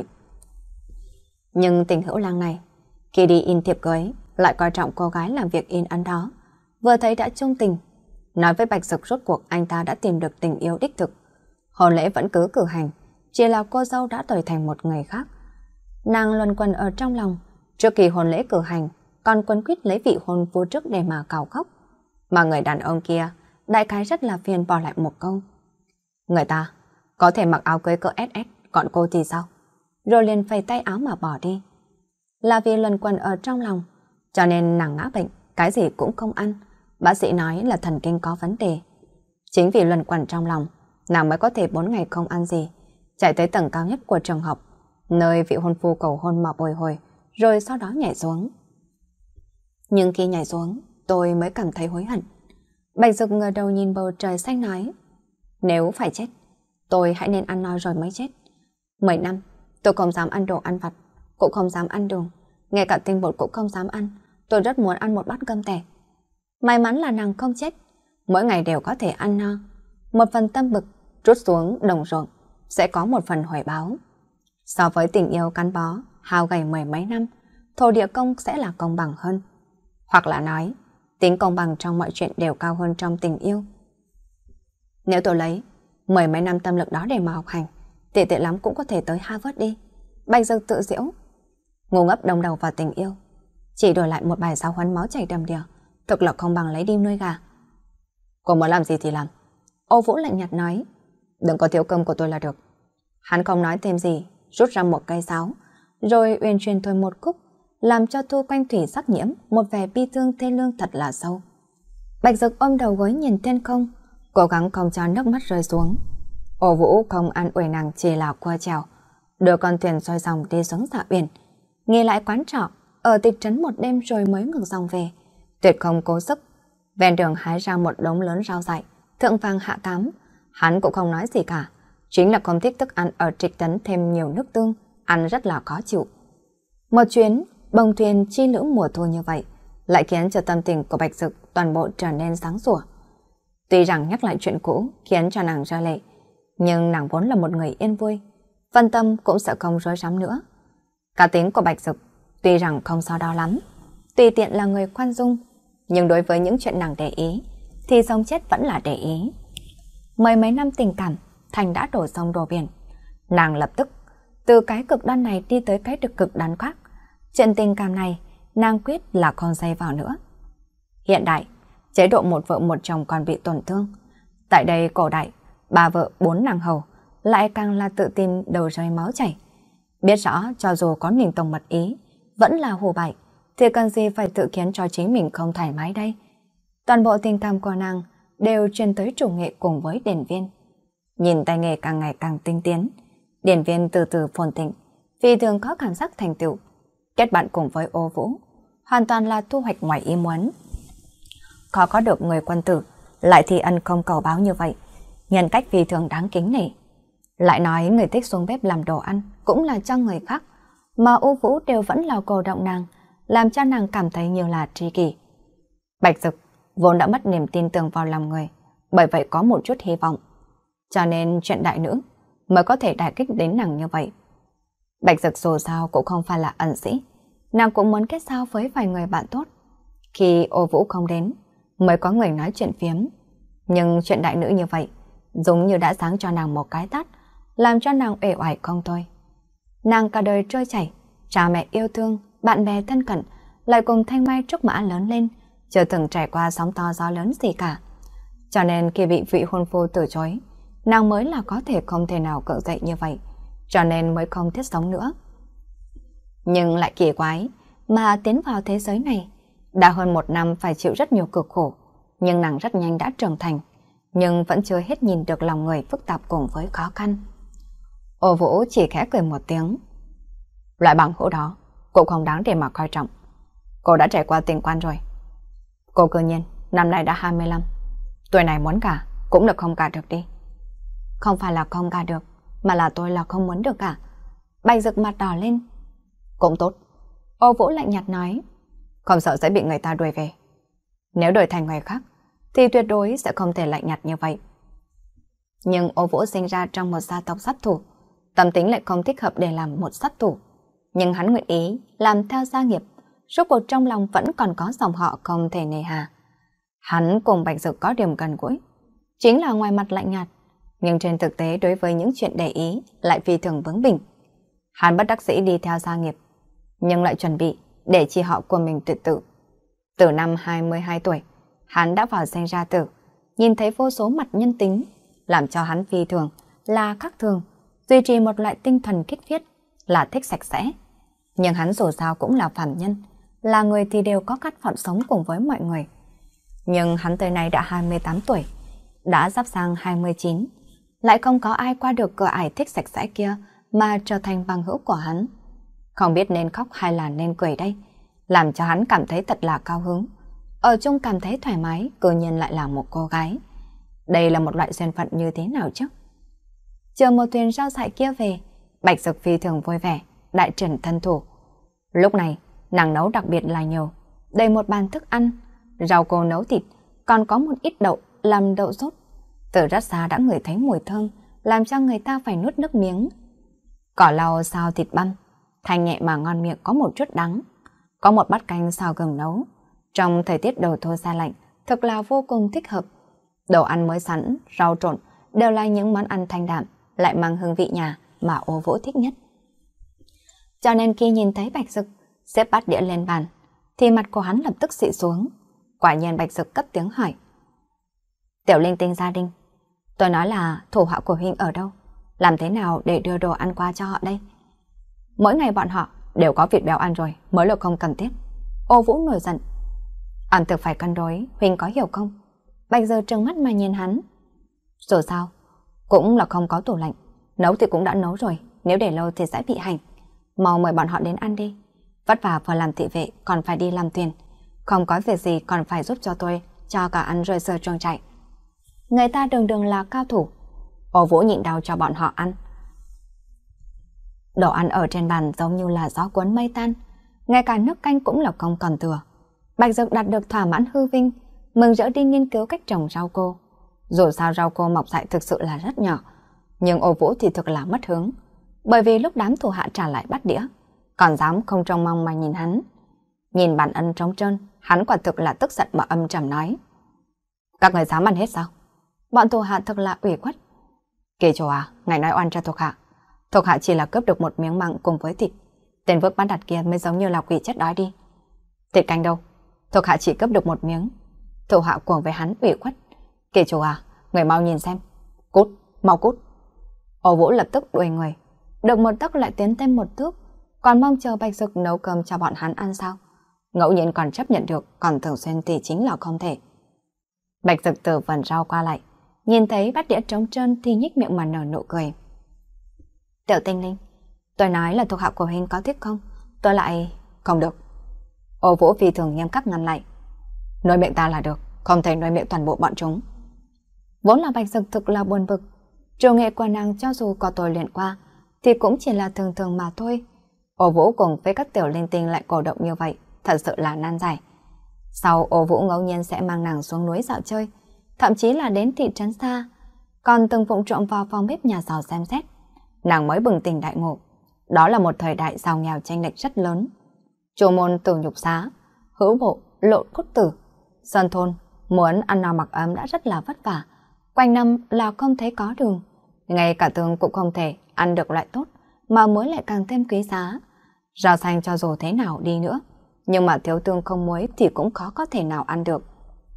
Nhưng tình hữu lang này, khi đi in thiệp cưới, lại coi trọng cô gái làm việc in ấn đó. Vừa thấy đã trung tình, nói với Bạch Dực rốt cuộc anh ta đã tìm được tình yêu đích thực. Hôn lễ vẫn cứ cử hành, chỉ là cô dâu đã đổi thành một người khác. Nàng luẩn quẩn ở trong lòng, trước kỳ hôn lễ cử hành, còn quấn quýt lấy vị hôn phu trước để mà cào khóc. Mà người đàn ông kia, đại khái rất là phiền bỏ lại một câu. Người ta có thể mặc áo cưới cỡ SS, còn cô thì sao? Rồi liền phẩy tay áo mà bỏ đi. Là vì luẩn quẩn ở trong lòng, cho nên nàng ngã bệnh, cái gì cũng không ăn. Bác sĩ nói là thần kinh có vấn đề. Chính vì luẩn quẩn trong lòng, nàng mới có thể 4 ngày không ăn gì, chạy tới tầng cao nhất của trường học, nơi vị hôn phu cầu hôn mà bồi hồi, rồi sau đó nhảy xuống. Nhưng khi nhảy xuống, tôi mới cảm thấy hối hận. Bạch Dực ngửa đầu nhìn bầu trời xanh nói, nếu phải chết, tôi hãy nên ăn no rồi mới chết. 10 năm, tôi không dám ăn đồ ăn vặt, cũng không dám ăn đường, ngay cả tinh bột cũng không dám ăn. Tôi rất muốn ăn một bát cơm tẻ. May mắn là nàng không chết, mỗi ngày đều có thể ăn no. Một phần tâm bực rút xuống đồng ruộng sẽ có một phần hồi báo. So với tình yêu gắn bó hao gầy 10 mấy năm, thổ địa công sẽ là công bằng hơn. Hoặc là nói, tính công bằng trong mọi chuyện đều cao hơn trong tình yêu. Nếu tôi lấy 10 mấy năm tâm lực đó để mà học hành, tệ tệ lắm cũng có thể tới Harvard đi. Bạch Dực tự giễu, ngu ngốc đồng đầu vào tình yêu, chỉ đổi lại một bài giáo huấn máu chảy đầm đìa, thực là không bằng lấy đi nuôi gà. Cô muốn làm gì thì làm. Ô Vũ lạnh nhạt nói, đừng có thiếu cơm của tôi là được. Hắn không nói thêm gì, rút ra một cây sáo, rồi uyển chuyển thổi một khúc, làm cho Thu Quanh Thủy sắc nhiễm một vẻ bi thương thê lương thật là sâu. Bạch Dực ôm đầu gối nhìn thiên không, cố gắng không cho nước mắt rơi xuống. Ô Vũ không an ủi nàng, chỉ là qua chèo, đưa con thuyền xoay dòng đi xuống dạ biển, nghỉ lại quán trọ ở thị trấn một đêm rồi mới ngược dòng về. Tuyệt không cố sức, ven đường hái ra một đống lớn rau dại, thượng vàng hạ cám. Hắn cũng không nói gì cả, chính là không thích thức ăn ở Trịch Trấn thêm nhiều nước tương, ăn rất là khó chịu. Một chuyến bồng thuyền chi lữ mùa thu như vậy lại khiến cho tâm tình của Bạch Dực toàn bộ trở nên sáng sủa. Tuy rằng nhắc lại chuyện cũ khiến cho nàng rơi lệ, nhưng nàng vốn là một người yên vui, phân tâm cũng sẽ không rối rắm nữa. Cá tính của Bạch Dực tuy rằng không so đo lắm, tùy tiện là người khoan dung, nhưng đối với những chuyện nàng để ý thì sống chết vẫn là để ý. Mười mấy năm tình cảm thành đã đổ sông đổ biển, nàng lập tức từ cái cực đoan này đi tới cái cực đoan khác. Chuyện tình cảm này nàng quyết là không dây vào nữa. Hiện đại, chế độ một vợ một chồng còn bị tổn thương. Tại đây cổ đại, 3 vợ 4 nàng hầu lại càng là tự tin đầu rơi máu chảy. Biết rõ cho dù có niềm tông mật ý vẫn là hồ bại, thì cần gì phải tự khiến cho chính mình không thoải mái đây. Toàn bộ tình cảm của nàng đều truyền tới chủ nghệ cùng với Điển Viên. Nhìn tay nghề càng ngày càng tinh tiến, Điển Viên từ từ phồn thịnh, vì thường có cảm giác thành tựu. Kết bạn cùng với Ô Vũ hoàn toàn là thu hoạch ngoài ý muốn. Khó có được người quân tử lại thì ân không cầu báo như vậy, nhân cách vì thường đáng kính nể. Lại nói người thích xuống bếp làm đồ ăn cũng là cho người khác, mà Ô Vũ đều vẫn là cổ động nàng, làm cho nàng cảm thấy như là tri kỷ. Bạch Dực vốn đã mất niềm tin tưởng vào lòng người, bởi vậy có một chút hy vọng, cho nên chuyện đại nữ mới có thể đả kích đến nàng như vậy. Bạch Dực dù sao cũng không phải là ẩn sĩ, nàng cũng muốn kết giao với vài người bạn tốt. Khi Ô Vũ không đến, mới có người nói chuyện phiếm. Nhưng chuyện đại nữ như vậy, giống như đã sáng cho nàng một cái tát, làm cho nàng uể oải không thôi. Nàng cả đời trôi chảy, cha mẹ yêu thương, bạn bè thân cận, lại cùng thanh mai trúc mã lớn lên, chưa từng trải qua sóng to gió lớn gì cả. Cho nên khi bị vị hôn phu từ chối, nàng mới là có thể không thể nào cự dậy như vậy, cho nên mới không thiết sống nữa. Nhưng lại kỳ quái, mà tiến vào thế giới này, đã hơn 1 năm phải chịu rất nhiều cực khổ, nhưng nàng rất nhanh đã trưởng thành, nhưng vẫn chưa hết nhìn được lòng người phức tạp cùng với khó khăn. Ô Vũ chỉ khẽ cười một tiếng. Loại bằng hữu đó cũng không đáng để mà coi trọng. Cô đã trải qua tình quan rồi. Cô cơ nhiên năm nay đã 25, tuổi này muốn gả cũng được không gả được đi. Không phải là không gả được, mà là tôi là không muốn được cả. Bạch Dực mặt đỏ lên. Cũng tốt. Ô Vũ lạnh nhạt nói. Không sợ sẽ bị người ta đuổi về. Nếu đổi thành người khác thì tuyệt đối sẽ không thể lạnh nhạt như vậy. Nhưng Ô Vũ sinh ra trong một gia tộc sát thủ, tâm tính lại không thích hợp để làm một sát thủ. Nhưng hắn nguyện ý làm theo gia nghiệp, rốt cuộc trong lòng vẫn còn có dòng họ không thể nề hà. Hắn cùng Bạch Dực có điểm gần gũi, chính là ngoài mặt lạnh nhạt, nhưng trên thực tế đối với những chuyện để ý lại phi thường bướng bỉnh. Hắn bất đắc dĩ đi theo gia nghiệp, nhưng lại chuẩn bị để chi họ của mình tuyệt tự. Từ năm 22 tuổi, hắn đã vào sinh ra tử, nhìn thấy vô số mặt nhân tính, làm cho hắn phi thường là khác thường, duy trì một loại tinh thần kích thiết, là thích sạch sẽ. Nhưng hắn dù sao cũng là phàm nhân, là người thì đều có khát vọng sống cùng với mọi người. Nhưng hắn tới nay đã 28 tuổi, đã sắp sang 29, lại không có ai qua được cửa ải thích sạch sẽ kia mà trở thành bằng hữu của hắn. Không biết nên khóc hay là nên cười đây, làm cho hắn cảm thấy thật là cao hứng. ở chung cảm thấy thoải mái, tự nhiên lại là một cô gái. Đây là một loại duyên phận như thế nào chứ? Chờ một thuyền rau dại kia về, Bạch Dực phi thường vui vẻ, đại triển thân thủ. Lúc này, nàng nấu đặc biệt là nhiều, đầy một bàn thức ăn, rau cô nấu thịt, còn có một ít đậu làm đậu sốt. Từ rất xa đã ngửi thấy mùi thơm, làm cho người ta phải nuốt nước miếng. Cỏ lau xào thịt băm, thanh nhẹ mà ngon miệng, có một chút đắng. Có một bát canh xào gừng nấu. Trong thời tiết đầu thu xa lạnh, thực là vô cùng thích hợp. Đồ ăn mới sẵn, rau trộn đều là những món ăn thanh đạm, lại mang hương vị nhà mà Ô Vũ thích nhất. Cho nên khi nhìn thấy Bạch Dực xếp bát đĩa lên bàn, thì mặt của hắn lập tức xị xuống. Quả nhiên Bạch Dực cất tiếng hỏi: Tiểu Linh Tinh gia đình, tôi nói là thủ hạ của huynh ở đâu? Làm thế nào để đưa đồ ăn qua cho họ đây? Mỗi ngày bọn họ đều có vịt béo ăn rồi, mới là không cần thiết. Ô Vũ nổi giận: ẩm thực phải cân đối, huynh có hiểu không? Bạch Dực trừng mắt mà nhìn hắn. Dù sao, cũng là không có tủ lạnh, nấu thì cũng đã nấu rồi, nếu để lâu thì sẽ bị hành. Mau mời bọn họ đến ăn đi. Vất vả vừa làm thị vệ còn phải đi làm thuyền, không có việc gì còn phải giúp cho tôi cho cả ăn rồi sờ chuồng chạy. Người ta đường đường là cao thủ. Ô Vũ nhịn đau cho bọn họ ăn. Đồ ăn ở trên bàn giống như là gió cuốn mây tan, ngay cả nước canh cũng là không còn thừa. Bạch Dực đạt được thỏa mãn hư vinh, mừng rỡ đi nghiên cứu cách trồng rau cô. Dù sao rau cô mọc dại thực sự là rất nhỏ, nhưng Ô Vũ thì thực là mất hứng, bởi vì lúc đám thủ hạ trả lại bát đĩa, còn dám không trông mong mà nhìn hắn. Nhìn bàn ăn trống trơn, hắn quả thực là tức giận mà âm trầm nói: Các người dám ăn hết sao? Bọn thủ hạ thật là ủy khuất. Kể chủ à, ngài nói oan cho thuộc hạ. Thuộc hạ chỉ là cướp được một miếng mặn cùng với thịt. Tên vước bán đặt kia mới giống như là quỷ chết đói đi. Thịt canh đâu? Thuộc hạ chỉ cướp được một miếng. Thủ hạ cuồng với hắn ủy khuất. Kể chủ à, người mau nhìn xem. Cút, mau cút. Ô Vũ lập tức đuổi người. Được một tấc lại tiến thêm một thước, còn mong chờ Bạch Dực nấu cơm cho bọn hắn ăn sao? Ngẫu nhiên còn chấp nhận được, còn thường xuyên thì chính là không thể. Bạch Dực từ vườn rau qua lại, nhìn thấy bát đĩa trống trơn thì nhếch miệng mà nở nụ cười. Tiểu Tinh Linh, tôi nói là thuộc hạ của huynh có thích không? Tôi lại... Không được. Ô Vũ phi thường nghiêm khắc ngăn lại. Nuôi miệng ta là được, không thể nuôi miệng toàn bộ bọn chúng. Vốn là Bạch Dực thực là buồn bực. Trường nghệ của nàng cho dù có tôi luyện qua thì cũng chỉ là thường thường mà thôi. Ô Vũ cùng với các tiểu linh tinh lại cổ động như vậy, thật sự là nan giải. Sau Ô Vũ ngẫu nhiên sẽ mang nàng xuống núi dạo chơi, thậm chí là đến thị trấn xa, còn từng vụng trộm vào phòng bếp nhà giàu xem xét. Nàng mới bừng tỉnh đại ngộ, đó là một thời đại giàu nghèo chênh lệch rất lớn. Chùa môn Tử Nhục Xá, hữu bộ, lộ cốt tử, sơn thôn, muốn ăn no mặc ấm đã rất là vất vả, quanh năm là không thấy có đường, ngay cả tương cũng không thể ăn được loại tốt, mà muối lại càng thêm quý giá. Rau xanh cho dù thế nào đi nữa, nhưng mà thiếu tương không muối thì cũng khó có thể nào ăn được.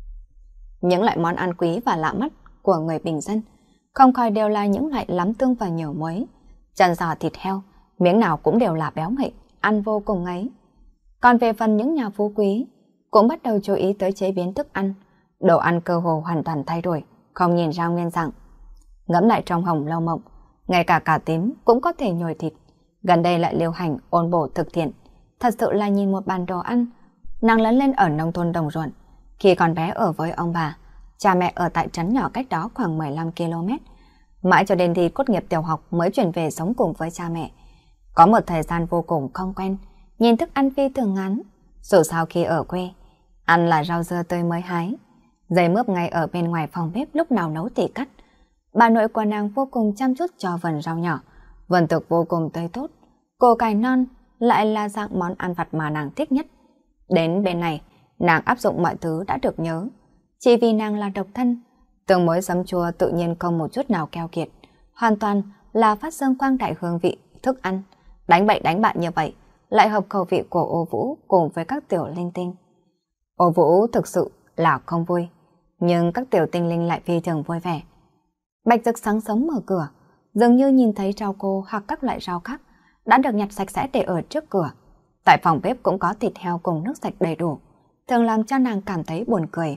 Những loại món ăn quý và lạ mắt của người bình dân không khỏi đều là những loại lắm tương và nhiều muối. Chân giò thịt heo, miếng nào cũng đều là béo ngậy, ăn vô cùng ngấy. Còn về phần những nhà phú quý, cũng bắt đầu chú ý tới chế biến thức ăn. Đồ ăn cơ hồ hoàn toàn thay đổi, không nhìn ra nguyên dạng. Ngẫm lại trong Hồng Lâu Mộng, ngay cả cà tím cũng có thể nhồi thịt. Gần đây lại lưu hành ôn bổ thực thiện. Thật sự là nhìn một bàn đồ ăn. Nàng lớn lên ở nông thôn đồng ruộng, khi còn bé ở với ông bà, cha mẹ ở tại trấn nhỏ cách đó khoảng 15 km. Mãi cho đến khi tốt nghiệp tiểu học mới chuyển về sống cùng với cha mẹ. Có một thời gian vô cùng không quen, nhìn thức ăn phi thường ngắn. Dù sao khi ở quê, ăn là rau dưa tươi mới hái, dây mướp ngay ở bên ngoài phòng bếp, lúc nào nấu thì cắt. Bà nội của nàng vô cùng chăm chút cho vườn rau nhỏ, vườn thực vô cùng tươi tốt. Củ cải non lại là dạng món ăn vặt mà nàng thích nhất. Đến bên này, nàng áp dụng mọi thứ đã được nhớ. Chỉ vì nàng là độc thân, tương muối giấm chua tự nhiên không một chút nào keo kiệt, hoàn toàn là phát dương quang đại hương vị thức ăn. Đánh bậy đánh bạn như vậy lại hợp khẩu vị của Ô Vũ cùng với các tiểu linh tinh. Ô Vũ thực sự là không vui, nhưng các tiểu tinh linh lại phi thường vui vẻ. Bạch Dực sáng sớm mở cửa, dường như nhìn thấy rau cô hoặc các loại rau khác đã được nhặt sạch sẽ để ở trước cửa. Tại phòng bếp cũng có thịt heo cùng nước sạch đầy đủ, thường làm cho nàng cảm thấy buồn cười.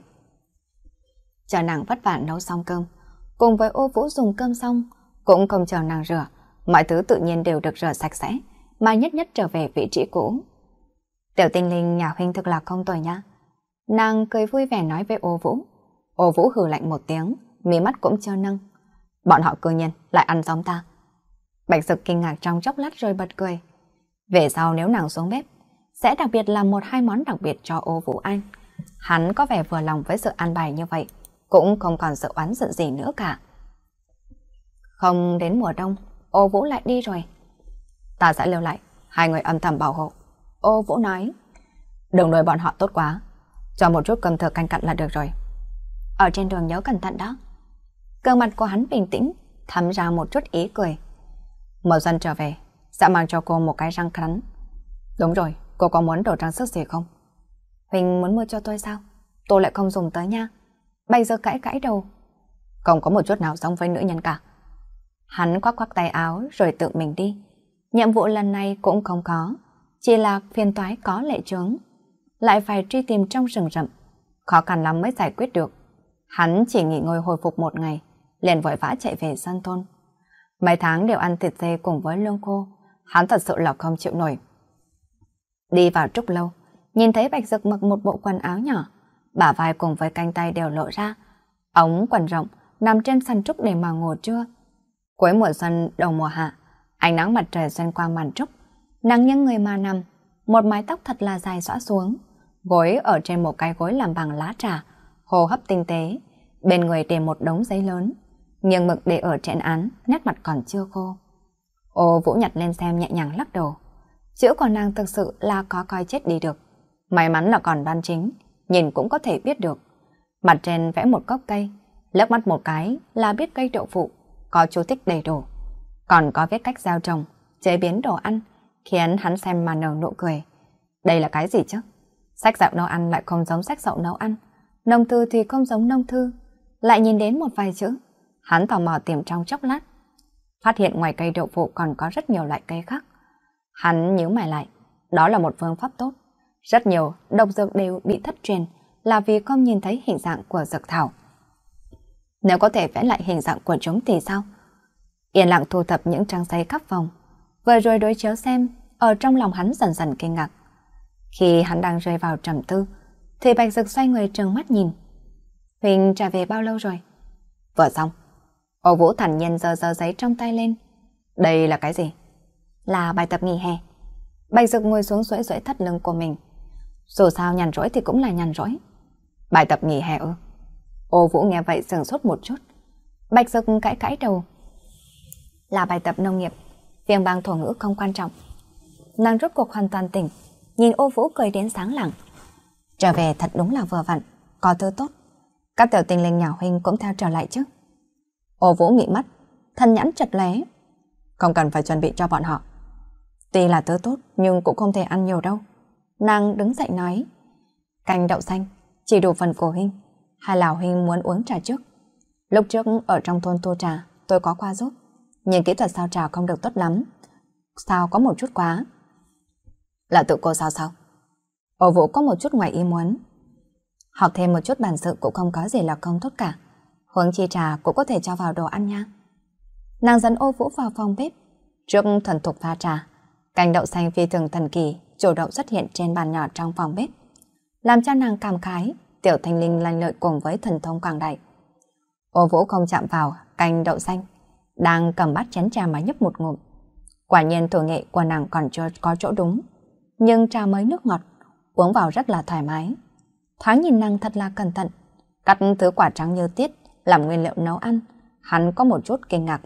Chờ nàng vất vả nấu xong cơm, cùng với Ô Vũ dùng cơm xong, cũng không chờ nàng rửa, mọi thứ tự nhiên đều được rửa sạch sẽ, mà nhất nhất trở về vị trí cũ. Tiểu tinh linh nhà huynh thực là không tồi nha. Nàng cười vui vẻ nói với Ô Vũ. Ô Vũ hừ lạnh một tiếng, mí mắt cũng trơ nâng. Bọn họ cư nhiên lại ăn giống ta. Bạch Dực kinh ngạc trong chốc lát rồi bật cười. Về sau nếu nàng xuống bếp, sẽ đặc biệt làm 1-2 món đặc biệt cho Ô Vũ ăn. Hắn có vẻ vừa lòng với sự an bài như vậy, cũng không còn sự oán giận gì nữa cả. Không đến mùa đông, Ô Vũ lại đi rồi. Ta sẽ lưu lại, hai người âm thầm bảo hộ. Ô Vũ nói. Đừng đuổi bọn họ tốt quá, cho một chút cơm thừa canh cặn là được rồi. Ở trên đường nhớ cẩn thận đó. Gương mặt của hắn bình tĩnh, thấm ra một chút ý cười. Mùa xuân trở về, sẽ mang cho cô một cái răng cắn. Đúng rồi, cô có muốn đồ trang sức gì không? Huỳnh muốn mua cho tôi sao? Tôi lại không dùng tới nha. Bây giờ cãi cãi đầu. Không có một chút nào giống với nữ nhân cả. Hắn khoác khoác tay áo rồi tự mình đi. Nhiệm vụ lần này cũng không có, chỉ là phiền toái có lệ chướng. Lại phải truy tìm trong rừng rậm, khó khăn lắm mới giải quyết được. Hắn chỉ nghỉ ngơi hồi phục 1 ngày, liền vội vã chạy về sân thôn. Mấy tháng đều ăn thịt dê cùng với lương khô, hắn thật sự là không chịu nổi. Đi vào trúc lâu, nhìn thấy Bạch Dực mặc một bộ quần áo nhỏ, bả vai cùng với cánh tay đều lộ ra, ống quần rộng nằm trên sàn trúc để mà ngủ trưa. Cuối mùa xuân đầu mùa hạ, ánh nắng mặt trời xuyên qua màn trúc, nàng nghiêng người mà nằm, một mái tóc thật là dài xõa xuống, gối ở trên một cái gối làm bằng lá trà, hô hấp tinh tế, bên người để một đống giấy lớn, nghiêng mực để ở trên án, nét mặt còn chưa khô. Ô Vũ nhặt lên xem nhẹ nhàng lắc đầu. Chữ của nàng thực sự là có coi chết đi được. May mắn là còn đoan chính, nhìn cũng có thể biết được. Mặt trên vẽ một gốc cây, lướt mắt một cái là biết cây đậu phụ, có chú thích đầy đủ. Còn có viết cách gieo trồng, chế biến đồ ăn, khiến hắn xem mà nở nụ cười. Đây là cái gì chứ? Sách dạo nấu ăn lại không giống sách dạo nấu ăn, nông thư thì không giống nông thư. Lại nhìn đến một vài chữ, hắn tò mò tìm trong chốc lát, phát hiện ngoài cây đậu phụ còn có rất nhiều loại cây khác. Hắn nhíu mày lại, đó là một phương pháp tốt. Rất nhiều độc dược đều bị thất truyền là vì không nhìn thấy hình dạng của dược thảo. Nếu có thể vẽ lại hình dạng của chúng thì sao? Yên lặng thu thập những trang giấy khắp phòng, vừa rồi đối chiếu xem, ở trong lòng hắn dần dần kinh ngạc. Khi hắn đang rơi vào trầm tư, thì Bạch Dực xoay người trừng mắt nhìn. Huỳnh trả về bao lâu rồi? Vừa xong. Ô Vũ thản nhiên giơ giấy trong tay lên. Đây là cái gì? Là bài tập nghỉ hè. Bạch Dực ngồi xuống duỗi duỗi thắt lưng của mình. Dù sao nhàn rỗi thì cũng là nhàn rỗi. Bài tập nghỉ hè ư? Ô Vũ nghe vậy sửng sốt một chút. Bạch Dực cãi cãi đầu. Là bài tập nông nghiệp, phiên bang thổ ngữ không quan trọng. Nàng rốt cuộc hoàn toàn tỉnh, nhìn Ô Vũ cười đến sáng lẳng. Trở về thật đúng là vừa vặn, có thứ tốt. Các tiểu tinh linh nhà Huynh cũng theo trở lại chứ? Ô Vũ mị mắt, thân nhãn chật lé. Không cần phải chuẩn bị cho bọn họ. Tuy là thứ tốt nhưng cũng không thể ăn nhiều đâu. Nàng đứng dậy nói. Canh đậu xanh, chỉ đủ phần của Huynh. Hay là Huynh muốn uống trà trước? Lúc trước ở trong thôn tu trà, tôi có qua giúp. Nhưng kỹ thuật sao trà không được tốt lắm. Sao có một chút quá. Là tự cô sao? Ô Vũ có một chút ngoài ý muốn. Học thêm một chút bản sự cũng không có gì là không tốt cả. Huống chi trà cũng có thể cho vào đồ ăn nha. Nàng dẫn Ô Vũ vào phòng bếp. Trước thuần thục pha trà, canh đậu xanh phi thường thần kỳ chủ động xuất hiện trên bàn nhỏ trong phòng bếp, làm cho nàng cảm khái tiểu thanh linh lanh lợi cùng với thần thông quảng đại. Ô Vũ không chạm vào canh đậu xanh, đang cầm bát chén trà mà nhấp một ngụm. Quả nhiên thủ nghệ của nàng còn chưa có chỗ đúng, nhưng trà mới nước ngọt, uống vào rất là thoải mái. Thoáng nhìn nàng thật là cẩn thận, cắt thứ quả trắng như tiết làm nguyên liệu nấu ăn, hắn có một chút kinh ngạc.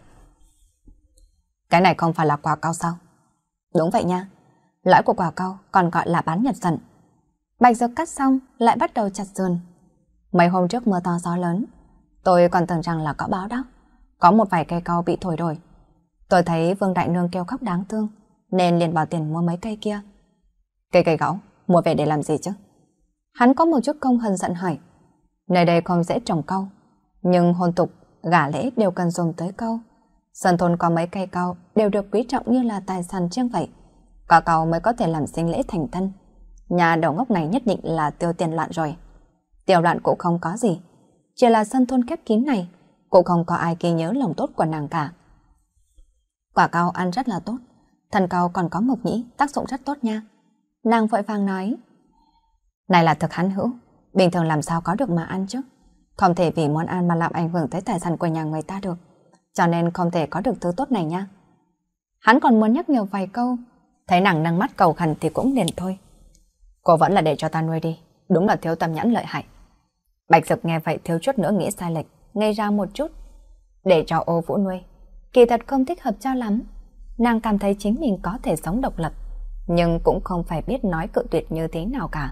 Cái này không phải là quả cau sao? Đúng vậy nha, lõi của quả cau còn gọi là bán nhật dần. Bạch Dực cắt xong lại bắt đầu chặt sườn. Mấy hôm trước mưa to gió lớn, tôi còn tưởng rằng là có báo đó, có một vài cây cau bị thổi đổi. Tôi thấy Vương Đại Nương kêu khóc đáng thương, nên liền bỏ tiền mua mấy cây kia. Cây gạo mua về để làm gì chứ? Hắn có một chút công hờn giận hỏi. Nơi đây không dễ trồng cau, nhưng hôn tục, gả lễ đều cần dùng tới cau. Sơn thôn có mấy cây cau đều được quý trọng như là tài sản riêng vậy. Có cau mới có thể làm sinh lễ thành thân. Nhà đầu ngốc này nhất định là tiêu tiền loạn rồi. Tiêu loạn cũng không có gì, chỉ là sân thôn khép kín này cũng không có ai ghi nhớ lòng tốt của nàng cả. Quả cau ăn rất là tốt, thần cau còn có mộc nhĩ tác dụng rất tốt nha. Nàng vội vàng nói. Này là thực hắn hữu, bình thường làm sao có được mà ăn chứ? Không thể vì món ăn mà làm ảnh hưởng tới tài sản của nhà người ta được. Cho nên không thể có được thứ tốt này nha. Hắn còn muốn nhắc nhở vài câu, thấy nàng nâng mắt cầu khẩn thì cũng liền thôi. Cô vẫn là để cho ta nuôi đi, đúng là thiếu tâm nhãn lợi hại. Bạch Dực nghe vậy thiếu chút nữa nghĩ sai lệch, ngây ra một chút. Để cho Ô Vũ nuôi, kỳ thật không thích hợp cho lắm. Nàng cảm thấy chính mình có thể sống độc lập, nhưng cũng không phải biết nói cự tuyệt như thế nào cả.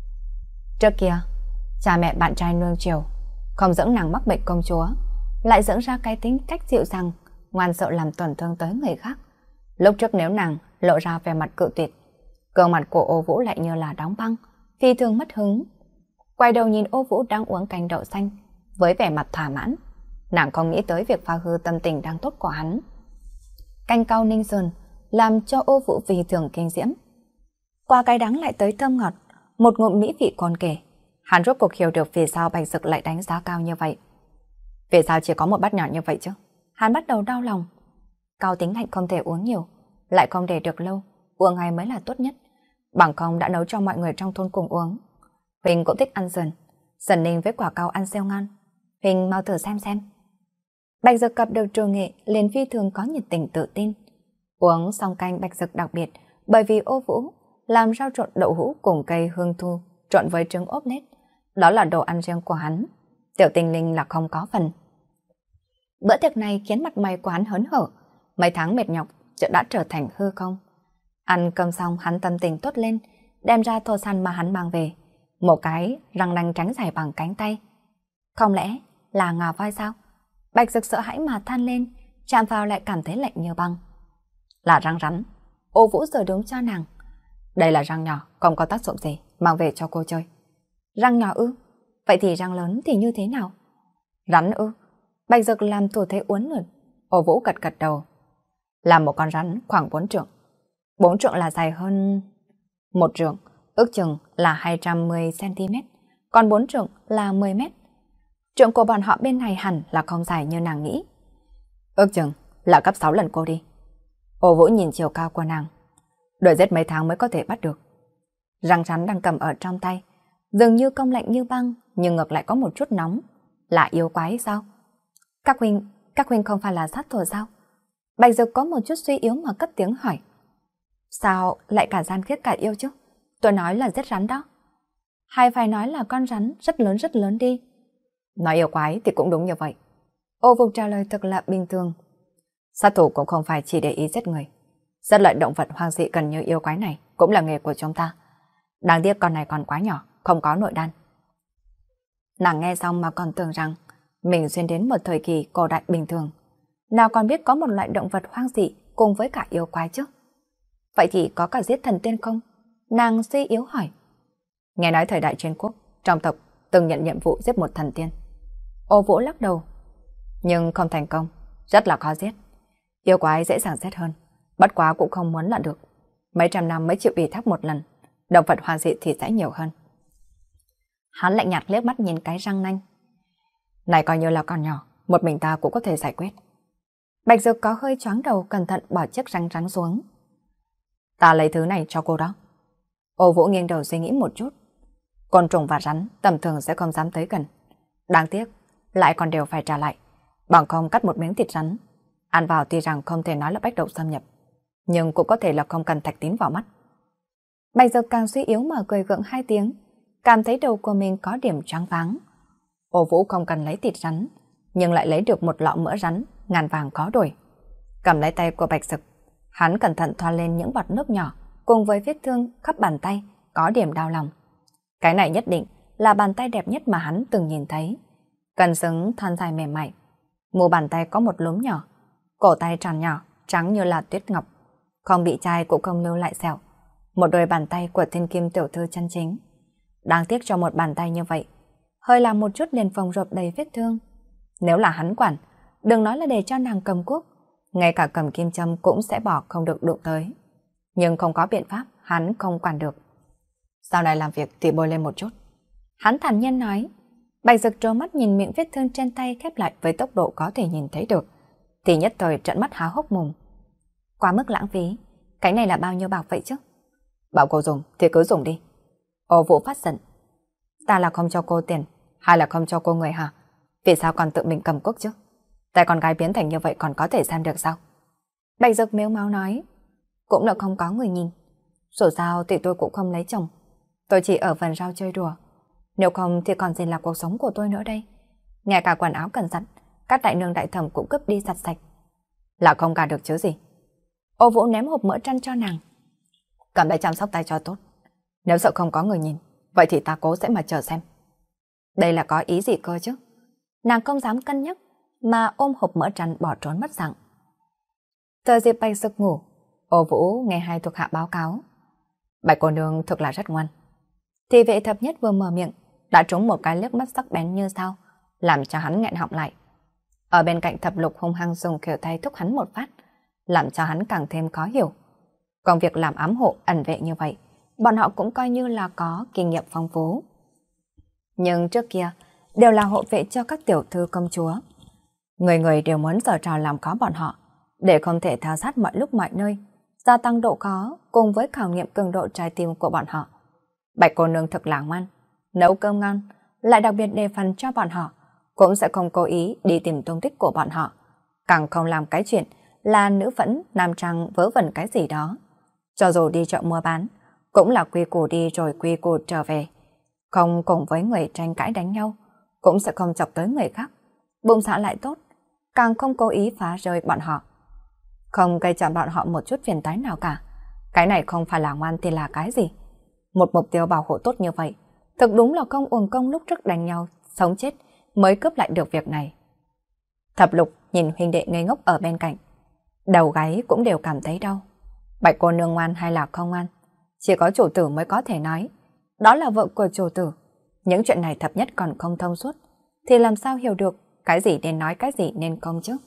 Trước kia, cha mẹ bạn trai nuông chiều, không dẫn nàng mắc bệnh công chúa, lại dẫn ra cái tính cách dịu dàng, ngoan sợ làm tổn thương tới người khác. Lúc trước nếu nàng lộ ra vẻ mặt cự tuyệt, gương mặt của Ô Vũ lại như là đóng băng, phi thường mất hứng. Quay đầu nhìn Ô Vũ đang uống canh đậu xanh, với vẻ mặt thỏa mãn, nàng không nghĩ tới việc phá hư tâm tình đang tốt của hắn. Canh cao ninh sơn làm cho Ô Vũ vì thường kinh diễm. Qua cái đắng lại tới thơm ngọt, một ngụm mỹ vị còn kể. Hắn rốt cuộc hiểu được vì sao Bạch Dực lại đánh giá cao như vậy. Vì sao chỉ có một bát nhỏ như vậy chứ? Hắn bắt đầu đau lòng. Cao tính lạnh không thể uống nhiều, lại không để được lâu, uống ngay mới là tốt nhất. Bằng không đã nấu cho mọi người trong thôn cùng uống. Huỳnh cũng thích ăn sườn, sườn ninh với quả cao ăn siêu ngon. Huỳnh mau thử xem. Bạch Dực gặp được Trù Nghệ liền phi thường có nhiệt tình tự tin. Uống xong canh Bạch Dực đặc biệt bởi vì Ô Vũ làm rau trộn đậu hũ cùng cây hương thu trộn với trứng ốp lết. Đó là đồ ăn riêng của hắn. Tiểu Tinh Linh là không có phần. Bữa tiệc này khiến mặt mày của hắn hớn hở. Mấy tháng mệt nhọc chợt đã trở thành hư không. Ăn cơm xong hắn tâm tình tốt lên, đem ra thô săn mà hắn mang về. Một cái răng nanh trắng dài bằng cánh tay. Không lẽ là ngà voi sao? Bạch Dực sợ hãi mà than lên, chạm vào lại cảm thấy lạnh như băng. Là răng rắn. Ô Vũ sửa đúng cho nàng. Đây là răng nhỏ, không có tác dụng gì, mang về cho cô chơi. Răng nhỏ ư? Vậy thì răng lớn thì như thế nào? Rắn ư? Bạch Dực làm thủ thế uốn lượn. Ô Vũ gật gật đầu. Là một con rắn khoảng 4 trượng. 4 trượng là dài hơn 1 trượng, ước chừng là 210 cm, còn 4 trượng là 10 mét. Trượng của bọn họ bên này hẳn là không dài như nàng nghĩ. Ước chừng là gấp 6 lần cô đi. Ô Vũ nhìn chiều cao của nàng. Đuổi giết mấy tháng mới có thể bắt được. Răng rắn đang cầm ở trong tay, dường như cong lạnh như băng, nhưng ngược lại có một chút nóng. Là yêu quái sao? Các huynh không phải là sát thủ sao? Bạch Dực có một chút suy yếu mà cất tiếng hỏi. Sao lại cả gian khiết cả yêu chứ? Tôi nói là giết rắn đó. Hay phải nói là con rắn rất lớn đi. Nói yêu quái thì cũng đúng như vậy. Ô Vũ trả lời thật là bình thường. Sát thủ cũng không phải chỉ để ý giết người. Rất loại động vật hoang dị gần như yêu quái này cũng là nghề của chúng ta. Đáng tiếc con này còn quá nhỏ, không có nội đan. Nàng nghe xong mà còn tưởng rằng mình xuyên đến một thời kỳ cổ đại bình thường. Nào còn biết có một loại động vật hoang dị cùng với cả yêu quái chứ. Vậy thì có cả giết thần tiên không? Nàng suy yếu hỏi. Nghe nói thời đại Chiến Quốc, trong tộc từng nhận nhiệm vụ giết một thần tiên. Ô Vũ lắc đầu. Nhưng không thành công, rất là khó giết. Yêu quái dễ dàng giết hơn, bất quá cũng không muốn là được. Mấy trăm năm mới chịu ủy thác một lần, động vật hoang dị thì sẽ nhiều hơn. Hắn lạnh nhạt liếc mắt nhìn cái răng nanh. Này coi như là con nhỏ, một mình ta cũng có thể giải quyết. Bạch Dực có hơi choáng đầu, cẩn thận bỏ chiếc răng rắn xuống. Ta lấy thứ này cho cô đó. Ô Vũ nghiêng đầu suy nghĩ một chút. Côn trùng và rắn tầm thường sẽ không dám tới gần. Đáng tiếc, lại còn đều phải trả lại. Bằng không cắt một miếng thịt rắn. Ăn vào tuy rằng không thể nói là bách độc xâm nhập, nhưng cũng có thể là không cần thạch tín vào mắt. Bạch Dực càng suy yếu mà cười gượng 2 tiếng, cảm thấy đầu của mình có điểm choáng váng. Ô Vũ không cần lấy thịt rắn, nhưng lại lấy được một lọ mỡ rắn, ngàn vàng có đổi. Cầm lấy tay của Bạch Dực, hắn cẩn thận thoa lên những bọt nước nhỏ, cùng với vết thương khắp bàn tay, có điểm đau lòng. Cái này nhất định là bàn tay đẹp nhất mà hắn từng nhìn thấy. Cân xứng thon dài mềm mại, mu bàn tay có một lúm nhỏ, cổ tay tròn nhỏ, trắng như là tuyết ngọc, không bị chai cũng không lưu lại sẹo. Một đôi bàn tay của thiên kim tiểu thư chân chính. Đáng tiếc cho một bàn tay như vậy, hơi làm một chút liền phồng rộp đầy vết thương. Nếu là hắn quản, đừng nói là để cho nàng cầm cuốc, ngay cả cầm kim châm cũng sẽ bỏ không được đụng tới. Nhưng không có biện pháp, hắn không quản được. Sau này làm việc thì bôi lên một chút. Hắn thản nhiên nói. Bạch Dực trố mắt nhìn miệng vết thương trên tay khép lại với tốc độ có thể nhìn thấy được, thì nhất thời trợn mắt há hốc mồm. Quá mức lãng phí, cái này là bao nhiêu bạc vậy chứ? Bảo cô dùng thì cứ dùng đi. Ô Vũ phát giận. Ta là không cho cô tiền, hay là không cho cô người hả? Vì sao còn tự mình cầm cuốc chứ? Tại con gái biến thành như vậy còn có thể xem được sao? Bạch Dực mếu máo nói. Cũng là không có người nhìn. Dù sao thì tôi cũng không lấy chồng. Tôi chỉ ở phần sau chơi đùa. Nếu không thì còn gì là cuộc sống của tôi nữa đây. Ngay cả quần áo cần giặt, các đại nương đại thẩm cũng cướp đi giặt sạch. Là không cả được chứ gì. Ô Vũ ném hộp mỡ trăn cho nàng. Cầm lấy chăm sóc tay cho tốt. Nếu sợ không có người nhìn, vậy thì ta cố sẽ mà chờ xem. Đây là có ý gì cơ chứ? Nàng không dám cân nhắc, mà ôm hộp mỡ trăn bỏ trốn mất dạng. Thời dịp Bạch Dực ngủ, Ô Vũ nghe hai thuộc hạ báo cáo. Bạch cô nương thực là rất ngoan. Thì vệ thập nhất vừa mở miệng, đã trúng một cái liếc mắt sắc bén như sao, làm cho hắn nghẹn họng lại. Ở bên cạnh Thập Lục hung hăng dùng khuỷu tay thúc hắn một phát, làm cho hắn càng thêm khó hiểu. Còn việc làm ám hộ ẩn vệ như vậy, bọn họ cũng coi như là có kinh nghiệm phong phú. Nhưng trước kia, đều là hộ vệ cho các tiểu thư công chúa. Người người đều muốn giở trò làm khó bọn họ, để không thể theo sát mọi lúc mọi nơi, gia tăng độ khó cùng với khảo nghiệm cường độ trái tim của bọn họ. Bạch cô nương thật là ngoan, nấu cơm ngon, lại đặc biệt đề phần cho bọn họ, cũng sẽ không cố ý đi tìm tung tích của bọn họ, càng không làm cái chuyện là nữ phẫn nam trang vớ vẩn cái gì đó. Cho dù đi chợ mua bán, cũng là quy củ đi rồi quy củ trở về, không cùng với người tranh cãi đánh nhau, cũng sẽ không chọc tới người khác, bụng dạ lại tốt, càng không cố ý phá rơi bọn họ, không gây cho bọn họ một chút phiền toái nào cả. Cái này không phải là ngoan thì là cái gì? Một mục tiêu bảo hộ tốt như vậy, thực đúng là không uổng công lúc trước đánh nhau, sống chết mới cướp lại được việc này. Thập Lục nhìn huynh đệ ngây ngốc ở bên cạnh, đầu gáy cũng đều cảm thấy đau. Bạch cô nương ngoan hay là không ngoan, chỉ có chủ tử mới có thể nói. Đó là vợ của chủ tử. Những chuyện này thập nhất còn không thông suốt, thì làm sao hiểu được cái gì nên nói, cái gì nên không chứ?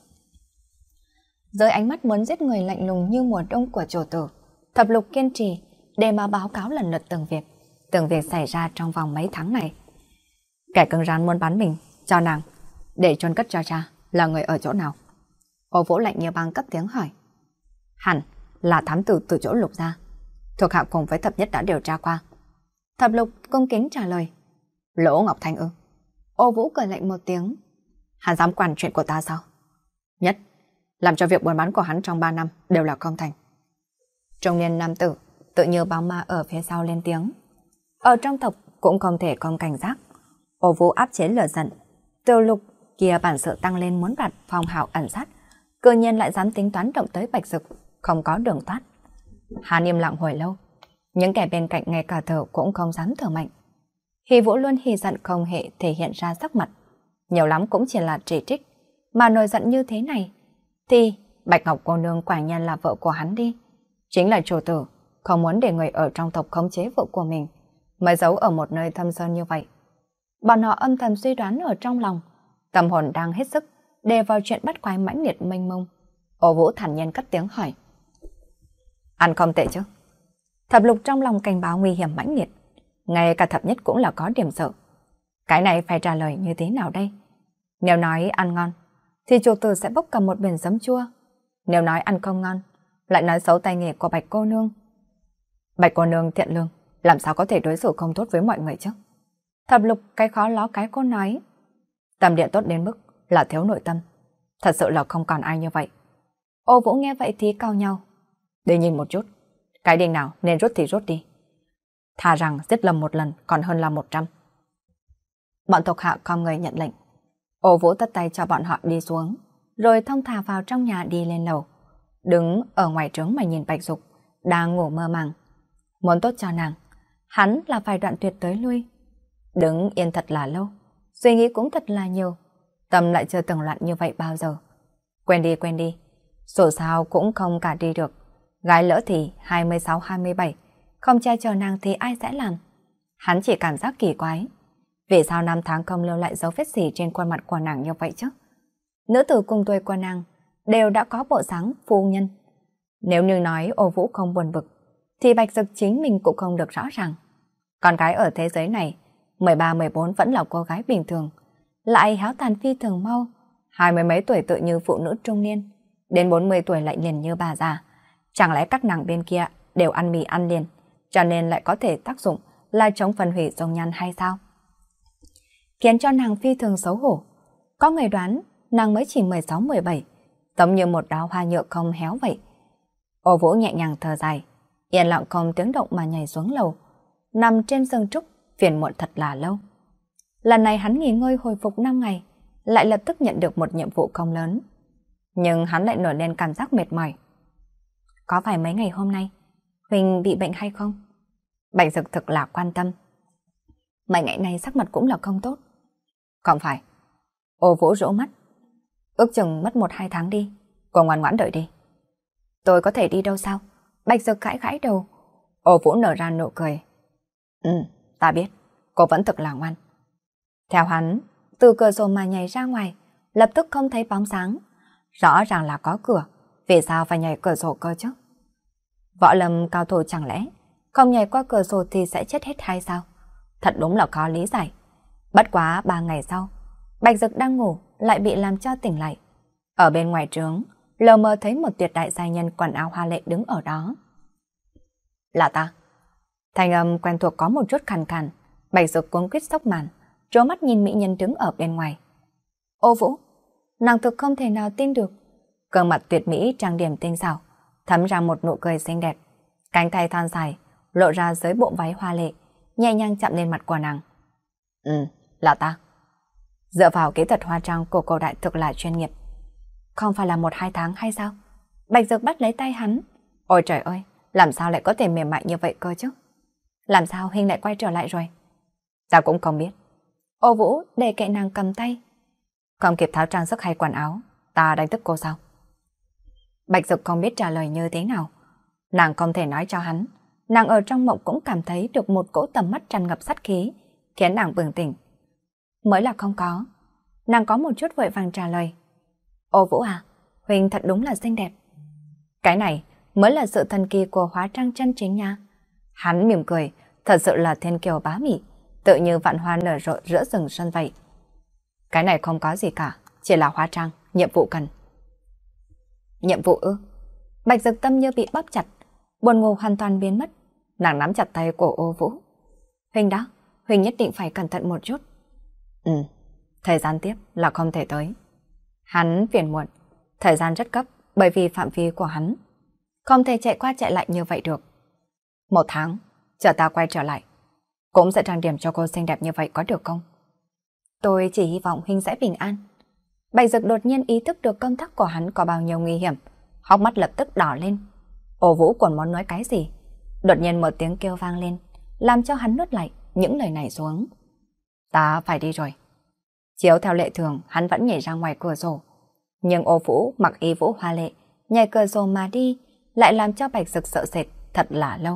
Dưới ánh mắt muốn giết người lạnh lùng như mùa đông của chủ tử, Thập Lục kiên trì để mà báo cáo lần lượt từng việc xảy ra trong vòng mấy tháng này. Kẻ cứng rắn muốn bắn mình cho nàng để chôn cất cho cha là người ở chỗ nào? Ô Vũ lạnh như băng cất tiếng hỏi. Hẳn là thám tử từ chỗ Lục gia, thuộc hạ cùng với thập nhất đã điều tra qua. Thập Lục cung kính trả lời. Lỗ Ngọc Thanh ư? Ô Vũ cười lạnh một tiếng. Hắn dám quản chuyện của ta sao? Nhất làm cho việc buôn bán của hắn trong 3 năm đều là không thành. Trung niên nam tử tự như bóng ma ở phía sau lên tiếng. Ở trong tộc cũng không thể không cảnh giác. Ô Vũ áp chế lửa giận. Tiêu Lục kia bản sự tăng lên muốn đoạt Phong Hạo ẩn sát, cơ nhiên lại dám tính toán động tới Bạch Dực, không có đường thoát. Hắn im lặng hồi lâu, những kẻ bên cạnh ngay cả thở cũng không dám thở mạnh. Hy Vũ luôn hì giận không hề thể hiện ra sắc mặt, nhiều lắm cũng chỉ là chỉ trích, mà nổi giận như thế này thì Bạch Ngọc cô nương quả nhiên là vợ của hắn đi. Chính là chủ tử không muốn để người ở trong tộc khống chế vợ của mình, mới giấu ở một nơi thâm sơn như vậy. Bọn họ âm thầm suy đoán ở trong lòng, tâm hồn đang hết sức đề vào chuyện bắt quái mãnh liệt mênh mông. Ô Vũ thản nhiên cất tiếng hỏi. Ăn không tệ chứ? Thập Lục trong lòng cảnh báo nguy hiểm mãnh liệt, ngay cả thập nhất cũng là có điểm sợ. Cái này phải trả lời như thế nào đây? Nếu nói ăn ngon, thì chủ tử sẽ bốc cả một biển giấm chua. Nếu nói ăn không ngon, lại nói xấu tay nghề của Bạch cô nương. Bạch cô nương thiện lương, làm sao có thể đối xử không tốt với mọi người chứ? Thập Lục cái khó ló cái cô nói. Tâm địa tốt đến mức là thiếu nội tâm, thật sự là không còn ai như vậy. Ô Vũ nghe vậy thì cau nhau. Để nhìn một chút, cái đinh nào nên rút thì rút đi. Thà rằng giết lầm một lần còn hơn là 100. Bọn thuộc hạ con người nhận lệnh. Ô Vũ tất tay cho bọn họ đi xuống, rồi thong thả vào trong nhà đi lên lầu. Đứng ở ngoài trướng mà nhìn Bạch Dục đang ngủ mơ màng. Muốn tốt cho nàng, hắn là phải đoạn tuyệt tới lui. Đứng yên thật là lâu, suy nghĩ cũng thật là nhiều, tâm lại chưa từng loạn như vậy bao giờ. Quên đi, dù sao cũng không cả đi được. Gái lỡ thì 26-27, không che chở nàng thì ai sẽ làm? Hắn chỉ cảm giác kỳ quái. Vì sao 5 tháng không lưu lại dấu vết gì trên khuôn mặt của nàng như vậy chứ? Nữ tử cùng tuổi của nàng đều đã có bộ dáng phu nhân. Nếu như nói Ô Vũ không buồn bực, thì Bạch Dực chính mình cũng không được rõ ràng. Con gái ở thế giới này, 13-14 vẫn là cô gái bình thường, lại héo tàn phi thường mau, 20 mấy tuổi tự như phụ nữ trung niên, đến 40 tuổi lại liền như bà già. Chẳng lẽ các nàng bên kia đều ăn mì ăn liền, cho nên lại có thể tác dụng là chống phân hủy dung nhan hay sao? khiến cho nàng phi thường xấu hổ. Có người đoán nàng mới chỉ 16-17, giống như một đóa hoa nhựa không héo vậy. Ô Vũ nhẹ nhàng thở dài, yên lặng không tiếng động mà nhảy xuống lầu, nằm trên giường trúc, phiền muộn thật là lâu. Lần này hắn nghỉ ngơi hồi phục 5 ngày, lại lập tức nhận được một nhiệm vụ không lớn. Nhưng hắn lại nổi lên cảm giác mệt mỏi. Có phải mấy ngày hôm nay Huỳnh bị bệnh hay không? Bạch Dực thực là quan tâm. Mấy ngày nay sắc mặt cũng là không tốt. Không phải. Ô Vũ rũ mắt. Ước chừng mất 1-2 tháng đi. Cô ngoan ngoãn đợi đi. Tôi có thể đi đâu sao? Bạch Dực gãi gãi đầu. Ô Vũ nở ra nụ cười. Ta biết. Cô vẫn thực là ngoan. Theo hắn, từ cửa sổ mà nhảy ra ngoài, lập tức không thấy bóng sáng. Rõ ràng là có cửa, vì sao phải nhảy cửa sổ cơ chứ? Võ Lâm cao thủ chẳng lẽ không nhảy qua cửa sổ thì sẽ chết hết hay sao? Thật đúng là khó lý giải. Bất quá 3 ngày sau, Bạch Dực đang ngủ lại bị làm cho tỉnh lại. Ở bên ngoài trướng, lờ mờ thấy một tuyệt đại giai nhân quần áo hoa lệ đứng ở đó. Là ta. Thanh âm quen thuộc có một chút khàn khàn. Bạch Dực cuống quýt sốc màn, trố mắt nhìn mỹ nhân đứng ở bên ngoài. Ô Vũ, nàng thực không thể nào tin được. Gương mặt tuyệt mỹ trang điểm tinh xảo, thấm ra một nụ cười xinh đẹp. Cánh tay thon dài lộ ra dưới bộ váy hoa lệ, nhẹ nhàng chạm lên mặt của nàng. Là ta. Dựa vào kỹ thuật hóa trang của cổ đại thực là chuyên nghiệp. Không phải là 1-2 tháng hay sao? Bạch Dực bắt lấy tay hắn. Ôi trời ơi, làm sao lại có thể mềm mại như vậy cơ chứ? Làm sao Huynh lại quay trở lại rồi? Ta cũng không biết. Ô Vũ để kệ nàng cầm tay. Không kịp tháo trang sức hay quần áo, ta đánh thức cô sao? Bạch Dực không biết trả lời như thế nào. Nàng không thể nói cho hắn. Nàng ở trong mộng cũng cảm thấy được một cỗ tầm mắt tràn ngập sát khí, khiến nàng bừng tỉnh. Mới là không có. Nàng có một chút vội vàng trả lời. Ô Vũ à, Huỳnh thật đúng là xinh đẹp. Cái này mới là sự thần kỳ của hóa trang chân chính nha. Hắn mỉm cười, thật sự là thiên kiều bá mỹ, tự như vạn hoa nở rộ giữa rừng xuân vậy. Cái này không có gì cả, chỉ là hóa trang, nhiệm vụ cần. Nhiệm vụ ư? Bạch Dực tâm như bị bóp chặt, buồn ngủ hoàn toàn biến mất. Nàng nắm chặt tay của Ô Vũ. Huỳnh đó, Huỳnh nhất định phải cẩn thận một chút. Thời gian tiếp là không thể tới. Hắn phiền muộn, thời gian rất gấp bởi vì phạm vi của hắn. Không thể chạy qua chạy lại như vậy được. 1 tháng, chờ ta quay trở lại. Cũng sẽ trang điểm cho cô xinh đẹp như vậy có được không? Tôi chỉ hy vọng Huynh sẽ bình an. Bạch Dực đột nhiên ý thức được công tác của hắn có bao nhiêu nguy hiểm. Hốc mắt lập tức đỏ lên. Ô Vũ còn muốn nói cái gì? Đột nhiên một tiếng kêu vang lên, làm cho hắn nuốt lại những lời này xuống. Ta phải đi rồi. Chiếu theo lệ thường, hắn vẫn nhảy ra ngoài cửa sổ. Nhưng Ô Vũ mặc y vũ hoa lệ, nhảy cửa sổ mà đi, lại làm cho Bạch Dực sợ sệt thật là lâu.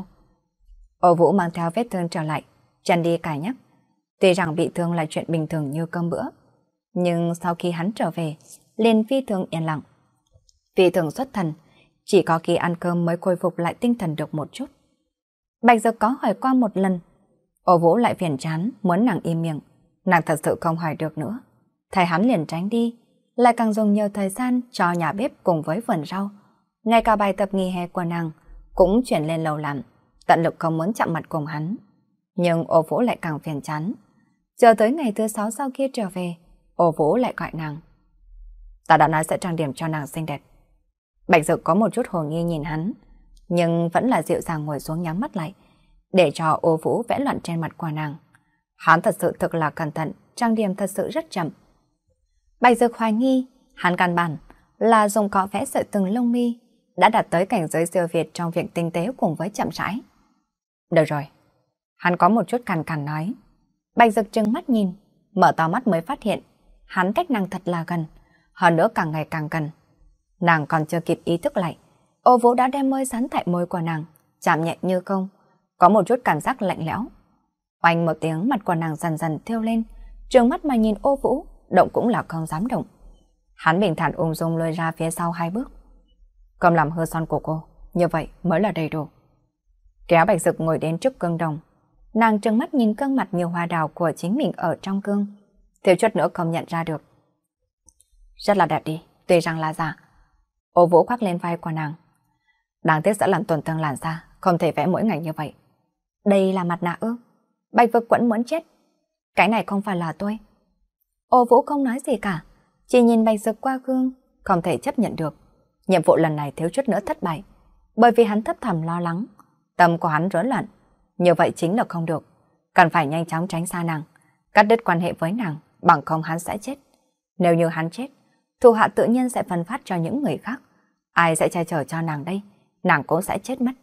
Ô Vũ mang theo vết thương trở lại, chân đi cài nhắc. Tuy rằng bị thương là chuyện bình thường như cơm bữa, nhưng sau khi hắn trở về, liền phi thường yên lặng. Phi thường xuất thần, chỉ có khi ăn cơm mới khôi phục lại tinh thần được một chút. Bạch Dực có hỏi qua một lần, Ô Vũ lại phiền chán, muốn nàng im miệng. Nàng thật sự không hỏi được nữa. Thầy hắn liền tránh đi, lại càng dùng nhiều thời gian cho nhà bếp cùng với vườn rau. Ngay cả bài tập nghỉ hè của nàng cũng chuyển lên lầu làm, tận lực không muốn chạm mặt cùng hắn. Nhưng Ô Vũ lại càng phiền chán. Chờ tới ngày thứ 6 sau khi trở về, Ô Vũ lại gọi nàng. Ta đã nói sẽ trang điểm cho nàng xinh đẹp. Bạch Dực có một chút hồ nghi nhìn hắn, nhưng vẫn là dịu dàng ngồi xuống nhắm mắt lại, để cho Ô Vũ vẽ loạn trên mặt của nàng. Hắn thật sự thực là cẩn thận, trang điểm thật sự rất chậm. Bạch Dực hoài nghi, hắn căn bản là dùng cọ vẽ sợi từng lông mi, đã đạt tới cảnh giới siêu việt trong việc tinh tế cùng với chậm rãi. Được rồi. Hắn có một chút cằn cằn nói. Bạch Dực trừng mắt nhìn, mở to mắt mới phát hiện, hắn cách nàng thật là gần, hơn nữa càng ngày càng gần. Nàng còn chưa kịp ý thức lại, Ô Vũ đã đem môi dán tại môi của nàng, chạm nhẹ như không, có một chút cảm giác lạnh lẽo. Oanh một tiếng, mặt của nàng dần dần thiêu lên, trừng mắt mà nhìn Ô Vũ, động cũng là không dám động. Hắn bình thản ung dung lùi ra phía sau 2 bước. Cầm làm hư son của cô, như vậy mới là đầy đủ. Kéo Bạch Dực ngồi đến trước gương đồng, nàng trừng mắt nhìn gương mặt như hoa đào của chính mình ở trong gương, thiếu chút nữa không nhận ra được. Rất là đẹp đi, tuy rằng là giả. Ô Vũ khoác lên vai của nàng. Đáng tiếc sẽ làm tổn thương làn da, không thể vẽ mỗi ngày như vậy. Đây là mặt nạ ư? Bạch Dực vẫn muốn chết. Cái này không phải là tôi, Ô Vũ không nói gì cả, chỉ nhìn Bạch Dực qua gương, không thể chấp nhận được. Nhiệm vụ lần này thiếu chút nữa thất bại, bởi vì hắn thấp thỏm lo lắng, tâm của hắn rối loạn. Như vậy chính là không được, cần phải nhanh chóng tránh xa nàng, cắt đứt quan hệ với nàng, bằng không hắn sẽ chết. Nếu như hắn chết, thù hạ tự nhiên sẽ phân phát cho những người khác. Ai sẽ che chở cho nàng đây? Nàng cũng sẽ chết mất.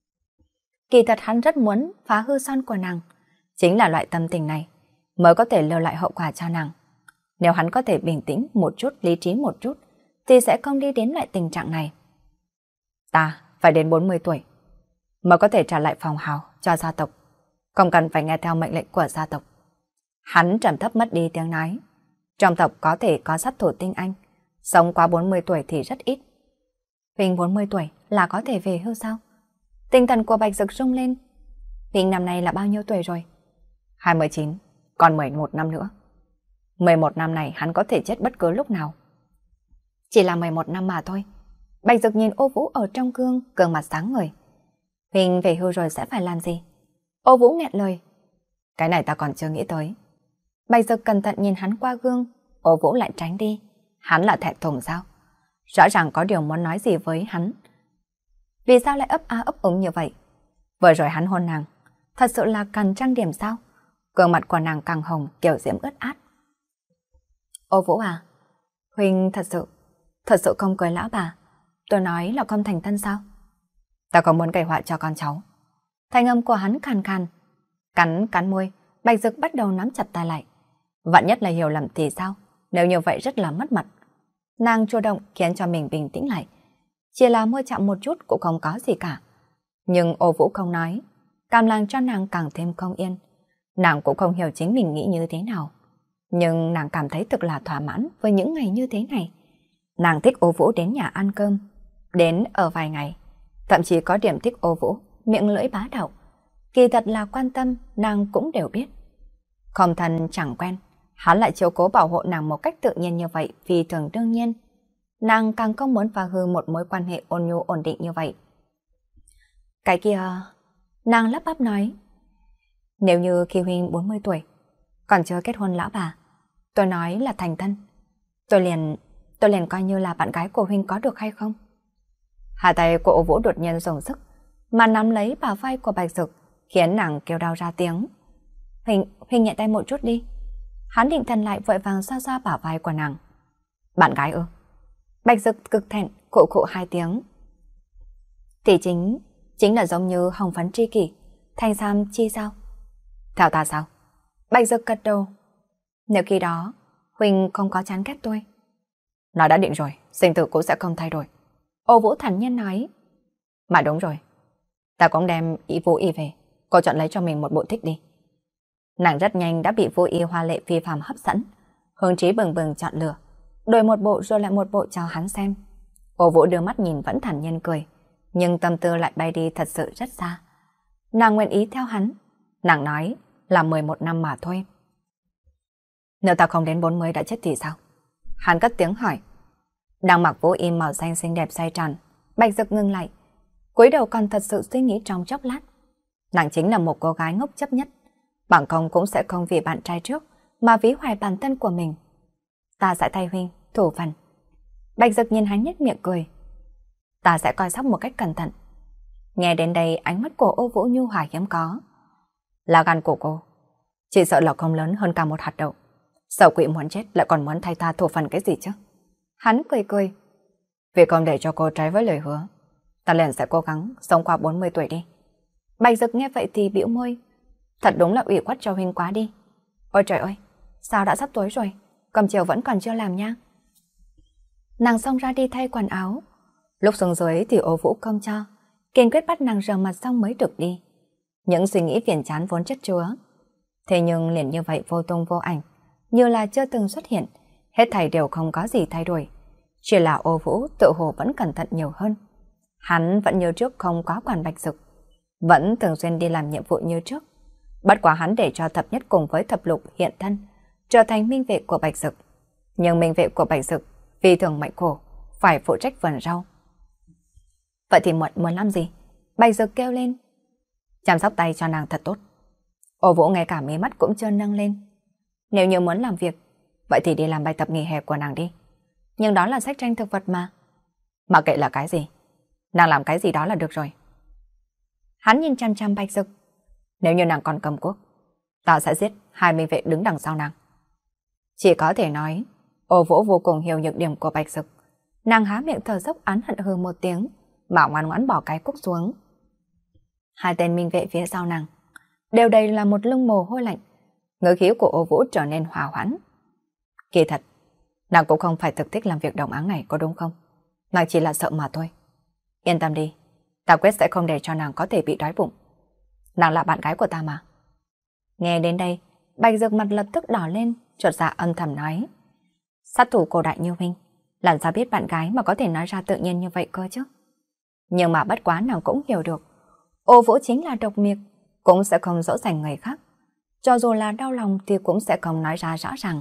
Kỳ thật hắn rất muốn phá hư son của nàng. Chính là loại tâm tình này mới có thể lưu lại hậu quả cho nàng. Nếu hắn có thể bình tĩnh một chút, lý trí một chút, thì sẽ không đi đến loại tình trạng này. Ta phải đến 40 tuổi mới có thể trả lại phòng hào cho gia tộc, không cần phải nghe theo mệnh lệnh của gia tộc. Hắn trầm thấp mất đi tiếng nói. Trong tộc có thể có sát thủ tinh anh, sống quá 40 tuổi thì rất ít. Huynh 40 tuổi là có thể về hưu sao? Tinh thần của Bạch Dực rung lên. Huynh năm nay là bao nhiêu tuổi rồi? 29, còn 11 năm nữa. 11 năm này hắn có thể chết bất cứ lúc nào. Chỉ là 11 năm mà thôi. Bạch Dực nhìn Ô Vũ ở trong gương, gương mặt sáng ngời. Huynh về hưu rồi sẽ phải làm gì? Ô Vũ nghẹn lời. Cái này ta còn chưa nghĩ tới. Bạch Dực cẩn thận nhìn hắn qua gương, Ô Vũ lại tránh đi. Hắn là thẹn thùng sao? Rõ ràng có điều muốn nói gì với hắn. Vì sao lại ấp a ấp úng như vậy? Vừa rồi hắn hôn nàng, thật sự là cần trang điểm sao? Gương mặt của nàng càng hồng, kiểu diễm ướt át. Ô Vũ à, Huynh thật sự không cười lão bà. Tôi nói là không thành thân sao? Ta có muốn gây họa cho con cháu. Thanh âm của hắn khàn khàn. Cắn môi, Bạch Dực bắt đầu nắm chặt tay lại. Vạn nhất là hiểu lầm thì sao? Nếu như vậy rất là mất mặt. Nàng chủ động khiến cho mình bình tĩnh lại. Chỉ là môi chạm một chút cũng không có gì cả. Nhưng Ô Vũ không nói, càng làm cho nàng càng thêm không yên. Nàng cũng không hiểu chính mình nghĩ như thế nào. Nhưng nàng cảm thấy thực là thỏa mãn với những ngày như thế này. Nàng thích Ô Vũ đến nhà ăn cơm, đến ở vài ngày. Thậm chí có điểm thích Ô Vũ, miệng lưỡi bá đạo. Kỳ thật là quan tâm, nàng cũng đều biết. Không thân chẳng quen, hắn lại chiếu cố bảo hộ nàng một cách tự nhiên như vậy vì thường đương nhiên. Nàng càng không muốn phá hư một mối quan hệ ôn nhu ổn định như vậy. Cái kia, nàng lắp bắp nói. Nếu như khi Huynh 40 tuổi, còn chưa kết hôn lão bà, tôi nói là thành thân, tôi liền coi như là bạn gái của Huynh có được hay không? Hạ tay của Ô Vũ đột nhiên dùng sức, mà nắm lấy bả vai của Bạch Dực, khiến nàng kêu đau ra tiếng. Huynh nhẹ tay một chút đi. Hắn định thần lại vội vàng xoa xoa bả vai của nàng. Bạn gái ư? Bạch Dực cực thẹn, khụ khụ hai tiếng. Thì chính là giống như hồng phấn tri kỷ, thanh sam chi sao? Theo ta sao? Bạch Dực gật đầu. Nếu khi đó, Huynh không có chán ghét tôi. Nó đã định rồi, sinh tử cũng sẽ không thay đổi. Ô Vũ thản nhiên nói. Mà đúng rồi, ta cũng đem Vũ Y về, cô chọn lấy cho mình một bộ thích đi. Nàng rất nhanh đã bị Vũ Y hoa lệ phi phàm hấp dẫn, hứng chí bừng bừng chọn lựa, đổi một bộ rồi lại một bộ cho hắn xem. Ô Vũ đưa mắt nhìn vẫn thản nhiên cười, nhưng tâm tư lại bay đi thật sự rất xa. Nàng nguyện ý theo hắn, nàng nói là 11 năm mà thôi. Nếu ta không đến 40 đã chết thì sao? Hắn cất tiếng hỏi. Đang mặc Vũ Y màu xanh xinh đẹp say tràn, Bạch Dực ngưng lại, cúi đầu còn thật sự suy nghĩ trong chốc lát. Nàng chính là một cô gái ngốc chấp nhất, bằng không cũng sẽ không vì bạn trai trước mà ví hoài bản thân của mình. Ta sẽ thay Huynh thủ phần. Bạch Dực nhìn hắn nhếch miệng cười. Ta sẽ coi sóc một cách cẩn thận. Nghe đến đây ánh mắt của Ô Vũ nhu hòa hiếm có. Là gan của cô, chỉ sợ là không lớn hơn cả một hạt đậu. Sở quỷ muốn chết lại còn muốn thay ta thủ phần cái gì chứ? Hắn cười cười. Vì không để cho cô trái với lời hứa, ta liền sẽ cố gắng sống qua 40 tuổi đi. Bạch Dực nghe vậy thì bĩu môi. Thật đúng là ủy khuất cho Huynh quá đi. Ôi trời ơi, sao đã sắp tối rồi, cơm chiều vẫn còn chưa làm nha. Nàng xông ra đi thay quần áo. Lúc xuống dưới thì Ô Vũ không cho, kiên quyết bắt nàng rửa mặt xong mới được đi. Những suy nghĩ phiền chán vốn chất chứa, thế nhưng liền như vậy vô tung vô ảnh, như là chưa từng xuất hiện, hết thảy đều không có gì thay đổi. Chỉ là Ô Vũ tự hồ vẫn cẩn thận nhiều hơn. Hắn vẫn như trước không quá quản Bạch Dực, vẫn thường xuyên đi làm nhiệm vụ như trước. Bất quá hắn để cho Thập Nhất cùng với Thập Lục hiện thân, trở thành minh vệ của Bạch Dực. Nhưng minh vệ của Bạch Dực vì thường mệnh khổ, phải phụ trách vườn rau. Vậy thì muộn muốn làm gì? Bạch Dực kêu lên. Chăm sóc tay cho nàng thật tốt. Ô Vũ ngay cả mí mắt cũng chưa nâng lên. Nếu như muốn làm việc, Vậy thì đi làm bài tập nghỉ hè của nàng đi. Nhưng đó là sách tranh thực vật mà. Mà kệ là cái gì? Nàng làm cái gì đó là được rồi. Hắn nhìn chăm chăm Bạch Dực. Nếu như nàng còn cầm cuốc, ta sẽ giết 20 vệ đứng đằng sau nàng. Chỉ có thể nói, Ô Vũ vô cùng hiểu nhược điểm của Bạch Dực. Nàng há miệng thở dốc oán hận hừ một tiếng, mà ngoan ngoãn bỏ cái cuốc xuống. Hai tên minh vệ phía sau nàng đều đầy là một lưng mồ hôi lạnh. Ngữ khí của Ô Vũ trở nên hòa hoãn. Kỳ thật, nàng cũng không phải thực thích làm việc đồng áng này, có đúng không? Nàng chỉ là sợ mà thôi. Yên tâm đi, ta quyết sẽ không để cho nàng có thể bị đói bụng. Nàng là bạn gái của ta mà. Nghe đến đây, Bạch Dực mặt lập tức đỏ lên, chột dạ âm thầm nói. Sát thủ cổ đại như huynh, làm sao biết bạn gái mà có thể nói ra tự nhiên như vậy cơ chứ? Nhưng mà bất quá nàng cũng hiểu được. Ô Vũ chính là độc miệng, cũng sẽ không dỗ dành người khác. Cho dù là đau lòng thì cũng sẽ không nói ra rõ ràng.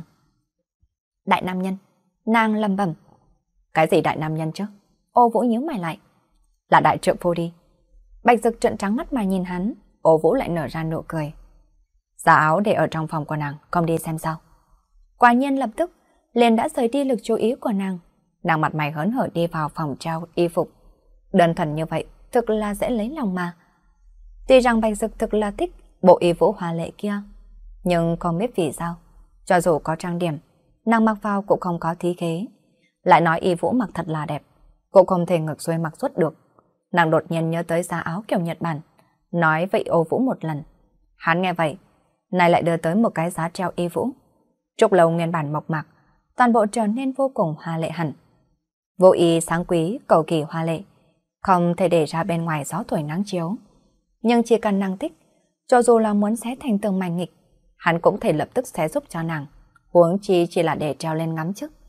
Đại nam nhân, nàng lầm bẩm. Cái gì đại nam nhân chứ? Ô Vũ nhíu mày lại. Là đại trượng phu đi. Bạch Dực trợn trắng mắt mà nhìn hắn, Ô Vũ lại nở ra nụ cười. Giá áo để ở trong phòng của nàng, không đi xem sao. Quả nhiên lập tức, liền đã rời đi lực chú ý của nàng. Nàng mặt mày hớn hở đi vào phòng treo y phục. Đơn thuần như vậy, thực là dễ lấy lòng mà. Tuy rằng Bạch Dực thực là thích bộ y vũ hoa lệ kia, nhưng không biết vì sao, cho dù có trang điểm, nàng mặc vào cũng không có khí khế. Lại nói y vũ mặc thật là đẹp, cũng không thể ngược xuôi mặc suốt được. Nàng đột nhiên nhớ tới giá áo kiểu Nhật Bản, nói vậy Ô Vũ một lần. Hắn nghe vậy, này lại đưa tới một cái giá treo y vũ. Trúc lâu nguyên bản mộc mạc, toàn bộ trở nên vô cùng hoa lệ hẳn. Vô y sáng quý, cầu kỳ hoa lệ, không thể để ra bên ngoài gió thổi nắng chiếu. Nhưng chỉ cần nàng thích, cho dù là muốn xé thành từng mảnh nghịch, hắn cũng thể lập tức xé giúp cho nàng, huống chi chỉ là để treo lên ngắm chứ.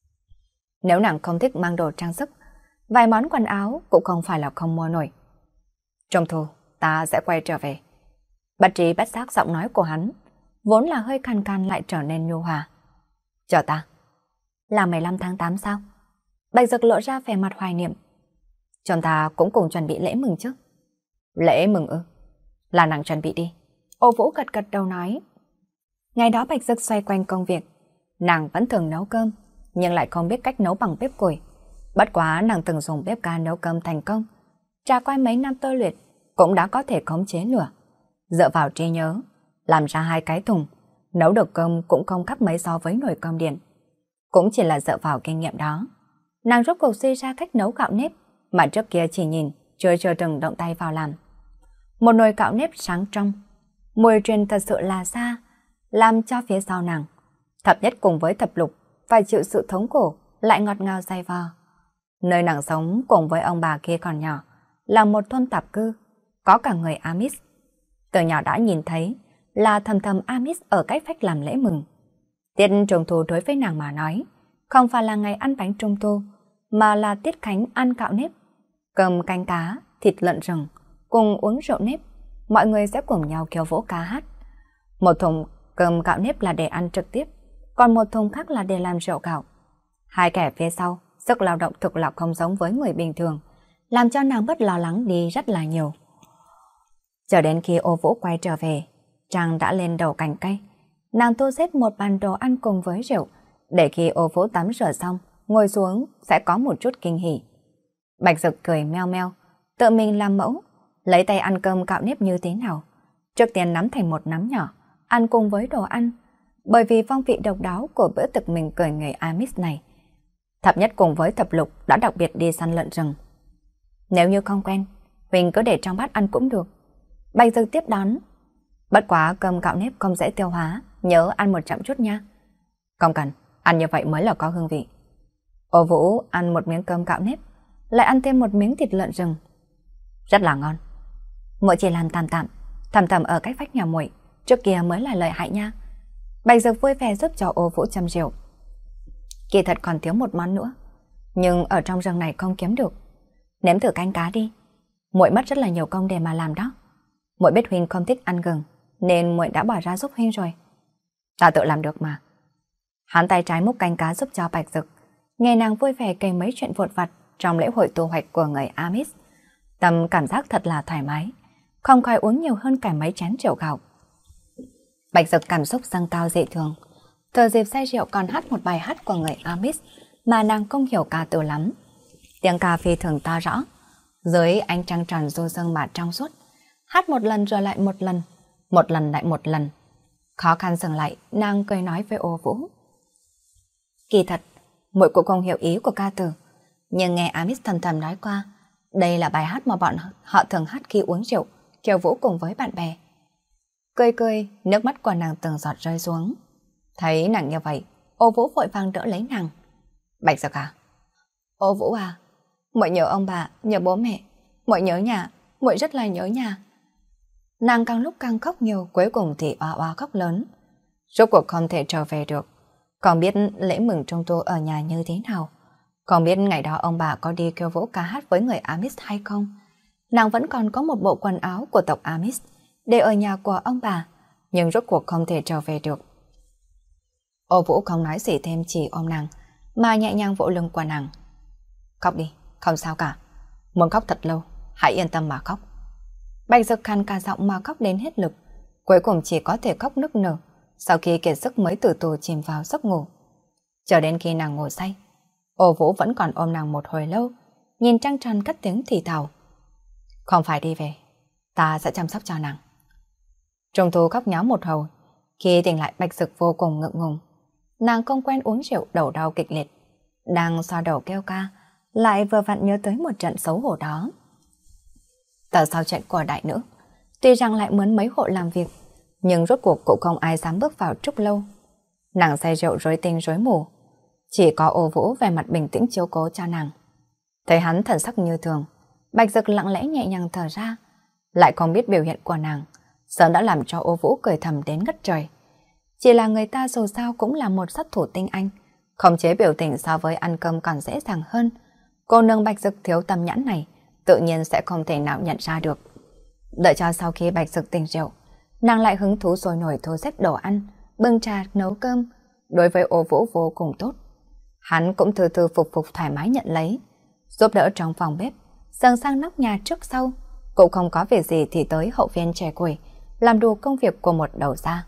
Nếu nàng không thích mang đồ trang sức, vài món quần áo cũng không phải là không mua nổi. Trung thu, ta sẽ quay trở về. Bất trí bất giác giọng nói của hắn, vốn là hơi khàn khàn lại trở nên nhu hòa. Chờ ta. Là 15 tháng 8 sao? Bạch Dực lộ ra vẻ mặt hoài niệm. Chúng ta cũng cùng chuẩn bị lễ mừng chứ. Lễ mừng ư? Là nàng chuẩn bị đi. Ô Vũ gật gật đầu nói. Ngày đó Bạch Dực xoay quanh công việc. Nàng vẫn thường nấu cơm, nhưng lại không biết cách nấu bằng bếp củi. Bất quá nàng từng dùng bếp ga nấu cơm thành công. Trải qua mấy năm tôi luyện, cũng đã có thể khống chế lửa. Dựa vào trí nhớ, làm ra 2 cái thùng, nấu được cơm cũng không khác mấy so với nồi cơm điện. Cũng chỉ là dựa vào kinh nghiệm đó, nàng rốt cuộc suy ra cách nấu gạo nếp mà trước kia chỉ nhìn, chưa từng động tay vào làm. Một nồi gạo nếp sáng trong, mùi truyền thật sự là xa, làm cho phía sau nàng, Thập Nhất cùng với Thập Lục phải chịu sự thống khổ, lại ngọt ngào dày vò. Nơi nàng sống cùng với ông bà kia còn nhỏ, là một thôn tạp cư, có cả người Amis. Từ nhỏ đã nhìn thấy là thầm thầm Amis ở cách phách làm lễ mừng. Tiết Trung thu đối với nàng mà nói, không phải là ngày ăn bánh Trung thu, mà là tiết khánh ăn gạo nếp, cơm canh cá, thịt lợn rừng, cùng uống rượu nếp. Mọi người sẽ cùng nhau kêu vỗ ca hát. Một thùng cơm gạo nếp là để ăn trực tiếp, còn một thùng khác là để làm rượu gạo. Hai kẻ phía sau, sức lao động thực là không giống với người bình thường, làm cho nàng bớt lo lắng đi rất là nhiều. Chờ đến khi Ô Vũ quay trở về, Trang đã lên đầu cành cây. Nàng thu xếp một bàn đồ ăn cùng với rượu, để khi Ô Vũ tắm rửa xong, ngồi xuống sẽ có một chút kinh hỉ. Bạch Dực cười meo meo, tự mình làm mẫu, lấy tay ăn cơm gạo nếp như thế nào. Trước tiên nắm thành một nắm nhỏ, ăn cùng với đồ ăn, bởi vì phong vị độc đáo của bữa tiệc mình cười người Amis này. Thập Nhất cùng với Thập Lục đã đặc biệt đi săn lợn rừng. Nếu như không quen, Huỳnh cứ để trong bát ăn cũng được. Bạch Dực tiếp đón. Bất quá cơm gạo nếp không dễ tiêu hóa, nhớ ăn một chậm chút nha. Không cần, ăn như vậy mới là có hương vị. Ô Vũ ăn một miếng cơm gạo nếp, lại ăn thêm một miếng thịt lợn rừng. Rất là ngon. Muội chỉ làm tạm thầm ở cách vách nhà muội, trước kia mới là lợi hại nha. Bạch Dực vui vẻ giúp cho Ô Vũ châm rượu. Kỳ thật còn thiếu một món nữa, nhưng ở trong rừng này không kiếm được. Nếm thử canh cá đi. Muội mất rất là nhiều công để mà làm đó. Muội biết Huynh không thích ăn gừng, nên muội đã bỏ ra giúp Huynh rồi. Ta tự làm được mà. Hắn tay trái múc canh cá giúp cho Bạch Dực, nghe nàng vui vẻ kể mấy chuyện vụn vặt trong lễ hội thu hoạch của người Amis. Tâm cảm giác thật là thoải mái, không khỏi uống nhiều hơn cả mấy chén rượu gạo. Bạch Dực cảm xúc dâng cao dị thường, Thừa dịp say rượu còn hát một bài hát của người Amis mà nàng không hiểu ca từ lắm. Tiếng ca phi thường to rõ, dưới ánh trăng tròn du dương mà trong suốt. Hát một lần rồi lại một lần lại một lần. Khó khăn dừng lại, nàng cười nói với Ô Vũ. Kỳ thật, muội cũng không hiểu ý của ca từ, nhưng nghe Amis thầm thầm nói qua, đây là bài hát mà bọn họ thường hát khi uống rượu, khiêu vũ cùng với bạn bè. Cười cười, nước mắt của nàng từng giọt rơi xuống. Thấy nàng như vậy, Ô Vũ vội vàng đỡ lấy nàng. Bạch Dực à? Ô Vũ à, muội nhớ ông bà, nhớ bố mẹ, muội nhớ nhà, muội rất là nhớ nhà. Nàng càng lúc càng khóc nhiều, cuối cùng thì oa oa khóc lớn. Rốt cuộc không thể trở về được. Còn biết lễ mừng Trung thu ở nhà như thế nào? Còn biết ngày đó ông bà có đi kêu vũ ca hát với người Amis hay không? Nàng vẫn còn có một bộ quần áo của tộc Amis để ở nhà của ông bà, nhưng rốt cuộc không thể trở về được. Ô Vũ không nói gì thêm, chỉ ôm nàng, mà nhẹ nhàng vỗ lưng của nàng. Khóc đi, không sao cả. Muốn khóc thật lâu, hãy yên tâm mà khóc. Bạch Dực khàn cả giọng mà khóc đến hết lực, cuối cùng chỉ có thể khóc nức nở, sau khi kiệt sức mới từ từ chìm vào giấc ngủ. Chờ đến khi nàng ngủ say, Ô Vũ vẫn còn ôm nàng một hồi lâu, nhìn trăng tròn cất tiếng thì thào. Không phải đi về, ta sẽ chăm sóc cho nàng. Trung thu khóc nháo một hồi, khi tỉnh lại Bạch Dực vô cùng ngượng ngùng. Nàng không quen uống rượu, đầu đau kịch liệt, đang xoa đầu kêu ca, lại vừa vặn nhớ tới một trận xấu hổ đó. Tờ sau trận của đại nữ, tuy rằng lại mướn mấy hộ làm việc, nhưng rốt cuộc cũng không ai dám bước vào Trúc Lâu. Nàng say rượu rối tinh rối mù, chỉ có Ô Vũ về mặt bình tĩnh chiếu cố cho nàng. Thấy hắn thần sắc như thường, Bạch Dực lặng lẽ nhẹ nhàng thở ra, lại không biết biểu hiện của nàng sớm đã làm cho Ô Vũ cười thầm đến ngất trời. Chỉ là người ta dù sao cũng là một sát thủ tinh anh, khống chế biểu tình so với ăn cơm còn dễ dàng hơn. Cô nương Bạch Dực thiếu tâm nhãn này tự nhiên sẽ không thể nào nhận ra được. Đợi cho sau khi Bạch Dực tỉnh rượu, nàng lại hứng thú sôi nổi thu xếp đồ ăn, bưng trà nấu cơm, đối với Ô Vũ vô cùng tốt. Hắn cũng từ từ phục thoải mái nhận lấy, giúp đỡ trong phòng bếp, dần sang nóc nhà trước sau, cũng không có việc gì thì tới hậu viên trẻ củi, làm đủ công việc của một đầu gia.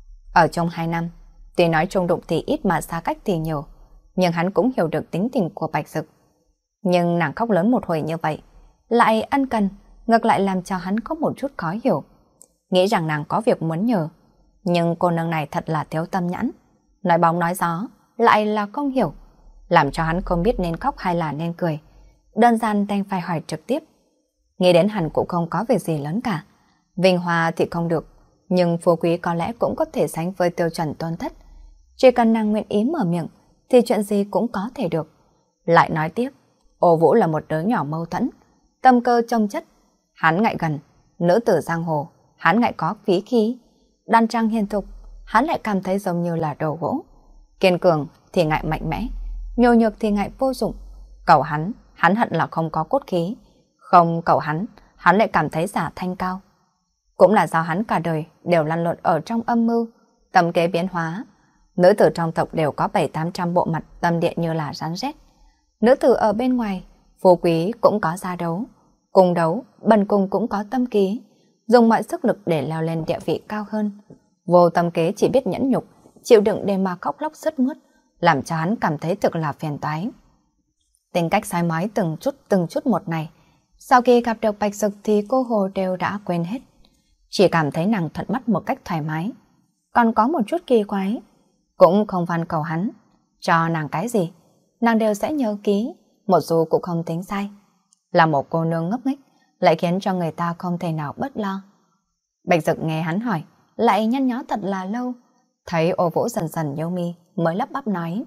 Ở trong 2 năm, tuy nói chung đụng thì ít mà xa cách thì nhiều, nhưng hắn cũng hiểu được tính tình của Bạch Dực. Nhưng nàng khóc lớn một hồi như vậy, lại ân cần, ngược lại làm cho hắn có một chút khó hiểu. Nghĩ rằng nàng có việc muốn nhờ, nhưng cô nương này thật là thiếu tâm nhãn, nói bóng nói gió, lại là không hiểu, làm cho hắn không biết nên khóc hay là nên cười. Đơn giản đành phải hỏi trực tiếp. Nghĩ đến hắn cũng không có việc gì lớn cả. Vinh hoa thì không được, nhưng phú quý có lẽ cũng có thể sánh với tiêu chuẩn tôn thất. Chỉ cần nàng nguyện ý mở miệng, thì chuyện gì cũng có thể được. Lại nói tiếp, Ô Vũ là một đứa nhỏ mâu thuẫn, tâm cơ trông chất. Hắn ngại gần, nữ tử giang hồ, hắn ngại có phí khí. Đoan trang hiền thục, hắn lại cảm thấy giống như là đồ gỗ. Kiên cường thì ngại mạnh mẽ, nhô nhược thì ngại vô dụng. Cậu hắn hận là không có cốt khí. Không cậu hắn lại cảm thấy giả thanh cao. Cũng là do hắn cả đời đều lăn lộn ở trong âm mưu, tâm kế biến hóa. Nữ tử trong tộc đều có 700-800 bộ mặt tâm địa như là rắn rết. Nữ tử ở bên ngoài, phú quý cũng có gia đấu, cùng đấu, bần cùng cũng có tâm kế, dùng mọi sức lực để leo lên địa vị cao hơn. Vô tâm kế chỉ biết nhẫn nhục, chịu đựng để mà khóc lóc sướt mướt, làm cho hắn cảm thấy thực là phiền toái. Tính cách soi mói từng chút một này, sau khi gặp được Bạch Dực thì cô Hồ đều đã quên hết. Chỉ cảm thấy nàng thuận mắt một cách thoải mái. Còn có một chút kỳ quái, cũng không van cầu hắn, cho nàng cái gì, nàng đều sẽ nhớ ký, một dù cũng không tính sai. Là một cô nương ngốc nghếch, lại khiến cho người ta không thể nào bớt lo. Bạch Dực nghe hắn hỏi, lại nhăn nhó thật là lâu. Thấy Ô Vũ dần dần nhíu mi, mới lắp bắp nói.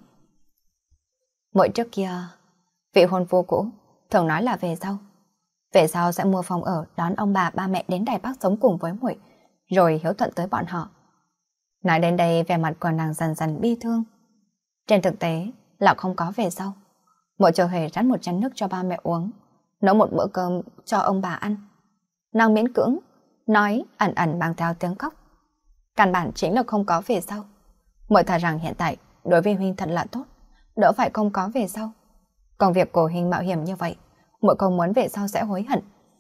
Muội trước kia, vị hôn phu cũ thường nói là về sau sẽ mua phòng ở đón ông bà ba mẹ đến Đài Bắc sống cùng với muội, rồi hiếu thuận tới bọn họ. Nói đến đây vẻ mặt của nàng dần dần bi thương. Trên thực tế là không có về sau. Muội chờ hề rắn một chén nước cho ba mẹ uống, nấu một bữa cơm cho ông bà ăn. Nàng miễn cưỡng nói, ẩn ẩn mang theo tiếng khóc. Căn bản chính là không có về sau. Muội thà rằng hiện tại đối với huynh thật là tốt, đỡ phải không có về sau. Còn việc của huynh mạo hiểm như vậy, muội không muốn về sau sẽ hối hận.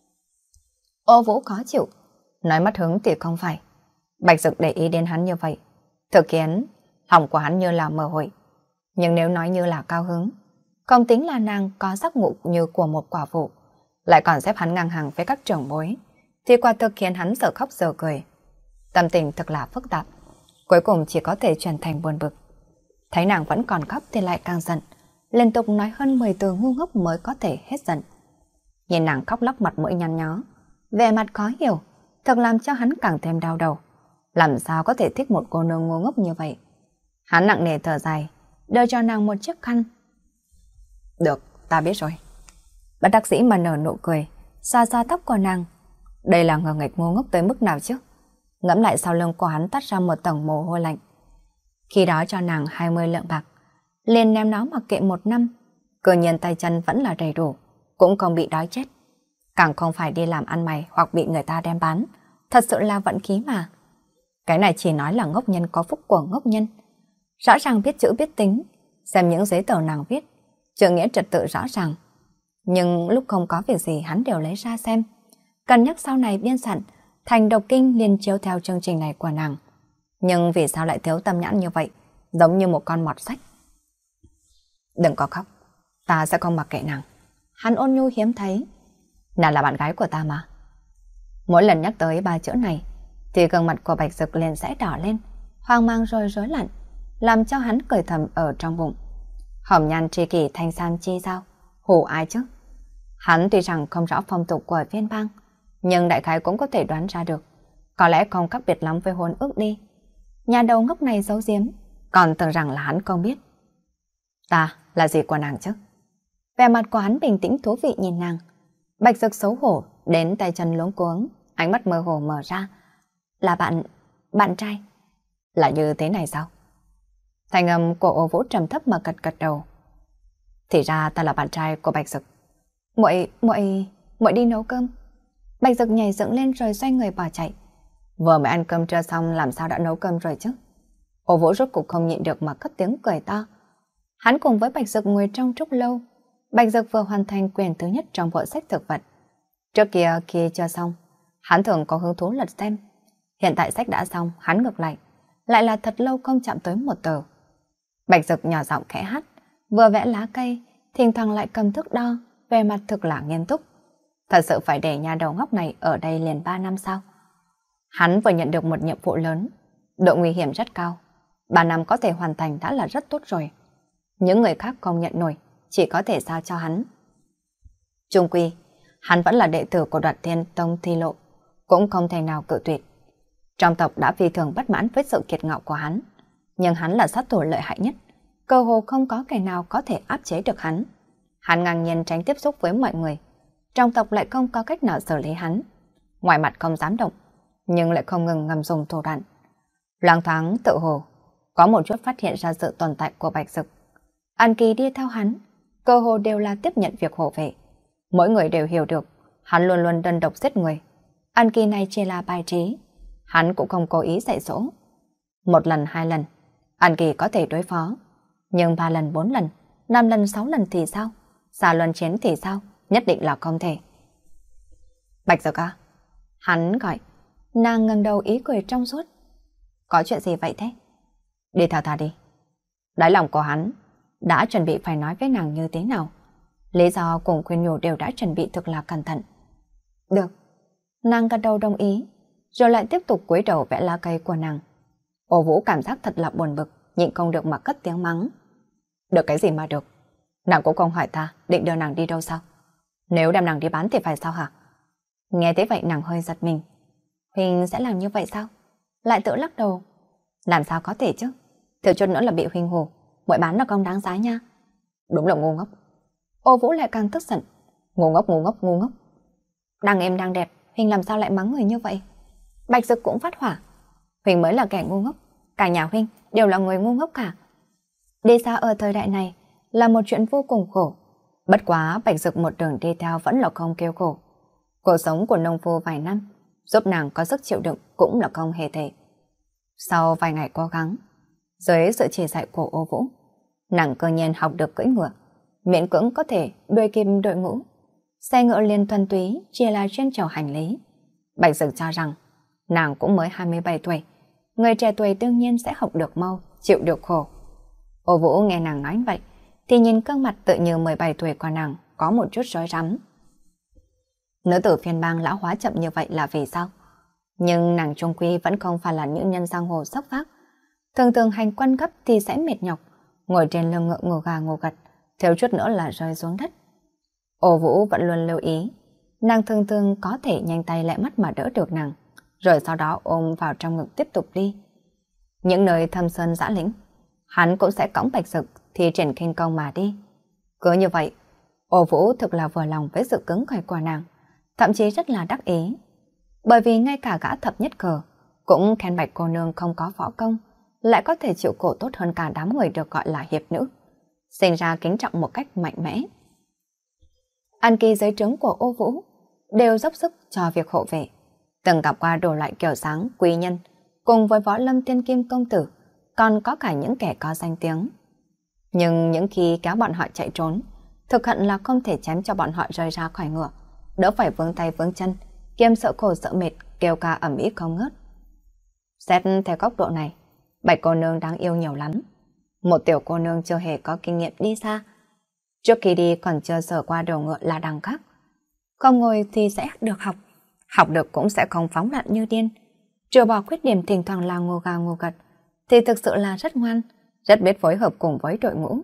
Ô Vũ khó chịu, nói mất hứng thì không phải. Bạch Dực để ý đến hắn như vậy, thực khiến Họng của hắn như là mở hội. Nhưng nếu nói như là cao hứng, không tính là nàng có giác ngộ như của một quả phụ, lại còn xếp hắn ngang hàng với các trưởng bối, thì quả thực khiến hắn giờ khóc giờ cười. Tâm tình thật là phức tạp, cuối cùng chỉ có thể chuyển thành buồn bực. Thấy nàng vẫn còn khóc thì lại càng giận, liên tục nói hơn 10 từ ngu ngốc mới có thể hết giận. Nhìn nàng khóc lóc mặt mũi nhăn nhó, vẻ mặt khó hiểu, thật làm cho hắn càng thêm đau đầu. Làm sao có thể thích một cô nương ngu ngốc như vậy? Hắn nặng nề thở dài, đưa cho nàng một chiếc khăn. Được, ta biết rồi. Bất đắc dĩ mà nở nụ cười, xoa xoa tóc của nàng. Đây là ngờ nghịch ngu ngốc tới mức nào chứ? Ngẫm lại sau lưng của hắn tắt ra một tầng mồ hôi lạnh. Khi đó cho nàng 20 lượng bạc, liền ném nó mặc kệ 1 năm, cơ nhiên tay chân vẫn là đầy đủ, cũng không bị đói chết. Càng không phải đi làm ăn mày hoặc bị người ta đem bán, thật sự là vận khí mà. Cái này chỉ nói là ngốc nhân có phúc của ngốc nhân. Rõ ràng biết chữ biết tính, xem những giấy tờ nàng viết, chữ nghĩa trật tự rõ ràng. Nhưng lúc không có việc gì hắn đều lấy ra xem. Cân nhắc sau này biên soạn thành độc kinh liền chiếu theo chương trình này của nàng. Nhưng vì sao lại thiếu tâm nhãn như vậy, giống như một con mọt sách. Đừng có khóc, ta sẽ không mặc kệ nàng. Hắn ôn nhu hiếm thấy. Nàng là bạn gái của ta mà. Mỗi lần nhắc tới 3 chữ này, thì gương mặt của Bạch Dực liền sẽ đỏ lên, hoang mang rồi rối loạn, làm cho hắn cười thầm ở trong bụng. Hồng nhan tri kỷ thanh sam chi sao? Hù ai chứ? Hắn tuy rằng không rõ phong tục của Viên Bang, nhưng đại khái cũng có thể đoán ra được. Có lẽ không khác biệt lắm với hôn ước đi. Nhà đầu ngốc này giấu giếm, còn tưởng rằng là hắn không biết. Ta là gì của nàng chứ? Vẻ mặt của hắn bình tĩnh thú vị nhìn nàng. Bạch Dực xấu hổ, đến tay chân luống cuống, ánh mắt mơ hồ mở ra. Là bạn trai. Là như thế này sao? Thanh âm của Ô Vũ trầm thấp mà gật gật đầu. Thì ra ta là bạn trai của Bạch Dực. Muội đi nấu cơm. Bạch Dực nhảy dựng lên rồi xoay người bỏ chạy. Vừa mới ăn cơm trưa xong làm sao đã nấu cơm rồi chứ? Ô Vũ rốt cục không nhịn được mà cất tiếng cười to. Hắn cùng với Bạch Dực ngồi trong trúc lâu. Bạch Dực vừa hoàn thành quyển thứ nhất trong bộ sách thực vật. Trước kia khi chưa xong, hắn thường có hứng thú lật xem. Hiện tại sách đã xong, hắn ngược lại là thật lâu không chạm tới một tờ. Bạch Dực nhỏ giọng khẽ hát, vừa vẽ lá cây, thỉnh thoảng lại cầm thước đo, về mặt thực là nghiêm túc. Thật sự phải để nhà đầu ngốc này ở đây liền 3 năm sao? Hắn vừa nhận được một nhiệm vụ lớn, độ nguy hiểm rất cao. 3 năm có thể hoàn thành đã là rất tốt rồi. Những người khác không nhận nổi, chỉ có thể giao cho hắn. Chung quy, hắn vẫn là đệ tử của Đoạt Thiên Tông Thi Lộ, cũng không thể nào cự tuyệt. Trong tộc đã phi thường bất mãn với sự kiệt ngạo của hắn, nhưng hắn là sát thủ lợi hại nhất, cơ hồ không có kẻ nào có thể áp chế được hắn. Hắn ngang nhiên tránh tiếp xúc với mọi người, trong tộc lại không có cách nào xử lý hắn. Ngoài mặt không dám động, nhưng lại không ngừng ngầm dùng thủ đoạn. Loáng thoáng tự hồ, có một chút phát hiện ra sự tồn tại của Bạch Dực. An Kỳ đi theo hắn, cơ hồ đều là tiếp nhận việc hộ vệ. Mỗi người đều hiểu được, hắn luôn luôn đơn độc giết người. An Kỳ này chỉ là bài trí, hắn cũng không cố ý dạy dỗ. 1 lần 2 lần, An Kỳ có thể đối phó, nhưng 3 lần 4 lần, 5 lần 6 lần thì sao? Xa luân chiến thì sao? Nhất định là không thể. Bạch Dực à? Hắn gọi. Nàng ngẩng đầu ý cười trong suốt. Có chuyện gì vậy thế? Đi theo ta đi. Đáy lòng của hắn đã chuẩn bị phải nói với nàng như thế nào. Lý do cùng khuyên nhủ đều đã chuẩn bị thực là cẩn thận. Được. Nàng gật đầu đồng ý, rồi lại tiếp tục cúi đầu vẽ lá cây của nàng. Ô Vũ cảm giác thật là buồn bực, nhịn không được mà cất tiếng mắng. Được cái gì mà được? Nàng cũng không hỏi ta định đưa nàng đi đâu sao? Nếu đem nàng đi bán thì phải sao hả? Nghe thế vậy nàng hơi giật mình. Huynh sẽ làm như vậy sao? Lại tự lắc đầu. Làm sao có thể chứ? Thiếu chút nữa là bị Huynh hù. Muội bán là không đáng giá nha. Đúng là ngu ngốc. Ô Vũ lại càng tức giận. Ngu ngốc, ngu ngốc, ngu ngốc. Đang êm đang đẹp, Huynh làm sao lại mắng người như vậy? Bạch Dực cũng phát hỏa. Huynh mới là kẻ ngu ngốc, cả nhà Huynh đều là người ngu ngốc cả. Đi xa ở thời đại này là một chuyện vô cùng khổ. Bất quá Bạch Dực một đường đi theo vẫn là không kêu khổ. Cuộc sống của nông phu vài năm giúp nàng có sức chịu đựng cũng là không hề tệ. Sau vài ngày cố gắng, dưới sự chỉ dạy của Ô Vũ, nàng cơ nhiên học được cưỡi ngựa, miễn cưỡng có thể đuôi kim đội ngũ. Xe ngựa liền thuần túy chỉ là chuyên chở hành lý. Bạch Dực cho rằng nàng cũng mới 27 tuổi, người trẻ tuổi đương nhiên sẽ học được mau, chịu được khổ. Ô Vũ nghe nàng nói vậy, thì nhìn gương mặt tự như 17 tuổi của nàng có một chút rối rắm. Nữ tử phiên bang lão hóa chậm như vậy là vì sao? Nhưng nàng trung quy vẫn không phải là những nhân giang hồ sốc phác. Thường thường hành quân gấp thì sẽ mệt nhọc, ngồi trên lưng ngựa ngô gà ngô gật, thiếu chút nữa là rơi xuống đất. Ô Vũ vẫn luôn lưu ý, nàng thường thường có thể nhanh tay lẹ mắt mà đỡ được nàng, rồi sau đó ôm vào trong ngực tiếp tục đi. Những nơi thâm sơn dã lĩnh, hắn cũng sẽ cõng Bạch Dực thì triển khinh công mà đi. Cứ như vậy, Ô Vũ thực là vừa lòng với sự cứng cỏi của nàng, thậm chí rất là đắc ý. Bởi vì ngay cả gã thập nhất cờ cũng khen Bạch cô nương không có võ công, lại có thể chịu khổ tốt hơn cả đám người được gọi là hiệp nữ, sinh ra kính trọng một cách mạnh mẽ. An kỳ dưới trướng của Ô Vũ đều dốc sức cho việc hộ vệ, từng gặp qua đồ loại kiểu dáng quý nhân, cùng với võ lâm tiên kim công tử, còn có cả những kẻ có danh tiếng. Nhưng những khi kéo bọn họ chạy trốn, thực hận là không thể chém cho bọn họ rơi ra khỏi ngựa, đỡ phải vướng tay vướng chân, kiêm sợ khổ sợ mệt, kêu ca ầm ĩ không ngớt. Xét theo góc độ này, Bạch cô nương đáng yêu nhiều lắm. Một tiểu cô nương chưa hề có kinh nghiệm đi xa, trước khi đi còn chưa sờ qua đầu ngựa là đằng khác. Không ngồi thì sẽ được học được cũng sẽ không phóng đạn như điên. Trừ bỏ khuyết điểm thỉnh thoảng là ngô gà ngô gật, thì thực sự là rất ngoan, rất biết phối hợp cùng với đội ngũ.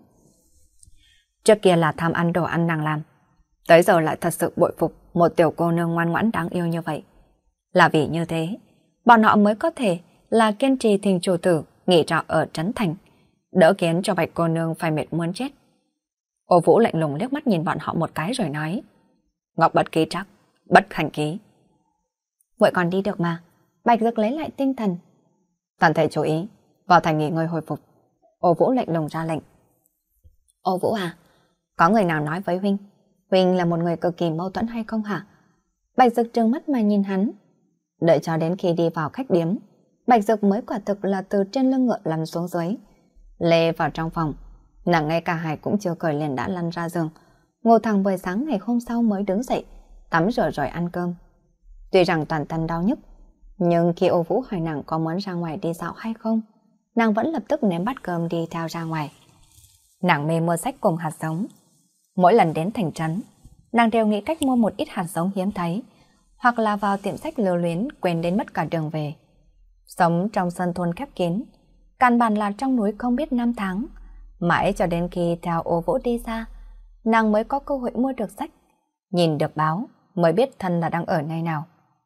Trước kia là tham ăn đồ ăn nàng làm, tới giờ lại thật sự bội phục một tiểu cô nương ngoan ngoãn đáng yêu như vậy. Là vì như thế, bọn họ mới có thể là kiên trì thỉnh chủ tử nghỉ trọ ở Trấn Thành, đỡ khiến cho Bạch cô nương phải mệt muốn chết. Ô Vũ lạnh lùng liếc mắt nhìn bọn họ một cái rồi nói: Ngọc bất ký trắc, bất thành ký. Vậy còn đi được mà. Bạch Dực lấy lại tinh thần. Toàn thể chú ý, vào thành nghỉ ngơi hồi phục. Ô Vũ lạnh lùng ra lệnh. Ô Vũ à, có người nào nói với huynh, huynh là một người cực kỳ mâu thuẫn hay không hả? Bạch Dực trừng mắt mà nhìn hắn. Đợi cho đến khi đi vào khách điếm, Bạch Dực mới quả thực là từ trên lưng ngựa lăn xuống dưới, lê vào trong phòng. Nàng ngay cả hài cũng chưa cởi liền đã lăn ra giường, ngồi thẳng buổi sáng ngày hôm sau mới đứng dậy, tắm rửa rồi ăn cơm. Tuy rằng toàn thân đau nhức, nhưng khi Ô Vũ hỏi nàng có muốn ra ngoài đi dạo hay không, nàng vẫn lập tức ném bát cơm đi theo ra ngoài. Nàng mê mua sách cùng hạt giống. Mỗi lần đến thành trấn, nàng đều nghĩ cách mua một ít hạt giống hiếm thấy, hoặc là vào tiệm sách lưu luyến quên đến mất cả đường về. Sống trong sân thôn khép kín, căn bản là trong núi không biết năm tháng, mãi cho đến khi theo Ô Vũ đi xa, nàng mới có cơ hội mua được sách, nhìn được báo mới biết thân là đang ở nơi nào.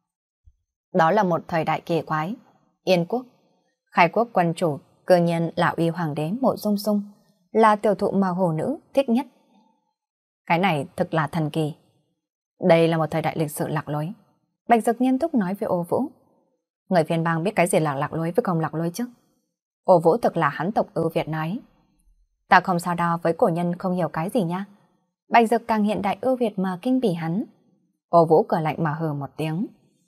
Đó là một thời đại kỳ quái. Yên quốc, khai quốc quân chủ, cơ nhân là uy hoàng đế Mộ Dung Sung, là tiểu thụ mà hồ nữ thích nhất. Cái này thực là thần kỳ. Đây là một thời đại lịch sử lạc lối. Bạch Dực nghiêm túc nói với Ô Vũ. Người phiên bang biết cái gì là lạc lối với không lạc lối chứ? Ô Vũ thực là hắn tộc ưu Việt nói. Ta không sao đo với cổ nhân không hiểu cái gì nha. Bạch Dực càng hiện đại ưu Việt mà kinh bỉ hắn. Ô Vũ cười lạnh mà hừ một tiếng.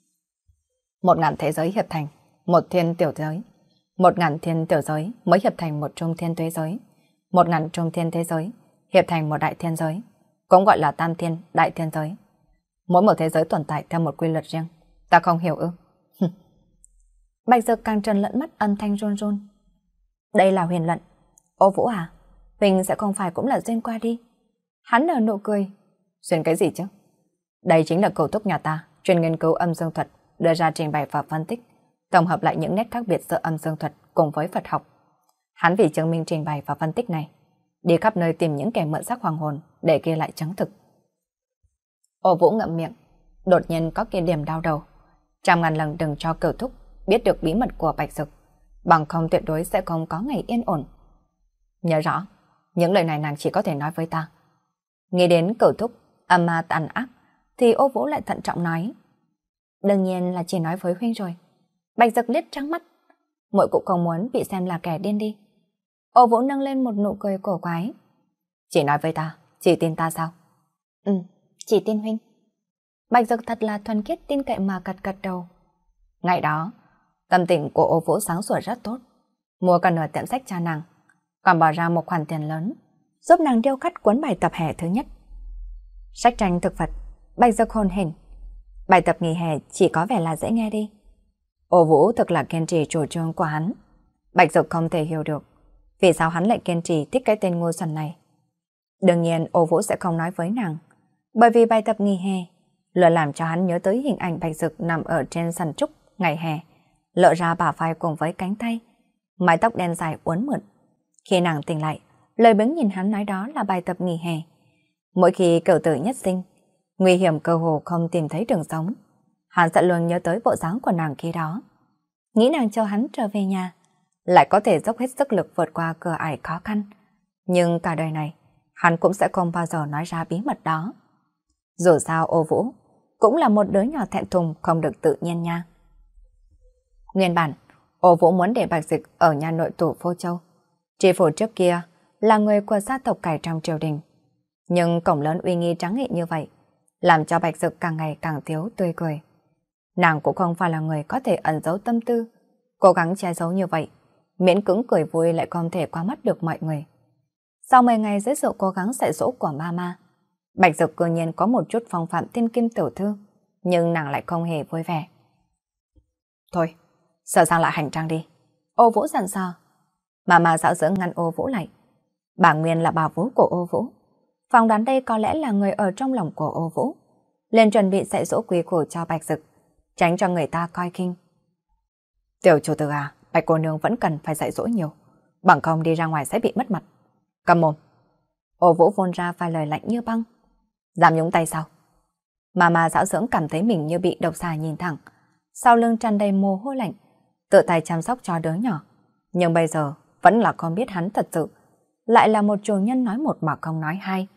1000 thế giới hiệp thành một thiên tiểu giới, 1000 thiên tiểu giới mới hiệp thành một trung thiên thế giới, 1000 trung thiên thế giới hiệp thành một đại thiên giới, cũng gọi là tam thiên đại thiên giới. Mỗi một thế giới tồn tại theo một quy luật riêng, ta không hiểu ư? Bạch Dực càng trần lẫn mắt, âm thanh run run. Đây là huyền luận. Ô Vũ à, Huỳnh sẽ không phải cũng là duyên qua đi? Hắn nở nụ cười. Duyên cái gì chứ? Đây chính là cầu thúc nhà ta, chuyên nghiên cứu âm dương thuật, đưa ra trình bày và phân tích, tổng hợp lại những nét khác biệt giữa âm dương thuật cùng với Phật học. Hắn vì chứng minh trình bày và phân tích này, đi khắp nơi tìm những kẻ mượn xác hoàng hồn để ghi lại chứng thực. Ô Vũ ngậm miệng, đột nhiên có cái điểm đau đầu. 100.000 lần đừng cho Cửu thúc biết được bí mật của Bạch Dực, bằng không tuyệt đối sẽ không có ngày yên ổn. Nhớ rõ, những lời này nàng chỉ có thể nói với ta. Nghĩ đến Cửu thúc âm ma tàn ác, thì Ô Vũ lại thận trọng nói. Đương nhiên là chỉ nói với huynh rồi. Bạch Dực liếc trắng mắt. Muội cũng không muốn bị xem là kẻ điên đi. Ô Vũ nâng lên một nụ cười cổ quái. Chỉ nói với ta, chỉ tin ta sao? Chỉ tin huynh. Bạch Dực thật là thuần khiết tin cậy mà gật gật đầu. Ngày đó, tâm tình của Ô Vũ sáng sủa rất tốt. Mua cả nửa tiệm sách cho nàng, còn bỏ ra một khoản tiền lớn, giúp nàng điêu khắc cuốn bài tập hè thứ nhất. Sách tranh thực vật, Bạch Dực hồn hển. Bài tập nghỉ hè chỉ có vẻ là dễ nghe đi. Ô Vũ thực là kiên trì chủ trương của hắn. Bạch Dực không thể hiểu được vì sao hắn lại kiên trì thích cái tên ngu xuẩn này. Đương nhiên Ô Vũ sẽ không nói với nàng, bởi vì bài tập nghỉ hè luôn làm cho hắn nhớ tới hình ảnh Bạch Dực nằm ở trên sàn trúc ngày hè, lợ ra bả vai cùng với cánh tay, mái tóc đen dài uốn mượt. Khi nàng tỉnh lại, lời biếng nhìn hắn nói đó là bài tập nghỉ hè. Mỗi khi cửu tử nhất sinh, nguy hiểm cơ hồ không tìm thấy đường sống, hắn sẽ luôn nhớ tới bộ dáng của nàng khi đó. Nghĩ nàng cho hắn trở về nhà, lại có thể dốc hết sức lực vượt qua cửa ải khó khăn. Nhưng cả đời này, hắn cũng sẽ không bao giờ nói ra bí mật đó. Dù sao Ô Vũ cũng là một đứa nhỏ thẹn thùng không được tự nhiên nha. Nguyên bản, Ô Vũ muốn để Bạch Dịch ở nhà nội tủ Phô Châu. Tri phủ trước kia là người của gia tộc cải trong triều đình. Nhưng cổng lớn uy nghi trắng nghị như vậy, làm cho Bạch Dực càng ngày càng thiếu tươi cười. Nàng cũng không phải là người có thể ẩn giấu tâm tư, cố gắng che giấu như vậy, miễn cưỡng cười vui lại không thể qua mắt được mọi người. Sau 10 ngày dưới sự cố gắng dạy dỗ của mama, Bạch Dực cơ nhiên có một chút phong phạm thiên kim tiểu thư, nhưng nàng lại không hề vui vẻ. Thôi, sửa sang lại hành trang đi. Ô Vũ dặn dò. Mama dạo dưỡng ngăn Ô Vũ lại. Bà Nguyên là bà vú của Ô Vũ. Phỏng đoán đây có lẽ là người ở trong lòng của Ô Vũ. Lên chuẩn bị dạy dỗ quý củ cho Bạch Dực, tránh cho người ta coi khinh. Tiểu chủ tử à, Bạch cô nương vẫn cần phải dạy dỗ nhiều, bằng không đi ra ngoài sẽ bị mất mặt. Cầm mồm. Ô Vũ vôn ra vài lời lạnh như băng. Dám nhúng tay sao? Mama dạo dưỡng cảm thấy mình như bị độc xà nhìn thẳng, sau lưng tràn đầy mồ hôi lạnh, tự tay chăm sóc cho đứa nhỏ. Nhưng bây giờ vẫn là con biết hắn thật sự, lại là một chủ nhân nói một mà không nói hai.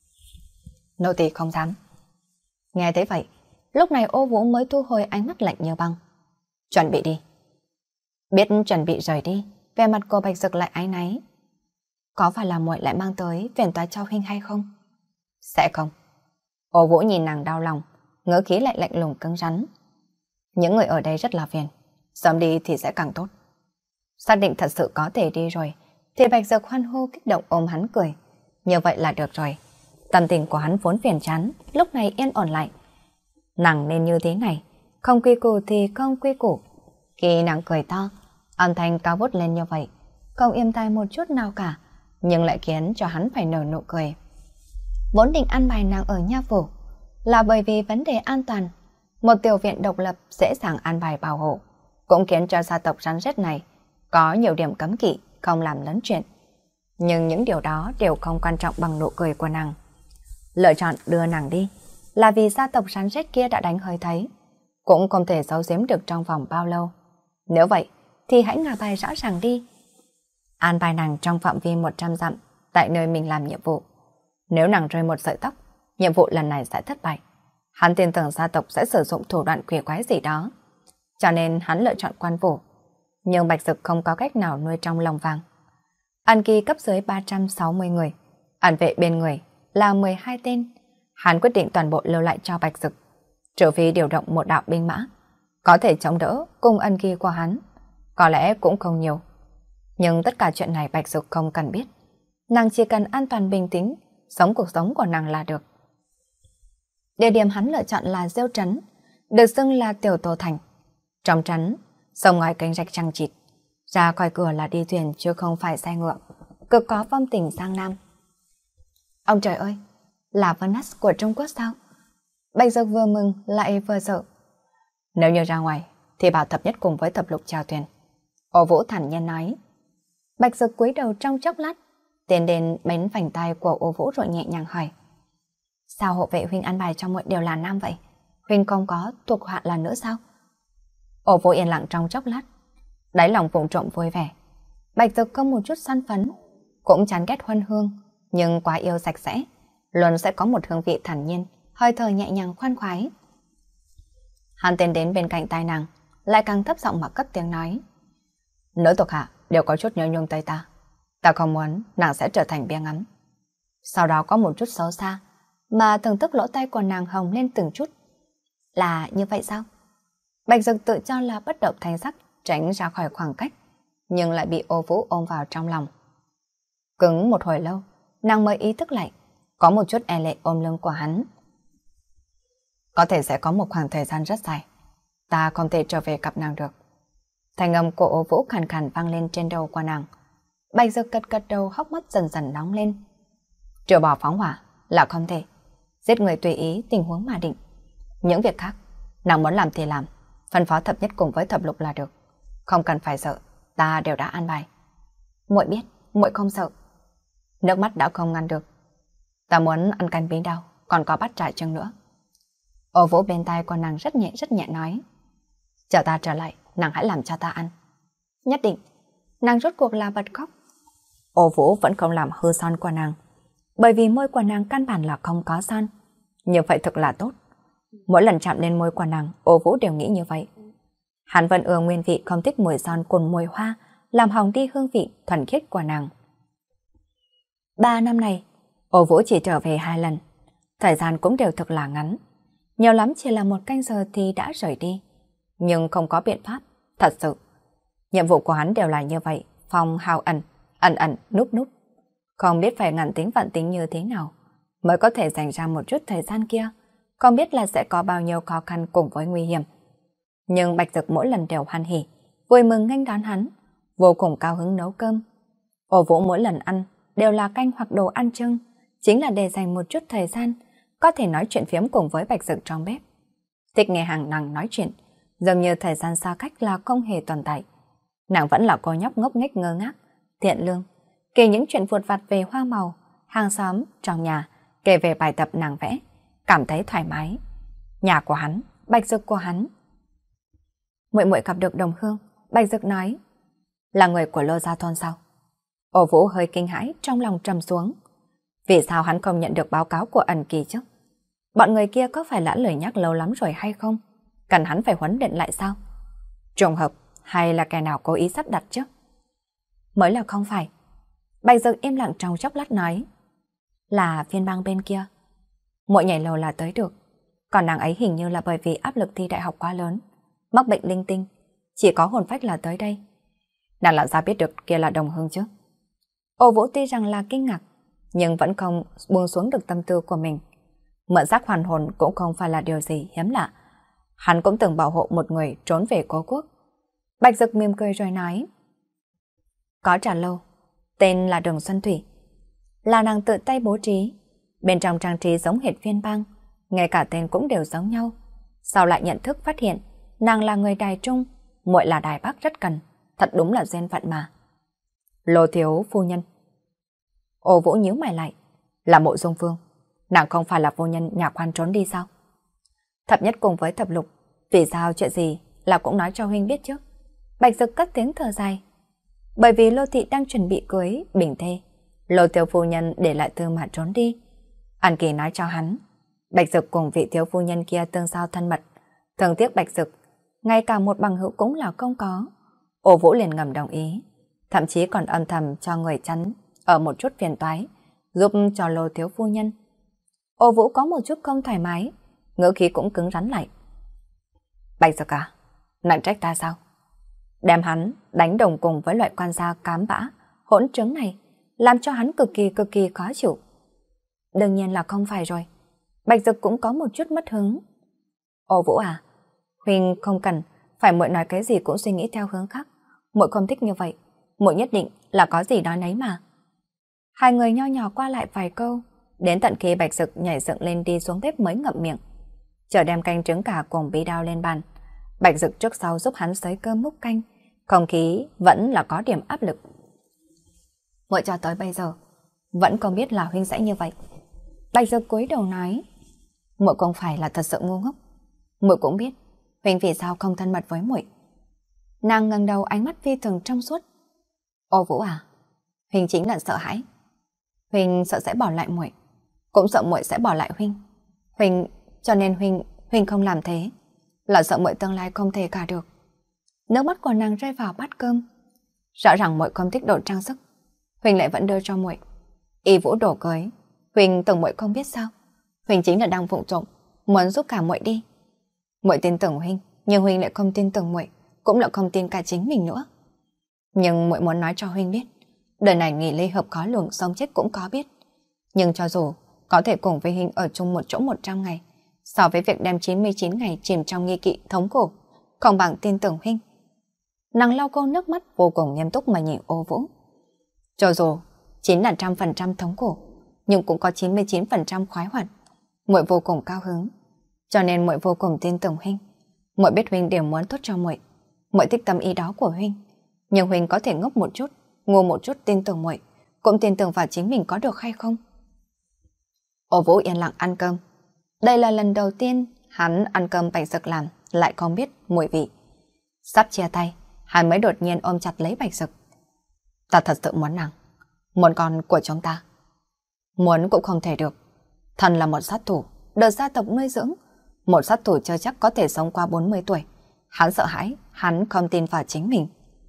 Nô tỳ không dám. Nghe thấy vậy, lúc này Ô Vũ mới thu hồi ánh mắt lạnh như băng. Chuẩn bị đi. Biết chuẩn bị rời đi, vẻ mặt cô Bạch Dực lại áy náy. Có phải là muội lại mang tới phiền toái cho huynh hay không? Sẽ không. Ô Vũ nhìn nàng đau lòng, ngữ khí lại lạnh lùng cứng rắn. Những người ở đây rất là phiền, sớm đi thì sẽ càng tốt. Xác định thật sự có thể đi rồi, thì Bạch Dực hoan hô kích động ôm hắn cười. Như vậy là được rồi. Tâm tình của hắn vốn phiền chán, lúc này yên ổn lại. Nàng nên như thế này, không quy củ thì không quy củ. Khi nàng cười to, âm thanh cao vút lên như vậy, không êm tai một chút nào cả, nhưng lại khiến cho hắn phải nở nụ cười. Vốn định an bài nàng ở nha phủ là bởi vì vấn đề an toàn, một tiểu viện độc lập dễ dàng an bài bảo hộ, cũng khiến cho gia tộc rắn rết này có nhiều điểm cấm kỵ, không làm lấn chuyện. Nhưng những điều đó đều không quan trọng bằng nụ cười của nàng. Lựa chọn đưa nàng đi là vì gia tộc rắn rết kia đã đánh hơi thấy, cũng không thể giấu giếm được trong vòng bao lâu. Nếu vậy thì hãy ngả bài rõ ràng đi. An bài nàng trong phạm vi 100 dặm tại nơi mình làm nhiệm vụ. Nếu nàng rơi một sợi tóc, nhiệm vụ lần này sẽ thất bại. Hắn tin tưởng gia tộc sẽ sử dụng thủ đoạn quỷ quái gì đó, cho nên hắn lựa chọn quan phủ. Nhưng Bạch Dực không có cách nào nuôi trong lòng vàng. Ẩn kỳ cấp dưới 360 người, ẩn vệ bên người là 12 tên. Hắn quyết định toàn bộ lưu lại cho Bạch Dực, trừ phi điều động một đạo binh mã có thể chống đỡ cùng ân kỳ của hắn, có lẽ cũng không nhiều. Nhưng tất cả chuyện này Bạch Dực không cần biết. Nàng chỉ cần an toàn bình tĩnh, sống cuộc sống của nàng là được. Địa điểm hắn lựa chọn là Diêu Trấn, được xưng là Tiểu Tô Thành. Trong trấn, sông ngòi kênh rạch chằng chịt, ra khỏi cửa là đi thuyền chứ không phải xe ngựa, cực có phong tình sang Nam. Ông trời ơi, là Venice của Trung Quốc sao? Bạch Dực vừa mừng lại vừa sợ. Nếu như ra ngoài thì bảo thập nhất cùng với thập lục chào thuyền. Ô Vũ thản nhiên nói. Bạch Dực cúi đầu trong chốc lát, tiến đến bén vành tay của Ô Vũ rồi nhẹ nhàng hỏi. Sao hộ vệ huynh an bài cho muội đều là nam vậy? Huynh không có thuộc hạ là nữ sao? Ô Vũ yên lặng trong chốc lát, đáy lòng vụng trộm vui vẻ. Bạch Dực không một chút săn phấn, cũng chán ghét Huân Hương, nhưng quá yêu sạch sẽ, luôn sẽ có một hương vị thản nhiên, hơi thở nhẹ nhàng khoan khoái. Hắn tiến đến bên cạnh tai nàng, lại càng thấp giọng mà cất tiếng nói. Nữ thuộc hạ đều có chút nhớ nhung tới ta. Ta không muốn nàng sẽ trở thành bia ngắm. Sau đó có một chút xấu xa, mà thưởng thức lỗ tai của nàng hồng lên từng chút. Là như vậy sao? Bạch Dực tự cho là bất động thanh sắc, tránh ra khỏi khoảng cách, nhưng lại bị Ô Vũ ôm vào trong lòng. Cứng một hồi lâu, nàng mới ý thức lại, có một chút e lệ ôm lưng của hắn. Có thể sẽ có một khoảng thời gian rất dài, ta không thể trở về gặp nàng được. Thanh âm của Ô Vũ khàn khàn vang lên trên đầu của nàng. Bạch Dực gật gật đầu, hốc mắt dần dần nóng lên. Trừ bỏ phóng hỏa là không thể. Giết người tùy ý, tình huống mà định. Những việc khác, nàng muốn làm thì làm. Phân phó Thập Nhất cùng với Thập Lục là được. Không cần phải sợ, ta đều đã an bài. Muội biết, muội không sợ. Nước mắt đã không ngăn được. Ta muốn ăn canh bí đao, còn có bát trải trưng nữa. Ô Vũ bên tai của nàng rất nhẹ nói. Chờ ta trở lại, nàng hãy làm cho ta ăn. Nhất định. Nàng rốt cuộc là bật khóc. Ô Vũ vẫn không làm hư son của nàng, bởi vì môi của nàng căn bản là không có son. Như vậy thực là tốt. Mỗi lần chạm lên môi của nàng, Ô Vũ đều nghĩ như vậy. Hắn vẫn ưa nguyên vị, không thích mùi son cùng mùi hoa, làm hỏng đi hương vị thuần khiết của nàng. 3 năm này, Ô Vũ chỉ trở về 2 lần. Thời gian cũng đều thực là ngắn. Nhiều lắm chỉ là 1 canh giờ thì đã rời đi. Nhưng không có biện pháp, thật sự. Nhiệm vụ của hắn đều là như vậy, phong hào ẩn, ẩn, núp. Không biết phải ngàn tính vạn tính như thế nào mới có thể dành ra một chút thời gian kia. Không biết là sẽ có bao nhiêu khó khăn cùng với nguy hiểm. Nhưng Bạch Dực mỗi lần đều hoan hỉ, vui mừng nghênh đón hắn, vô cùng cao hứng nấu cơm. Ô Vũ mỗi lần ăn đều là canh hoặc đồ ăn trưng, chính là để dành một chút thời gian có thể nói chuyện phiếm cùng với Bạch Dực trong bếp. Thích nghe hàng nàng nói chuyện, dường như thời gian xa cách là không hề tồn tại. Nàng vẫn là cô nhóc ngốc nghếch ngơ ngác, thiện lương, kể những chuyện vụt vặt về hoa màu, hàng xóm, trong nhà, kể về bài tập nàng vẽ, cảm thấy thoải mái. Nhà của hắn, Bạch Dực của hắn. Muội muội gặp được Đồng Hương, Bạch Dực nói. Là người của Lô Gia Thôn sao? Ô Vũ hơi kinh hãi, trong lòng trầm xuống. Vì sao hắn không nhận được báo cáo của Ẩn Kỳ chứ? Bọn người kia có phải lã lời nhắc lâu lắm rồi hay không? Cần hắn phải huấn luyện lại sao? Trùng hợp hay là kẻ nào cố ý sắp đặt chứ? Mới là không phải. Bạch Dực im lặng trong chốc lát nói. Là phiên bang bên kia. Muội nhảy lầu là tới được. Còn nàng ấy hình như là bởi vì áp lực thi đại học quá lớn, mắc bệnh linh tinh, chỉ có hồn phách là tới đây. Nàng làm sao biết được kia là Đồng Hương chứ? Ô Vũ tuy rằng là kinh ngạc, nhưng vẫn không buông xuống được tâm tư của mình. Mượn xác hoàn hồn cũng không phải là điều gì hiếm lạ. Hắn cũng từng bảo hộ một người trốn về cố quốc. Bạch Dực mỉm cười rồi nói. Có trà lâu, tên là Đường Xuân Thủy. Là nàng tự tay bố trí. Bên trong trang trí giống hệt phiên bang, ngay cả tên cũng đều giống nhau. Sau lại nhận thức phát hiện, nàng là người Đài Trung, muội là Đài Bắc rất cần. Thật đúng là duyên phận mà. Lô thiếu phu nhân. Ô Vũ nhíu mày lại. Là Mộ Dung Phương. Nàng không phải là phu nhân nhà quan trốn đi sao? Thập Nhất cùng với Thập Lục, vì sao chuyện gì là cũng nói cho huynh biết chứ? Bạch Dực cất tiếng thở dài. Bởi vì Lô thị đang chuẩn bị cưới bình thê, Lô thiếu phu nhân để lại thư mà trốn đi. An Kỳ nói cho hắn, Bạch Dực cùng vị thiếu phu nhân kia tương giao thân mật, thường tiếc Bạch Dực, ngay cả một bằng hữu cũng là không có. Ô Vũ liền ngầm đồng ý, thậm chí còn âm thầm cho người chắn ở một chút phiền toái, giúp cho Lô thiếu phu nhân. Ô Vũ có một chút không thoải mái, ngữ khí cũng cứng rắn lại. Bạch Dực à, nàng trách ta sao? Đem hắn đánh đồng cùng với loại quan gia cám bã, hỗn trứng này, làm cho hắn cực kỳ khó chịu. Đương nhiên là không phải rồi. Bạch Dực cũng có một chút mất hứng. Ô Vũ à, huynh không cần phải muội nói cái gì cũng suy nghĩ theo hướng khác. Muội không thích như vậy, muội nhất định là có gì đó nấy mà. Hai người nho nhỏ qua lại vài câu, đến tận khi Bạch Dực nhảy dựng lên đi xuống bếp mới ngậm miệng. Chờ đem canh trứng gà cùng bí đao lên bàn, Bạch Dực trước sau giúp hắn xới cơm múc canh, không khí vẫn là có điểm áp lực. Muội cho tới bây giờ vẫn không biết là huynh sẽ như vậy. Bạch Dực cúi đầu nói, muội không phải là thật sự ngu ngốc, muội cũng biết huynh vì sao không thân mật với muội. Nàng ngẩng đầu, ánh mắt phi thường trong suốt. Ô Vũ à, huynh chính là sợ hãi. Huynh sợ sẽ bỏ lại muội, cũng sợ muội sẽ bỏ lại huynh. Huynh, cho nên huynh không làm thế, là sợ muội tương lai không thể cả được. Nước mắt của nàng rơi vào bát cơm. Rõ ràng muội không thích đồ trang sức, huynh lại vẫn đưa cho muội. Y Vũ đổ cưới, huynh tưởng muội không biết sao? Huynh chính là đang vụng trộm muốn giúp cả muội đi. Muội tin tưởng huynh, nhưng huynh lại không tin tưởng muội, cũng là không tin cả chính mình nữa. Nhưng muội muốn nói cho huynh biết, đời này nghỉ ly hợp khó lường, sống chết cũng có biết. Nhưng cho dù có thể cùng với huynh ở chung một chỗ 100 ngày, so với việc đem 99 ngày chìm trong nghi kỵ thống khổ, không bằng tin tưởng huynh. Nàng lau cô nước mắt vô cùng nghiêm túc mà nhìn Ô Vũ. Cho dù chính là 100% thống khổ, nhưng cũng có 99% khoái hoạt. Muội vô cùng cao hứng, cho nên muội vô cùng tin tưởng huynh. Muội biết huynh đều muốn tốt cho muội. Muội thích tâm ý đó của huynh, nhưng huynh có thể ngốc một chút, ngu một chút tin tưởng muội, cũng tin tưởng vào chính mình có được hay không? Ô Vũ yên lặng ăn cơm. Đây là lần đầu tiên hắn ăn cơm Bạch Dực làm lại không biết mùi vị. Sắp chia tay, hắn mới đột nhiên ôm chặt lấy Bạch Dực. Ta thật sự muốn nàng, muốn con của chúng ta. Muốn cũng không thể được. Thần là một sát thủ, được gia tộc nuôi dưỡng. Một sát thủ chưa chắc có thể sống qua 40 tuổi. Hắn sợ hãi, hắn không tin vào chính mình.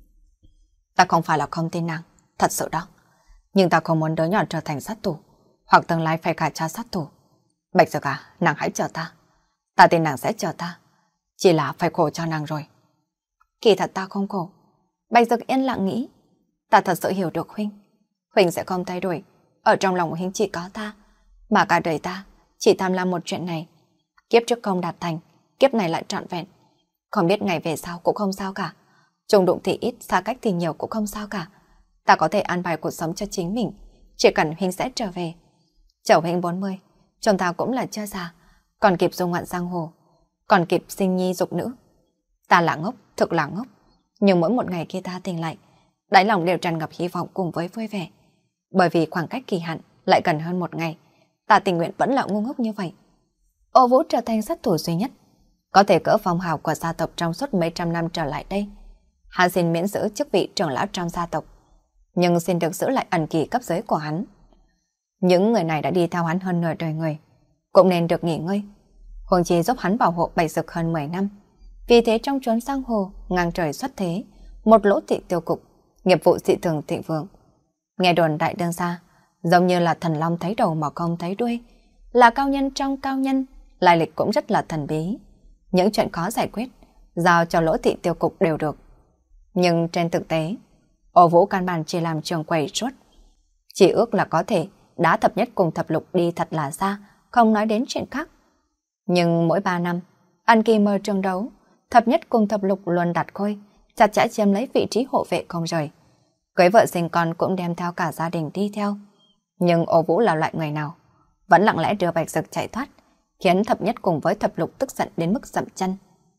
Ta không phải là không tin nàng, thật sự đó. Nhưng ta không muốn đứa nhỏ trở thành sát thủ, hoặc tương lai phải gả cho sát thủ. Bạch Dực à, nàng hãy chờ ta. Ta tin nàng sẽ chờ ta. Chỉ là phải khổ cho nàng rồi. Kỳ thật ta không khổ. Bạch Dực yên lặng nghĩ. Ta thật sự hiểu được huynh. Huynh sẽ không thay đổi. Ở trong lòng của huynh chỉ có ta. Mà cả đời ta chỉ tham lam một chuyện này. Kiếp trước không đạt thành, kiếp này lại trọn vẹn. Không biết ngày về sau cũng không sao cả. Trùng đụng thì ít, xa cách thì nhiều cũng không sao cả. Ta có thể an bài cuộc sống cho chính mình. Chỉ cần huynh sẽ trở về. Chầu huynh 40, chúng ta cũng là chưa già, còn kịp du ngoạn giang hồ, còn kịp sinh nhi dục nữ. Ta là ngốc, thực là ngốc. Nhưng mỗi một ngày khi ta tỉnh lại, đáy lòng đều tràn ngập hy vọng cùng với vui vẻ. Bởi vì khoảng cách kỳ hạn lại gần hơn một ngày, ta tình nguyện vẫn là ngu ngốc như vậy. Ô Vũ trở thành sát thủ duy nhất, có thể cỡ phong hào của gia tộc trong suốt mấy trăm năm trở lại đây. Hắn xin miễn giữ chức vị trưởng lão trong gia tộc, nhưng xin được giữ lại ẩn kỳ cấp dưới của hắn. Những người này đã đi theo hắn hơn nửa đời người, cũng nên được nghỉ ngơi. Huống chi giúp hắn bảo hộ Bạch Dực hơn 10 năm. Vì thế trong chốn giang hồ, ngang trời xuất thế, một lỗ thị tiêu cục, nghiệp vụ dị thường thịnh vượng. Nghe đồn đại đương gia, giống như là thần long thấy đầu mà không thấy đuôi, là cao nhân trong cao nhân, lai lịch cũng rất là thần bí. Những chuyện khó giải quyết, giao cho lỗ thị tiêu cục đều được. Nhưng trên thực tế, Ô Vũ căn bản chỉ làm trường quầy suốt. Chỉ ước là có thể đá thập nhất cùng thập lục đi thật là xa, không nói đến chuyện khác. Nhưng mỗi 3 năm, ăn kỳ mơ trường đấu, thập nhất cùng thập lục luôn đặt khôi, chặt chẽ chiếm lấy vị trí hộ vệ không rời. Cưới vợ sinh con cũng đem theo cả gia đình đi theo. Nhưng Ô Vũ là loại người nào? Vẫn lặng lẽ đưa Bạch Dực chạy thoát, khiến thập nhất cùng với thập lục tức giận đến mức dậm chân.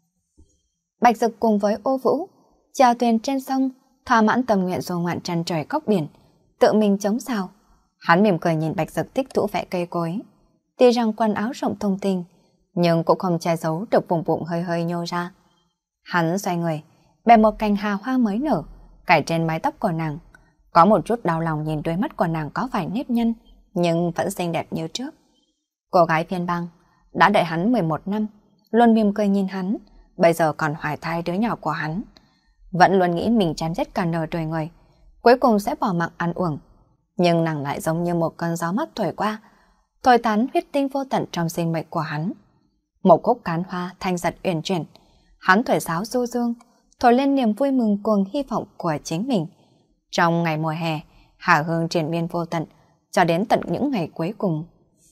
Bạch Dực cùng với Ô Vũ chèo thuyền trên sông, thỏa mãn tâm nguyện du ngoạn tràn trời góc biển, tự mình chống sao. Hắn mỉm cười nhìn Bạch Dực thích thú vẽ cây cối. Tuy rằng quần áo rộng thùng thình, nhưng cũng không che giấu được vùng bụng hơi hơi nhô ra. Hắn xoay người, bẻ một cành hà hoa mới nở, cài trên mái tóc của nàng. Có một chút đau lòng nhìn đôi mắt của nàng có vài nếp nhăn, nhưng vẫn xinh đẹp như trước. Cô gái phiên bang đã đợi hắn 11 năm, luôn mỉm cười nhìn hắn, bây giờ còn hoài thai đứa nhỏ của hắn. Vẫn luôn nghĩ mình chém giết cả nửa đời người, cuối cùng sẽ bỏ mạng ăn uổng. Nhưng nàng lại giống như một cơn gió mát thổi qua, thổi tán huyết tinh vô tận trong sinh mệnh của hắn. Một khúc cán hoa thanh giật uyển chuyển, hắn thổi sáo du dương, thổi lên niềm vui mừng cuồng hy vọng của chính mình. Trong ngày mùa hè, hà hương triền miên vô tận, cho đến tận những ngày cuối cùng.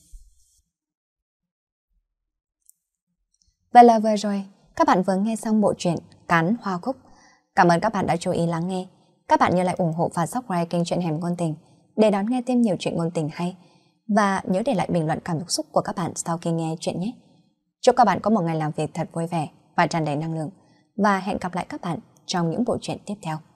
Vậy là vừa rồi, các bạn vừa nghe xong bộ truyện Cán Hoa Khúc. Cảm ơn các bạn đã chú ý lắng nghe. Các bạn nhớ lại ủng hộ và subscribe kênh Chuyện Hẻm Ngôn Tình để đón nghe thêm nhiều chuyện ngôn tình hay. Và nhớ để lại bình luận cảm xúc của các bạn sau khi nghe chuyện nhé. Chúc các bạn có một ngày làm việc thật vui vẻ và tràn đầy năng lượng. Và hẹn gặp lại các bạn trong những bộ truyện tiếp theo.